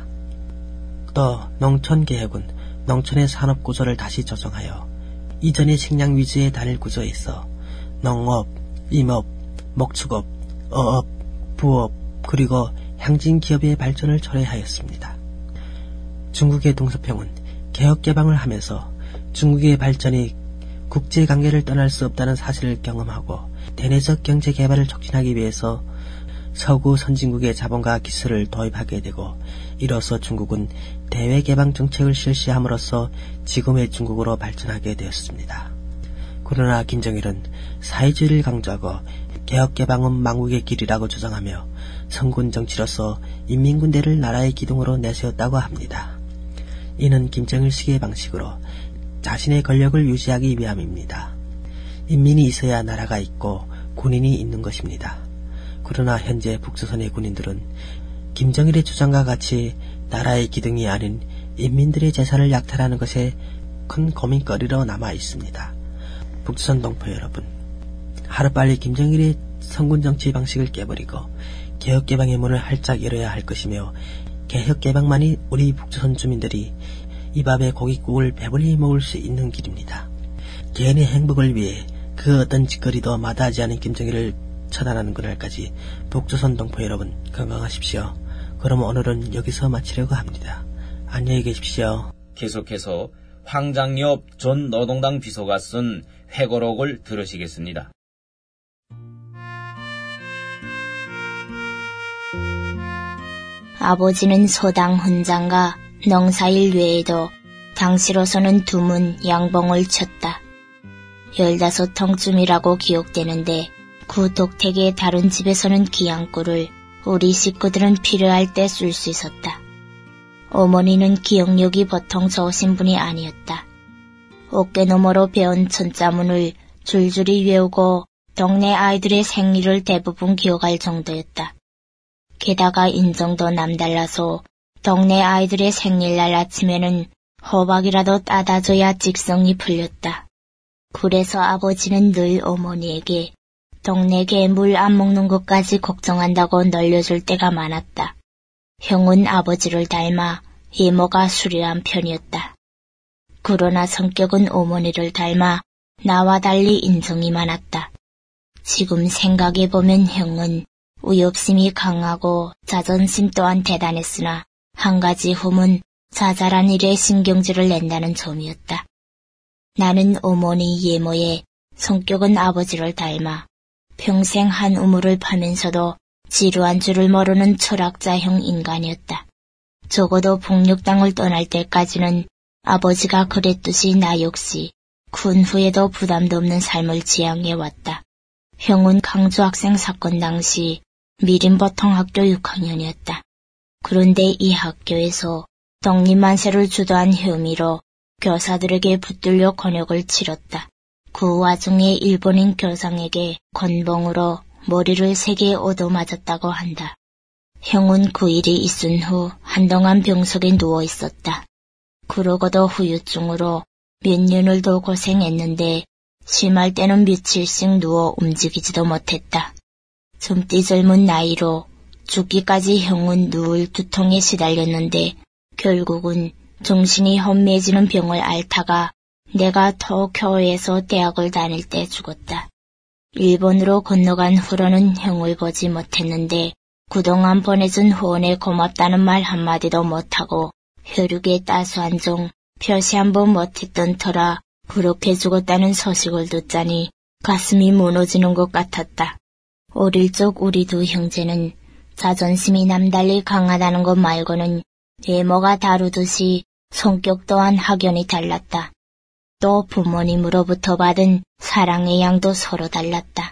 또 농촌개혁은 농촌의 산업구조를 다시 조정하여 이전의 식량 위주의 단일 구조에서 농업, 임업, 목축업, 어업, 부업 그리고 향진기업의 발전을 초래하였습니다. 중국의 동서평은 개혁개방을 하면서 중국의 발전이 국제관계를 떠날 수 없다는 사실을 경험하고 대내적 경제 개발을 촉진하기 위해서 서구 선진국의 자본과 기술을 도입하게 되고, 이로써 중국은 대외 개방 정책을 실시함으로써 지금의 중국으로 발전하게 되었습니다. 그러나 김정일은 사회주의를 강조하고 개혁 개방은 망국의 길이라고 주장하며 성군 정치로서 인민군대를 나라의 기둥으로 내세웠다고 합니다. 이는 김정일식의 방식으로 자신의 권력을 유지하기 위함입니다. 인민이 있어야 나라가 있고 군인이 있는 것입니다. 그러나 현재 북조선의 군인들은 김정일의 주장과 같이 나라의 기둥이 아닌 인민들의 재산을 약탈하는 것에 큰 고민거리로 남아 있습니다. 북조선 동포 여러분, 하루빨리 김정일의 성군정치 방식을 깨버리고 개혁개방의 문을 활짝 열어야 할 것이며, 개혁개방만이 우리 북조선 주민들이 이 밥에 고깃국을 배불리 먹을 수 있는 길입니다. 개인의 행복을 위해 그 어떤 짓거리도 마다하지 않은 김정일을 처단하는 그날까지 북조선 동포 여러분 건강하십시오. 그럼 오늘은 여기서 마치려고 합니다. 안녕히 계십시오. 계속해서 황장엽 전 노동당 비서가 쓴 회고록을 들으시겠습니다. 아버지는 서당 헌장과 농사일 외에도 당시로서는 두문 양봉을 쳤다. 열다섯 통쯤이라고 기억되는데 그 독택의 다른 집에서는 기양꿀을 우리 식구들은 필요할 때 쓸 수 있었다. 어머니는 기억력이 보통 좋으신 분이 아니었다. 어깨너머로 배운 천자문을 줄줄이 외우고 동네 아이들의 생일을 대부분 기억할 정도였다. 게다가 인정도 남달라서 동네 아이들의 생일날 아침에는 호박이라도 따다 줘야 직성이 풀렸다. 그래서 아버지는 늘 어머니에게 동네 개 물 안 먹는 것까지 걱정한다고 놀려줄 때가 많았다. 형은 아버지를 닮아 이모가 수려한 편이었다. 그러나 성격은 어머니를 닮아 나와 달리 인정이 많았다. 지금 생각해보면 형은 의욕심이 강하고 자존심 또한 대단했으나 한 가지 흠은 자잘한 일에 신경질을 낸다는 점이었다. 나는 어머니 예모의 성격은 아버지를 닮아 평생 한 우물을 파면서도 지루한 줄을 모르는 철학자형 인간이었다. 적어도 북녘땅을 떠날 때까지는 아버지가 그랬듯이 나 역시 군 후에도 부담도 없는 삶을 지향해왔다. 형은 강주 학생 사건 당시 미림보통학교 육 학년이었다. 그런데 이 학교에서 독립만세를 주도한 혐의로 교사들에게 붙들려 곤욕을 치렀다. 그 와중에 일본인 교상에게 건봉으로 머리를 세게 얻어맞았다고 한다. 형은 그 일이 있은 후 한동안 병석에 누워 있었다. 그러고도 후유증으로 몇 년을 더 고생했는데 심할 때는 며칠씩 누워 움직이지도 못했다. 젊디 젊은 나이로 죽기까지 형은 누울 두통에 시달렸는데 결국은 정신이 혼미해지는 병을 앓다가 내가 도쿄에서 대학을 다닐 때 죽었다. 일본으로 건너간 후로는 형을 보지 못했는데 그동안 보내준 후원에 고맙다는 말 한마디도 못하고 혈육의 따스한 종 표시 한번 못했던 터라 그렇게 죽었다는 소식을 듣자니 가슴이 무너지는 것 같았다. 어릴 적 우리 두 형제는 자존심이 남달리 강하다는 것 말고는 외모가 다르듯이 성격 또한 확연히 달랐다. 또 부모님으로부터 받은 사랑의 양도 서로 달랐다.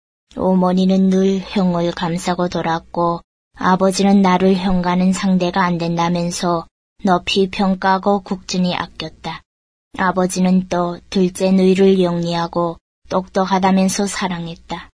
어머니는 늘 형을 감싸고 돌았고 아버지는 나를 형과는 상대가 안 된다면서 높이 평가하고 국준히 아꼈다. 아버지는 또 둘째 누이를 영리하고 똑똑하다면서 사랑했다.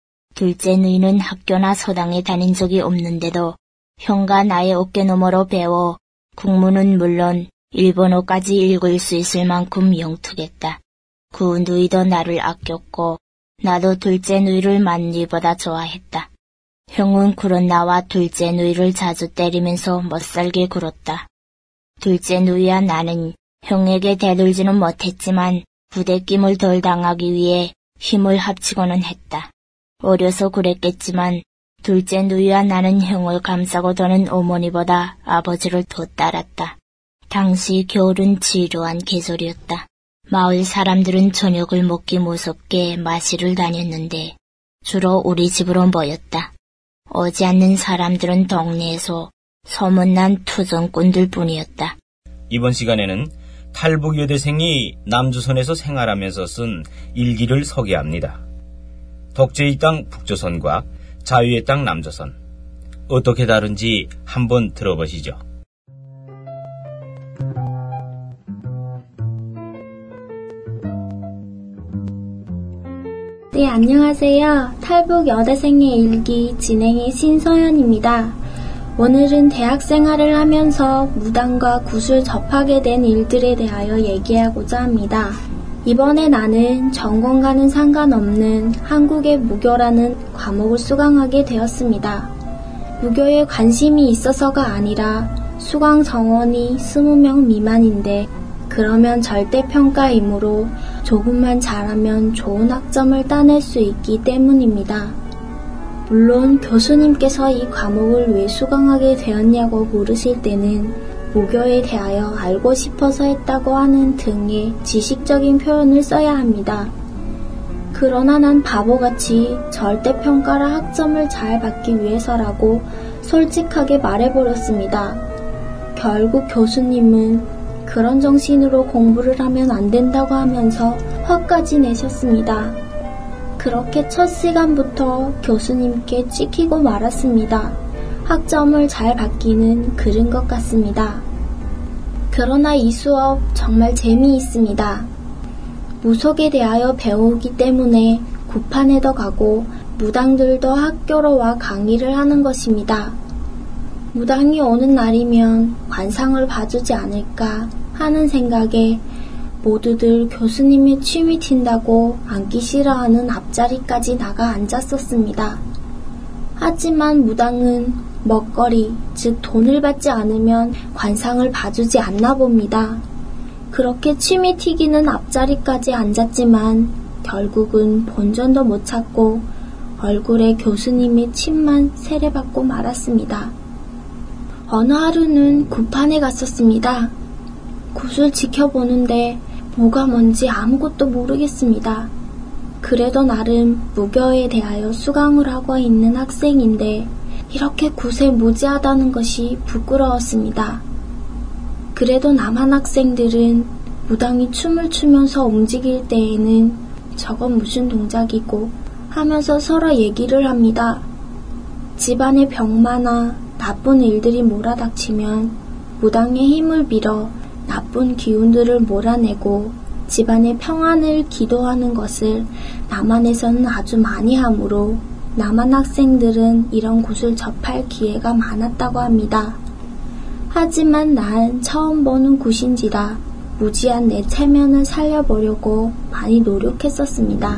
둘째 누이는 학교나 서당에 다닌 적이 없는데도 형과 나의 어깨너머로 배워 국문은 물론 일본어까지 읽을 수 있을 만큼 영특했다. 그 누이도 나를 아꼈고 나도 둘째 누이를 만리보다 좋아했다. 형은 그런 나와 둘째 누이를 자주 때리면서 못살게 굴었다. 둘째 누이와 나는 형에게 대들지는 못했지만 부대낌을 덜 당하기 위해 힘을 합치고는 했다. 어려서 그랬겠지만 둘째 누이와 나는 형을 감싸고 도는 어머니보다 아버지를 더 따랐다. 당시 겨울은 지루한 계절이었다. 마을 사람들은 저녁을 먹기 무섭게 마시를 다녔는데 주로 우리 집으로 모였다. 오지 않는 사람들은 동네에서 소문난 투정꾼들 뿐이었다. 이번 시간에는 탈북 여대생이 남조선에서 생활하면서 쓴 일기를 소개합니다. 독재의 땅 북조선과 자유의 땅 남조선. 어떻게 다른지 한번 들어보시죠. 네, 안녕하세요. 탈북 여대생의 일기 진행의 신서연입니다. 오늘은 대학 생활을 하면서 무당과 굿을 접하게 된 일들에 대하여 얘기하고자 합니다. 이번에 나는 전공과는 상관없는 한국의 무교라는 과목을 수강하게 되었습니다. 무교에 관심이 있어서가 아니라 수강 정원이 스무 명 미만인데 그러면 절대평가이므로 조금만 잘하면 좋은 학점을 따낼 수 있기 때문입니다. 물론 교수님께서 이 과목을 왜 수강하게 되었냐고 물으실 때는 무교에 대하여 알고 싶어서 했다고 하는 등의 지식적인 표현을 써야 합니다. 그러나 난 바보같이 절대평가라 학점을 잘 받기 위해서라고 솔직하게 말해버렸습니다. 결국 교수님은 그런 정신으로 공부를 하면 안 된다고 하면서 화까지 내셨습니다. 그렇게 첫 시간부터 교수님께 찍히고 말았습니다. 학점을 잘 받기는 그른 것 같습니다. 그러나 이 수업 정말 재미있습니다. 무속에 대하여 배우기 때문에 구판에도 가고 무당들도 학교로 와 강의를 하는 것입니다. 무당이 오는 날이면 관상을 봐주지 않을까 하는 생각에 모두들 교수님의 취미 튄다고 앉기 싫어하는 앞자리까지 나가 앉았었습니다. 하지만 무당은 먹거리, 즉 돈을 받지 않으면 관상을 봐주지 않나 봅니다. 그렇게 취미 튀기는 앞자리까지 앉았지만 결국은 본전도 못 찾고 얼굴에 교수님의 침만 세례받고 말았습니다. 어느 하루는 굿판에 갔었습니다. 굿을 지켜보는데 뭐가 뭔지 아무것도 모르겠습니다. 그래도 나름 무교에 대하여 수강을 하고 있는 학생인데 이렇게 굿에 무지하다는 것이 부끄러웠습니다. 그래도 남한 학생들은 무당이 춤을 추면서 움직일 때에는 저건 무슨 동작이고 하면서 서로 얘기를 합니다. 집안에 병마나 나쁜 일들이 몰아닥치면 무당의 힘을 빌어 나쁜 기운들을 몰아내고 집안의 평안을 기도하는 것을 남한에서는 아주 많이 하므로 남한 학생들은 이런 굿을 접할 기회가 많았다고 합니다. 하지만 난 처음 보는 굿인지라 무지한 내 체면을 살려보려고 많이 노력했었습니다.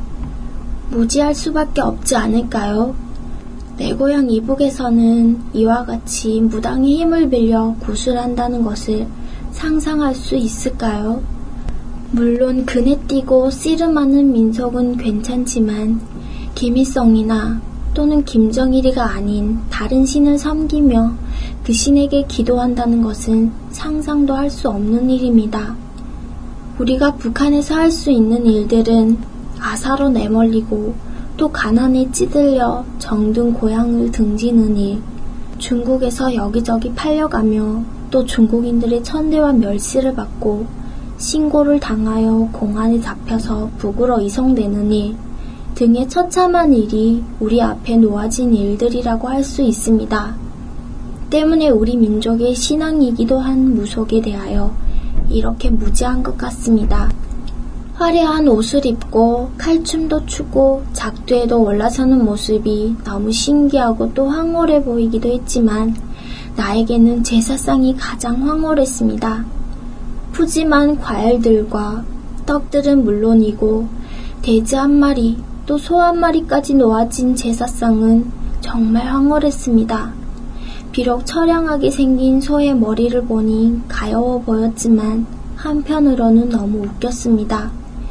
무지할 수밖에 없지 않을까요? 내 고향 이북에서는 이와 같이 무당의 힘을 빌려 굿을 한다는 것을 상상할 수 있을까요? 물론 그네 띄고 씨름하는 민속은 괜찮지만 김일성이나 또는 김정일이가 아닌 다른 신을 섬기며 그 신에게 기도한다는 것은 상상도 할 수 없는 일입니다. 우리가 북한에서 할 수 있는 일들은 아사로 내몰리고 또 가난에 찌들려 정든 고향을 등지는 일, 중국에서 여기저기 팔려가며 또 중국인들의 천대와 멸시를 받고 신고를 당하여 공안에 잡혀서 북으로 이송되는 일 등의 처참한 일이 우리 앞에 놓아진 일들이라고 할 수 있습니다. 때문에 우리 민족의 신앙이기도 한 무속에 대하여 이렇게 무지한 것 같습니다. 화려한 옷을 입고 칼춤도 추고 작두에도 올라서는 모습이 너무 신기하고 또 황홀해 보이기도 했지만 나에게는 제사상이 가장 황홀했습니다. 푸짐한 과일들과 떡들은 물론이고 돼지 한 마리 또 소 한 마리까지 놓아진 제사상은 정말 황홀했습니다. 비록 처량하게 생긴 소의 머리를 보니 가여워 보였지만 한편으로는 너무 웃겼습니다.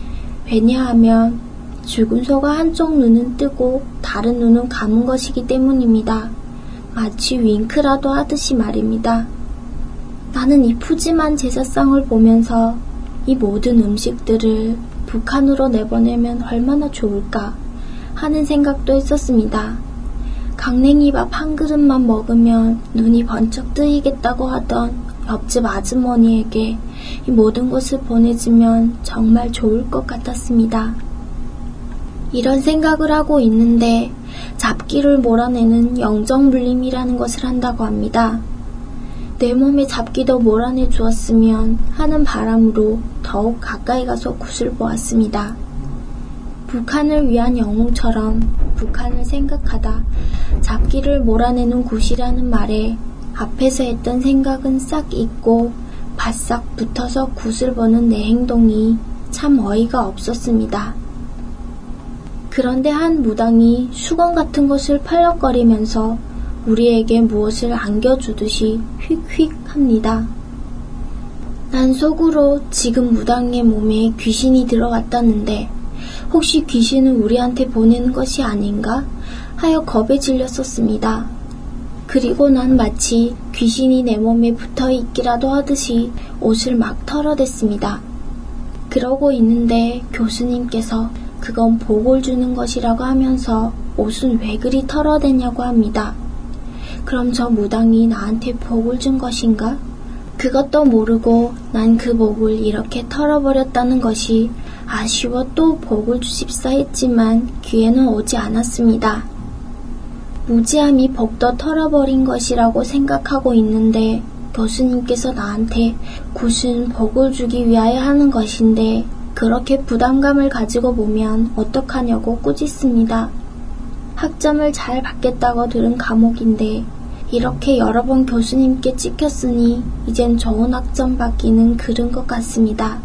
왜냐하면 죽은 소가 한쪽 눈은 뜨고 다른 눈은 감은 것이기 때문입니다. 마치 윙크라도 하듯이 말입니다. 나는 이 푸짐한 제사상을 보면서 이 모든 음식들을 북한으로 내보내면 얼마나 좋을까 하는 생각도 했었습니다. 강냉이밥 한 그릇만 먹으면 눈이 번쩍 뜨이겠다고 하던 옆집 아주머니에게 이 모든 것을 보내주면 정말 좋을 것 같았습니다. 이런 생각을 하고 있는데 잡기를 몰아내는 영정물림이라는 것을 한다고 합니다. 내 몸에 잡기도 몰아내 주었으면 하는 바람으로 더욱 가까이 가서 굿을 보았습니다. 북한을 위한 영웅처럼 북한을 생각하다 잡기를 몰아내는 굿이라는 말에 앞에서 했던 생각은 싹 잊고 바싹 붙어서 굿을 보는 내 행동이 참 어이가 없었습니다. 그런데 한 무당이 수건 같은 것을 팔럭거리면서 우리에게 무엇을 안겨주듯이 휙휙 합니다. 난 속으로 지금 무당의 몸에 귀신이 들어갔다는데 혹시 귀신을 우리한테 보내는 것이 아닌가 하여 겁에 질렸었습니다. 그리고 난 마치 귀신이 내 몸에 붙어있기라도 하듯이 옷을 막 털어댔습니다. 그러고 있는데 교수님께서 그건 복을 주는 것이라고 하면서 옷은 왜 그리 털어댔냐고 합니다. 그럼 저 무당이 나한테 복을 준 것인가? 그것도 모르고 난 그 복을 이렇게 털어버렸다는 것이 아쉬워 또 복을 주십사 했지만 귀에는 오지 않았습니다. 무지함이 복도 털어버린 것이라고 생각하고 있는데 교수님께서 나한테 굿은 복을 주기 위하여 하는 것인데 그렇게 부담감을 가지고 보면 어떡하냐고 꾸짖습니다. 학점을 잘 받겠다고 들은 과목인데 이렇게 여러 번 교수님께 찍혔으니 이젠 좋은 학점 받기는 그른 것 같습니다.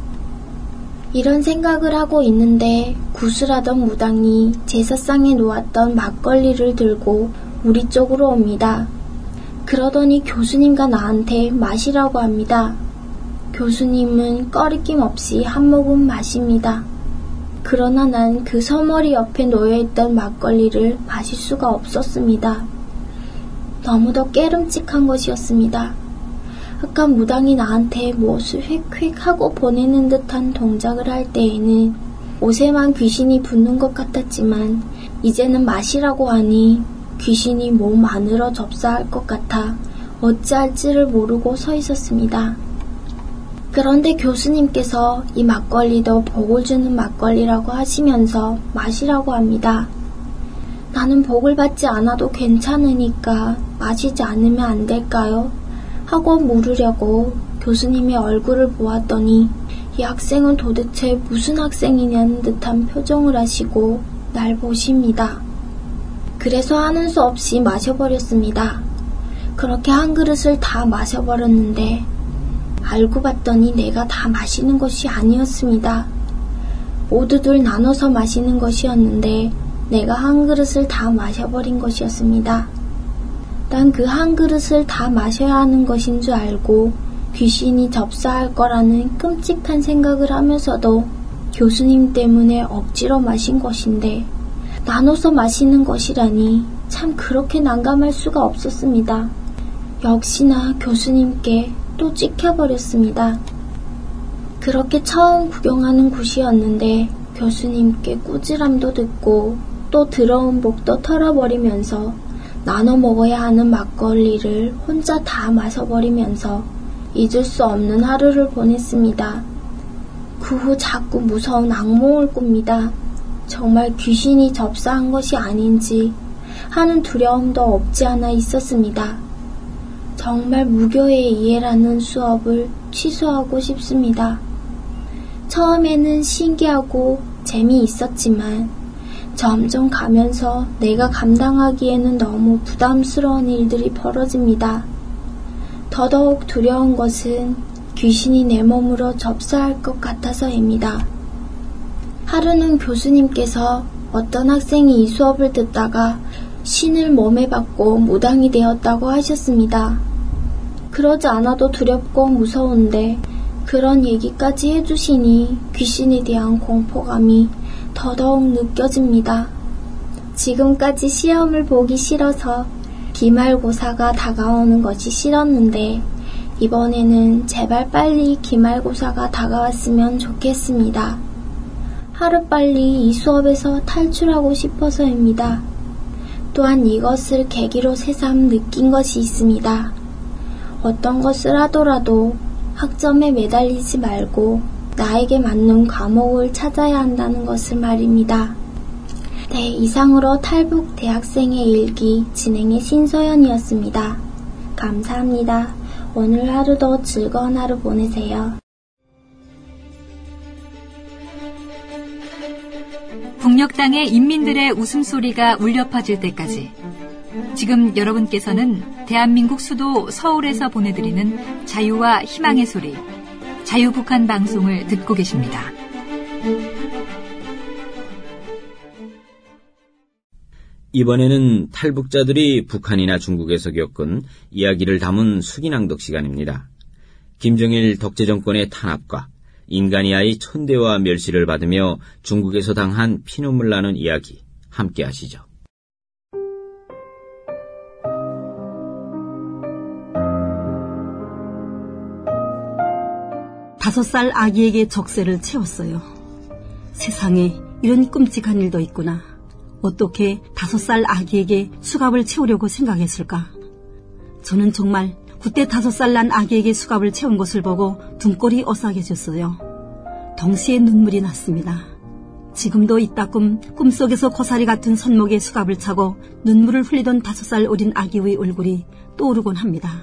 이런 생각을 하고 있는데 구슬하던 무당이 제사상에 놓았던 막걸리를 들고 우리 쪽으로 옵니다. 그러더니 교수님과 나한테 마시라고 합니다. 교수님은 꺼리낌 없이 한 모금 마십니다. 그러나 난 그 서머리 옆에 놓여있던 막걸리를 마실 수가 없었습니다. 너무도 깨름칙한 것이었습니다. 아까 무당이 나한테 무엇을 휙휙 하고 보내는 듯한 동작을 할 때에는 옷에만 귀신이 붙는 것 같았지만 이제는 마시라고 하니 귀신이 몸 안으로 접사할 것 같아 어찌할지를 모르고 서 있었습니다. 그런데 교수님께서 이 막걸리도 복을 주는 막걸리라고 하시면서 마시라고 합니다. 나는 복을 받지 않아도 괜찮으니까 마시지 않으면 안 될까요? 하고 물으려고 교수님의 얼굴을 보았더니 이 학생은 도대체 무슨 학생이냐는 듯한 표정을 하시고 날 보십니다. 그래서 하는 수 없이 마셔버렸습니다. 그렇게 한 그릇을 다 마셔버렸는데 알고 봤더니 내가 다 마시는 것이 아니었습니다. 모두들 나눠서 마시는 것이었는데 내가 한 그릇을 다 마셔버린 것이었습니다. 난 그 한 그릇을 다 마셔야 하는 것인 줄 알고 귀신이 접사할 거라는 끔찍한 생각을 하면서도 교수님 때문에 억지로 마신 것인데 나눠서 마시는 것이라니 참 그렇게 난감할 수가 없었습니다. 역시나 교수님께 또 찍혀버렸습니다. 그렇게 처음 구경하는 굿이었는데 교수님께 꾸지람도 듣고 또 들어온 복도 털어버리면서 나눠 먹어야 하는 막걸리를 혼자 다 마셔버리면서 잊을 수 없는 하루를 보냈습니다. 그 후 자꾸 무서운 악몽을 꿉니다. 정말 귀신이 접사한 것이 아닌지 하는 두려움도 없지 않아 있었습니다. 정말 무교의 이해라는 수업을 취소하고 싶습니다. 처음에는 신기하고 재미있었지만 점점 가면서 내가 감당하기에는 너무 부담스러운 일들이 벌어집니다. 더더욱 두려운 것은 귀신이 내 몸으로 접사할 것 같아서입니다. 하루는 교수님께서 어떤 학생이 이 수업을 듣다가 신을 몸에 받고 무당이 되었다고 하셨습니다. 그러지 않아도 두렵고 무서운데 그런 얘기까지 해주시니 귀신에 대한 공포감이 더더욱 느껴집니다. 지금까지 시험을 보기 싫어서 기말고사가 다가오는 것이 싫었는데 이번에는 제발 빨리 기말고사가 다가왔으면 좋겠습니다. 하루빨리 이 수업에서 탈출하고 싶어서입니다. 또한 이것을 계기로 새삼 느낀 것이 있습니다. 어떤 것을 하더라도 학점에 매달리지 말고 나에게 맞는 과목을 찾아야 한다는 것을 말입니다. 네, 이상으로 탈북 대학생의 일기 진행의 신소연이었습니다. 감사합니다. 오늘 하루도 즐거운 하루 보내세요. 북녘 땅의 인민들의 웃음소리가 울려 퍼질 때까지 지금 여러분께서는 대한민국 수도 서울에서 보내드리는 자유와 희망의 소리 자유북한 방송을 듣고 계십니다. 이번에는 탈북자들이 북한이나 중국에서 겪은 이야기를 담은 수기낭독 시간입니다. 김정일 독재정권의 탄압과 인간이하의 천대와 멸시를 받으며 중국에서 당한 피눈물 나는 이야기 함께 하시죠. 다섯 살 아기에게 적세를 채웠어요. 세상에 이런 끔찍한 일도 있구나. 어떻게 다섯 살 아기에게 수갑을 채우려고 생각했을까? 저는 정말 그때 다섯 살 난 아기에게 수갑을 채운 것을 보고 등골이 오싹해졌어요. 동시에 눈물이 났습니다. 지금도 이따끔 꿈속에서 고사리 같은 손목에 수갑을 차고 눈물을 흘리던 다섯 살 어린 아기의 얼굴이 떠오르곤 합니다.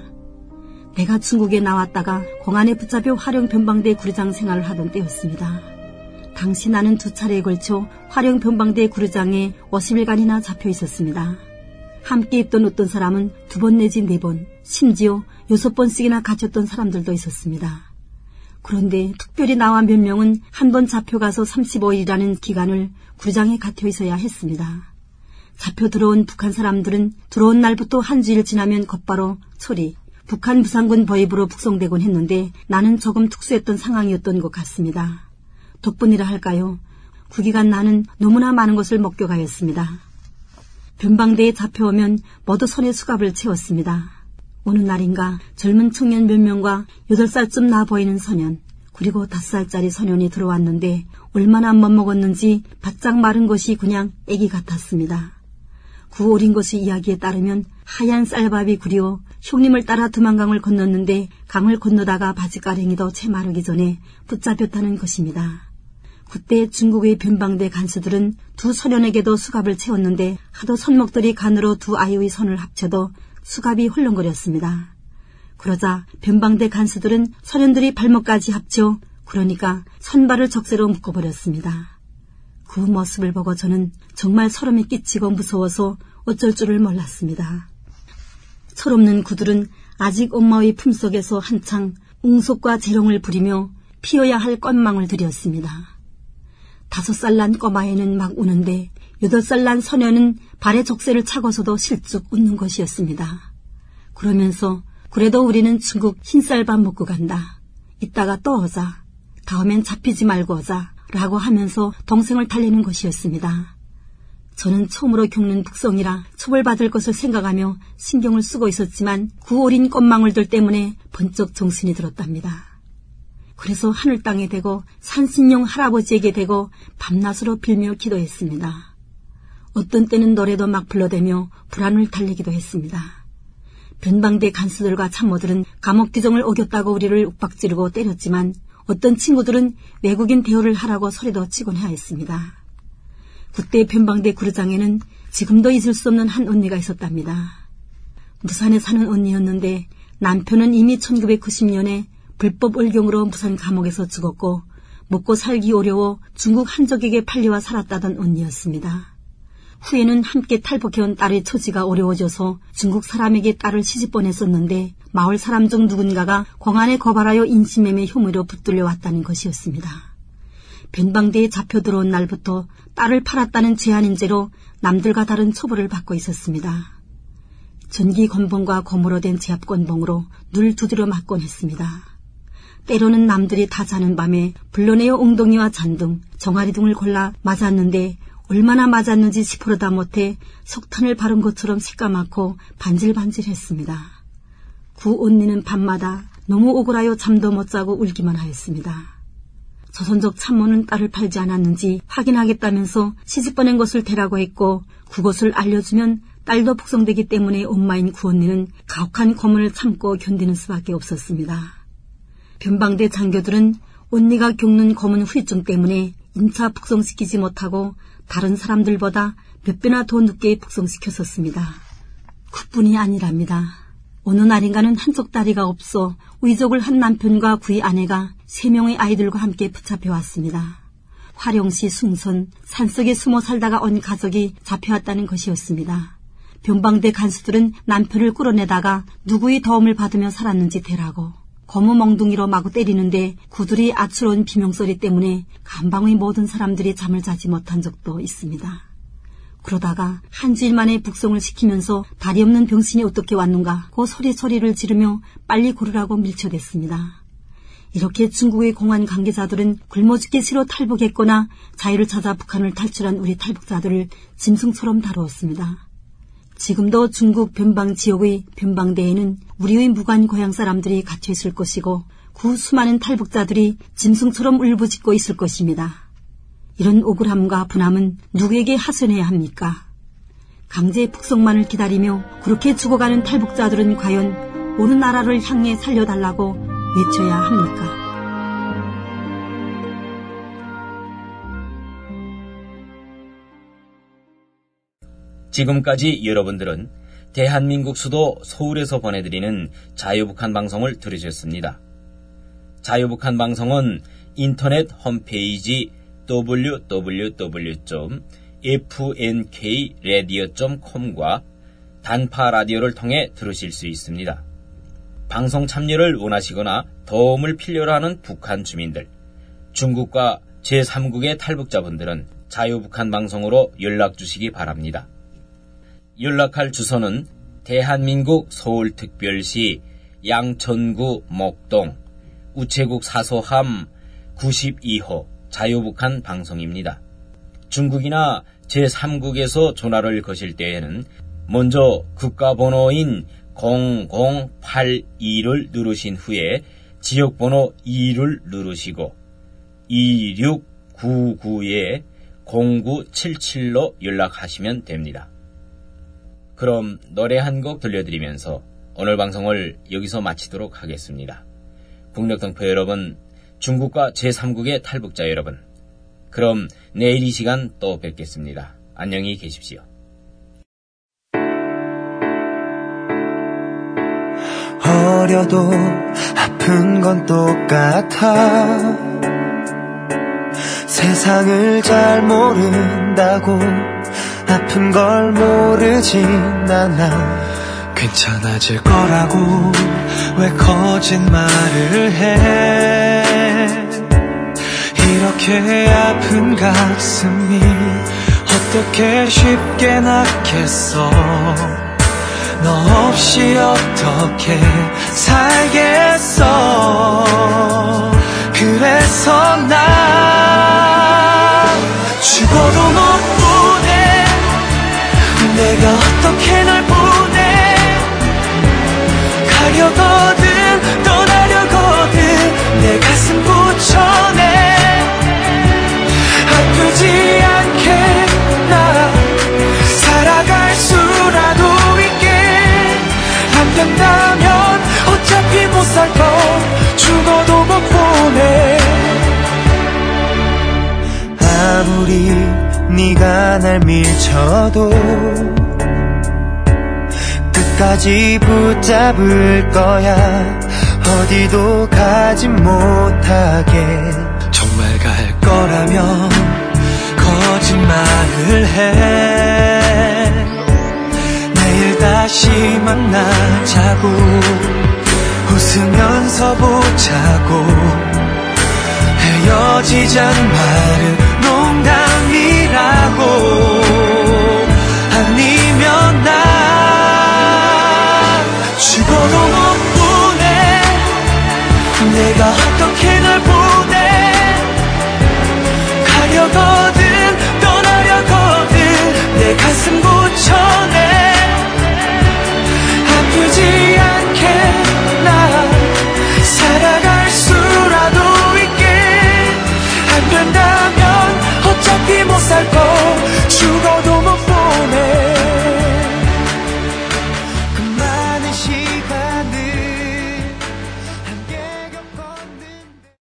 내가 중국에 나왔다가 공안에 붙잡혀 화령 변방대 구르장 생활을 하던 때였습니다. 당시 나는 두 차례에 걸쳐 화령 변방대 구르장에 오십 일간이나 잡혀 있었습니다. 함께 있던 어떤 사람은 두 번 내지 네 번, 심지어 여섯 번씩이나 갇혔던 사람들도 있었습니다. 그런데 특별히 나와 몇 명은 한 번 잡혀가서 삼십오 일이라는 기간을 구르장에 갇혀 있어야 했습니다. 잡혀 들어온 북한 사람들은 들어온 날부터 한 주일 지나면 곧바로 초리, 북한 부산군 보입으로 북송되곤 했는데 나는 조금 특수했던 상황이었던 것 같습니다. 덕분이라 할까요? 그 기간 나는 너무나 많은 것을 목격하였습니다. 변방대에 잡혀오면 모두 손에 수갑을 채웠습니다. 어느 날인가 젊은 청년 몇 명과 여덟 살쯤 나 보이는 소년, 그리고 다섯 살짜리 소년이 들어왔는데 얼마나 못 먹었는지 바짝 마른 것이 그냥 애기 같았습니다. 그 어린 것의 이야기에 따르면 하얀 쌀밥이 그리워 형님을 따라 두만강을 건넜는데 강을 건너다가 바지가랭이도 채 마르기 전에 붙잡혔다는 것입니다. 그때 중국의 변방대 간수들은 두 소년에게도 수갑을 채웠는데 하도 손목들이 가늘어 두 아이의 손을 합쳐도 수갑이 헐렁거렸습니다. 그러자 변방대 간수들은 소년들이 발목까지 합쳐 그러니까 손발을 적세로 묶어버렸습니다. 그 모습을 보고 저는 정말 소름이 끼치고 무서워서 어쩔 줄을 몰랐습니다. 철없는 그들은 아직 엄마의 품속에서 한창 웅속과 재롱을 부리며 피어야 할 꽃망울 들였습니다. 다섯 살 난 꼬마애는 막 우는데 여덟 살 난 소녀는 발에 적세를 차고서도 실쭉 웃는 것이었습니다. 그러면서 그래도 우리는 중국 흰쌀밥 먹고 간다. 이따가 또 오자. 다음엔 잡히지 말고 오자. 라고 하면서 동생을 달래는 것이었습니다. 저는 처음으로 겪는 북송이라 처벌받을 것을 생각하며 신경을 쓰고 있었지만 그 어린 꽃망울들 때문에 번쩍 정신이 들었답니다. 그래서 하늘 땅에 대고 산신령 할아버지에게 대고 밤낮으로 빌며 기도했습니다. 어떤 때는 노래도 막 불러대며 불안을 달래기도 했습니다. 변방대 간수들과 참모들은 감옥 규정을 어겼다고 우리를 윽박지르고 때렸지만 어떤 친구들은 외국인 대우를 하라고 소리도 치곤 하였습니다. 그때 변방대 구르장에는 지금도 잊을 수 없는 한 언니가 있었답니다. 부산에 사는 언니였는데 남편은 이미 천구백구십 년에 불법 을경으로 부산 감옥에서 죽었고 먹고 살기 어려워 중국 한족에게 팔려와 살았다던 언니였습니다. 후에는 함께 탈북해온 딸의 처지가 어려워져서 중국 사람에게 딸을 시집 보냈었는데 마을 사람 중 누군가가 공안에 고발하여 인신매매 혐의로 붙들려 왔다는 것이었습니다. 변방대에 잡혀 들어온 날부터 딸을 팔았다는 죄아닌죄로 남들과 다른 처벌을 받고 있었습니다. 전기 건봉과 고무로 된 제압건봉으로 늘 두드려 맞곤 했습니다. 때로는 남들이 다 자는 밤에 불러내어 엉덩이와 잔등, 정아리 등을 골라 맞았는데 얼마나 맞았는지 시퍼러다 못해 석탄을 바른 것처럼 새까맣고 반질반질했습니다. 구 언니는 밤마다 너무 억울하여 잠도 못 자고 울기만 하였습니다. 조선족 참모는 딸을 팔지 않았는지 확인하겠다면서 시집 보낸 것을 대라고 했고 그것을 알려주면 딸도 북송되기 때문에 엄마인 구언니는 가혹한 고문을 참고 견디는 수밖에 없었습니다. 변방대 장교들은 언니가 겪는 고문 후유증 때문에 임차 북송시키지 못하고 다른 사람들보다 몇 배나 더 늦게 북송시켰었습니다. 그뿐이 아니랍니다. 어느 날인가는 한쪽 다리가 없어 의족을 한 남편과 그의 아내가 세 명의 아이들과 함께 붙잡혀왔습니다. 화령시 숭선 산속에 숨어 살다가 온 가족이 잡혀왔다는 것이었습니다. 변방대 간수들은 남편을 끌어내다가 누구의 도움을 받으며 살았는지 대라고 고무 멍둥이로 마구 때리는데 구들이 아추러운 비명소리 때문에 간방의 모든 사람들이 잠을 자지 못한 적도 있습니다. 그러다가 한 주일 만에 북송을 시키면서 다리 없는 병신이 어떻게 왔는가 그 소리소리를 지르며 빨리 고르라고 밀쳐댔습니다. 이렇게 중국의 공안 관계자들은 굶어 죽기 싫어 탈북했거나 자유를 찾아 북한을 탈출한 우리 탈북자들을 짐승처럼 다루었습니다. 지금도 중국 변방 지역의 변방대에는 우리의 무관 고향 사람들이 갇혀 있을 것이고 그 수많은 탈북자들이 짐승처럼 울부짖고 있을 것입니다. 이런 억울함과 분함은 누구에게 하소연해야 합니까? 강제 북송만을 기다리며 그렇게 죽어가는 탈북자들은 과연 어느 나라를 향해 살려달라고 외쳐야 합니까? 지금까지 여러분들은 대한민국 수도 서울에서 보내드리는 자유북한 방송을 들으셨습니다. 자유북한 방송은 인터넷 홈페이지 더블유 더블유 더블유 점 에프 엔 케이 라디오 점 콤과 단파 라디오를 통해 들으실 수 있습니다. 방송 참여를 원하시거나 도움을 필요로 하는 북한 주민들, 중국과 제삼국의 탈북자분들은 자유북한 방송으로 연락 주시기 바랍니다. 연락할 주소는 대한민국 서울특별시 양천구 목동 우체국 사소함 구십이 호 자유북한 방송입니다. 중국이나 제삼국에서 전화를 거실 때에는 먼저 국가번호인 공공팔이를 누르신 후에 지역번호 이를 누르시고 이육구구에 공구칠칠로 연락하시면 됩니다. 그럼 노래 한 곡 들려드리면서 오늘 방송을 여기서 마치도록 하겠습니다. 국력동포 여러분, 중국과 제삼국의 탈북자 여러분, 그럼 내일 이 시간 또 뵙겠습니다. 안녕히 계십시오. 어려도 아픈 건 똑같아. 세상을 잘 모른다고 아픈 걸 모르진 않아. 괜찮아질 거라고 왜 거짓말을 해. 이렇게 아픈 가슴이 어떻게 쉽게 낫겠어. 너 없이 어떻게 살겠어. 그래서 나 죽어도 못 보내. 내가 어떻게 널 보내. 가려거든 떠나려거든 내 가슴 붙여내. 아프지 않게 나 살아갈 수라도 있게. 안 된다면 어차피 못 살 거 죽어도 못 보내. 아무리 네가 날 밀쳐도 끝까지 붙잡을 거야. 어디도 가지 못하게. 정말 갈 거라면 거짓말을 해. 내일 다시 만나자고 웃으면서 보자고. 헤어지자는 말은 농담이라고. 아니면 나 죽어도 못 보내. 내가 어떻게 널 보내. 가려거든 떠나려거든 내 가슴 고쳐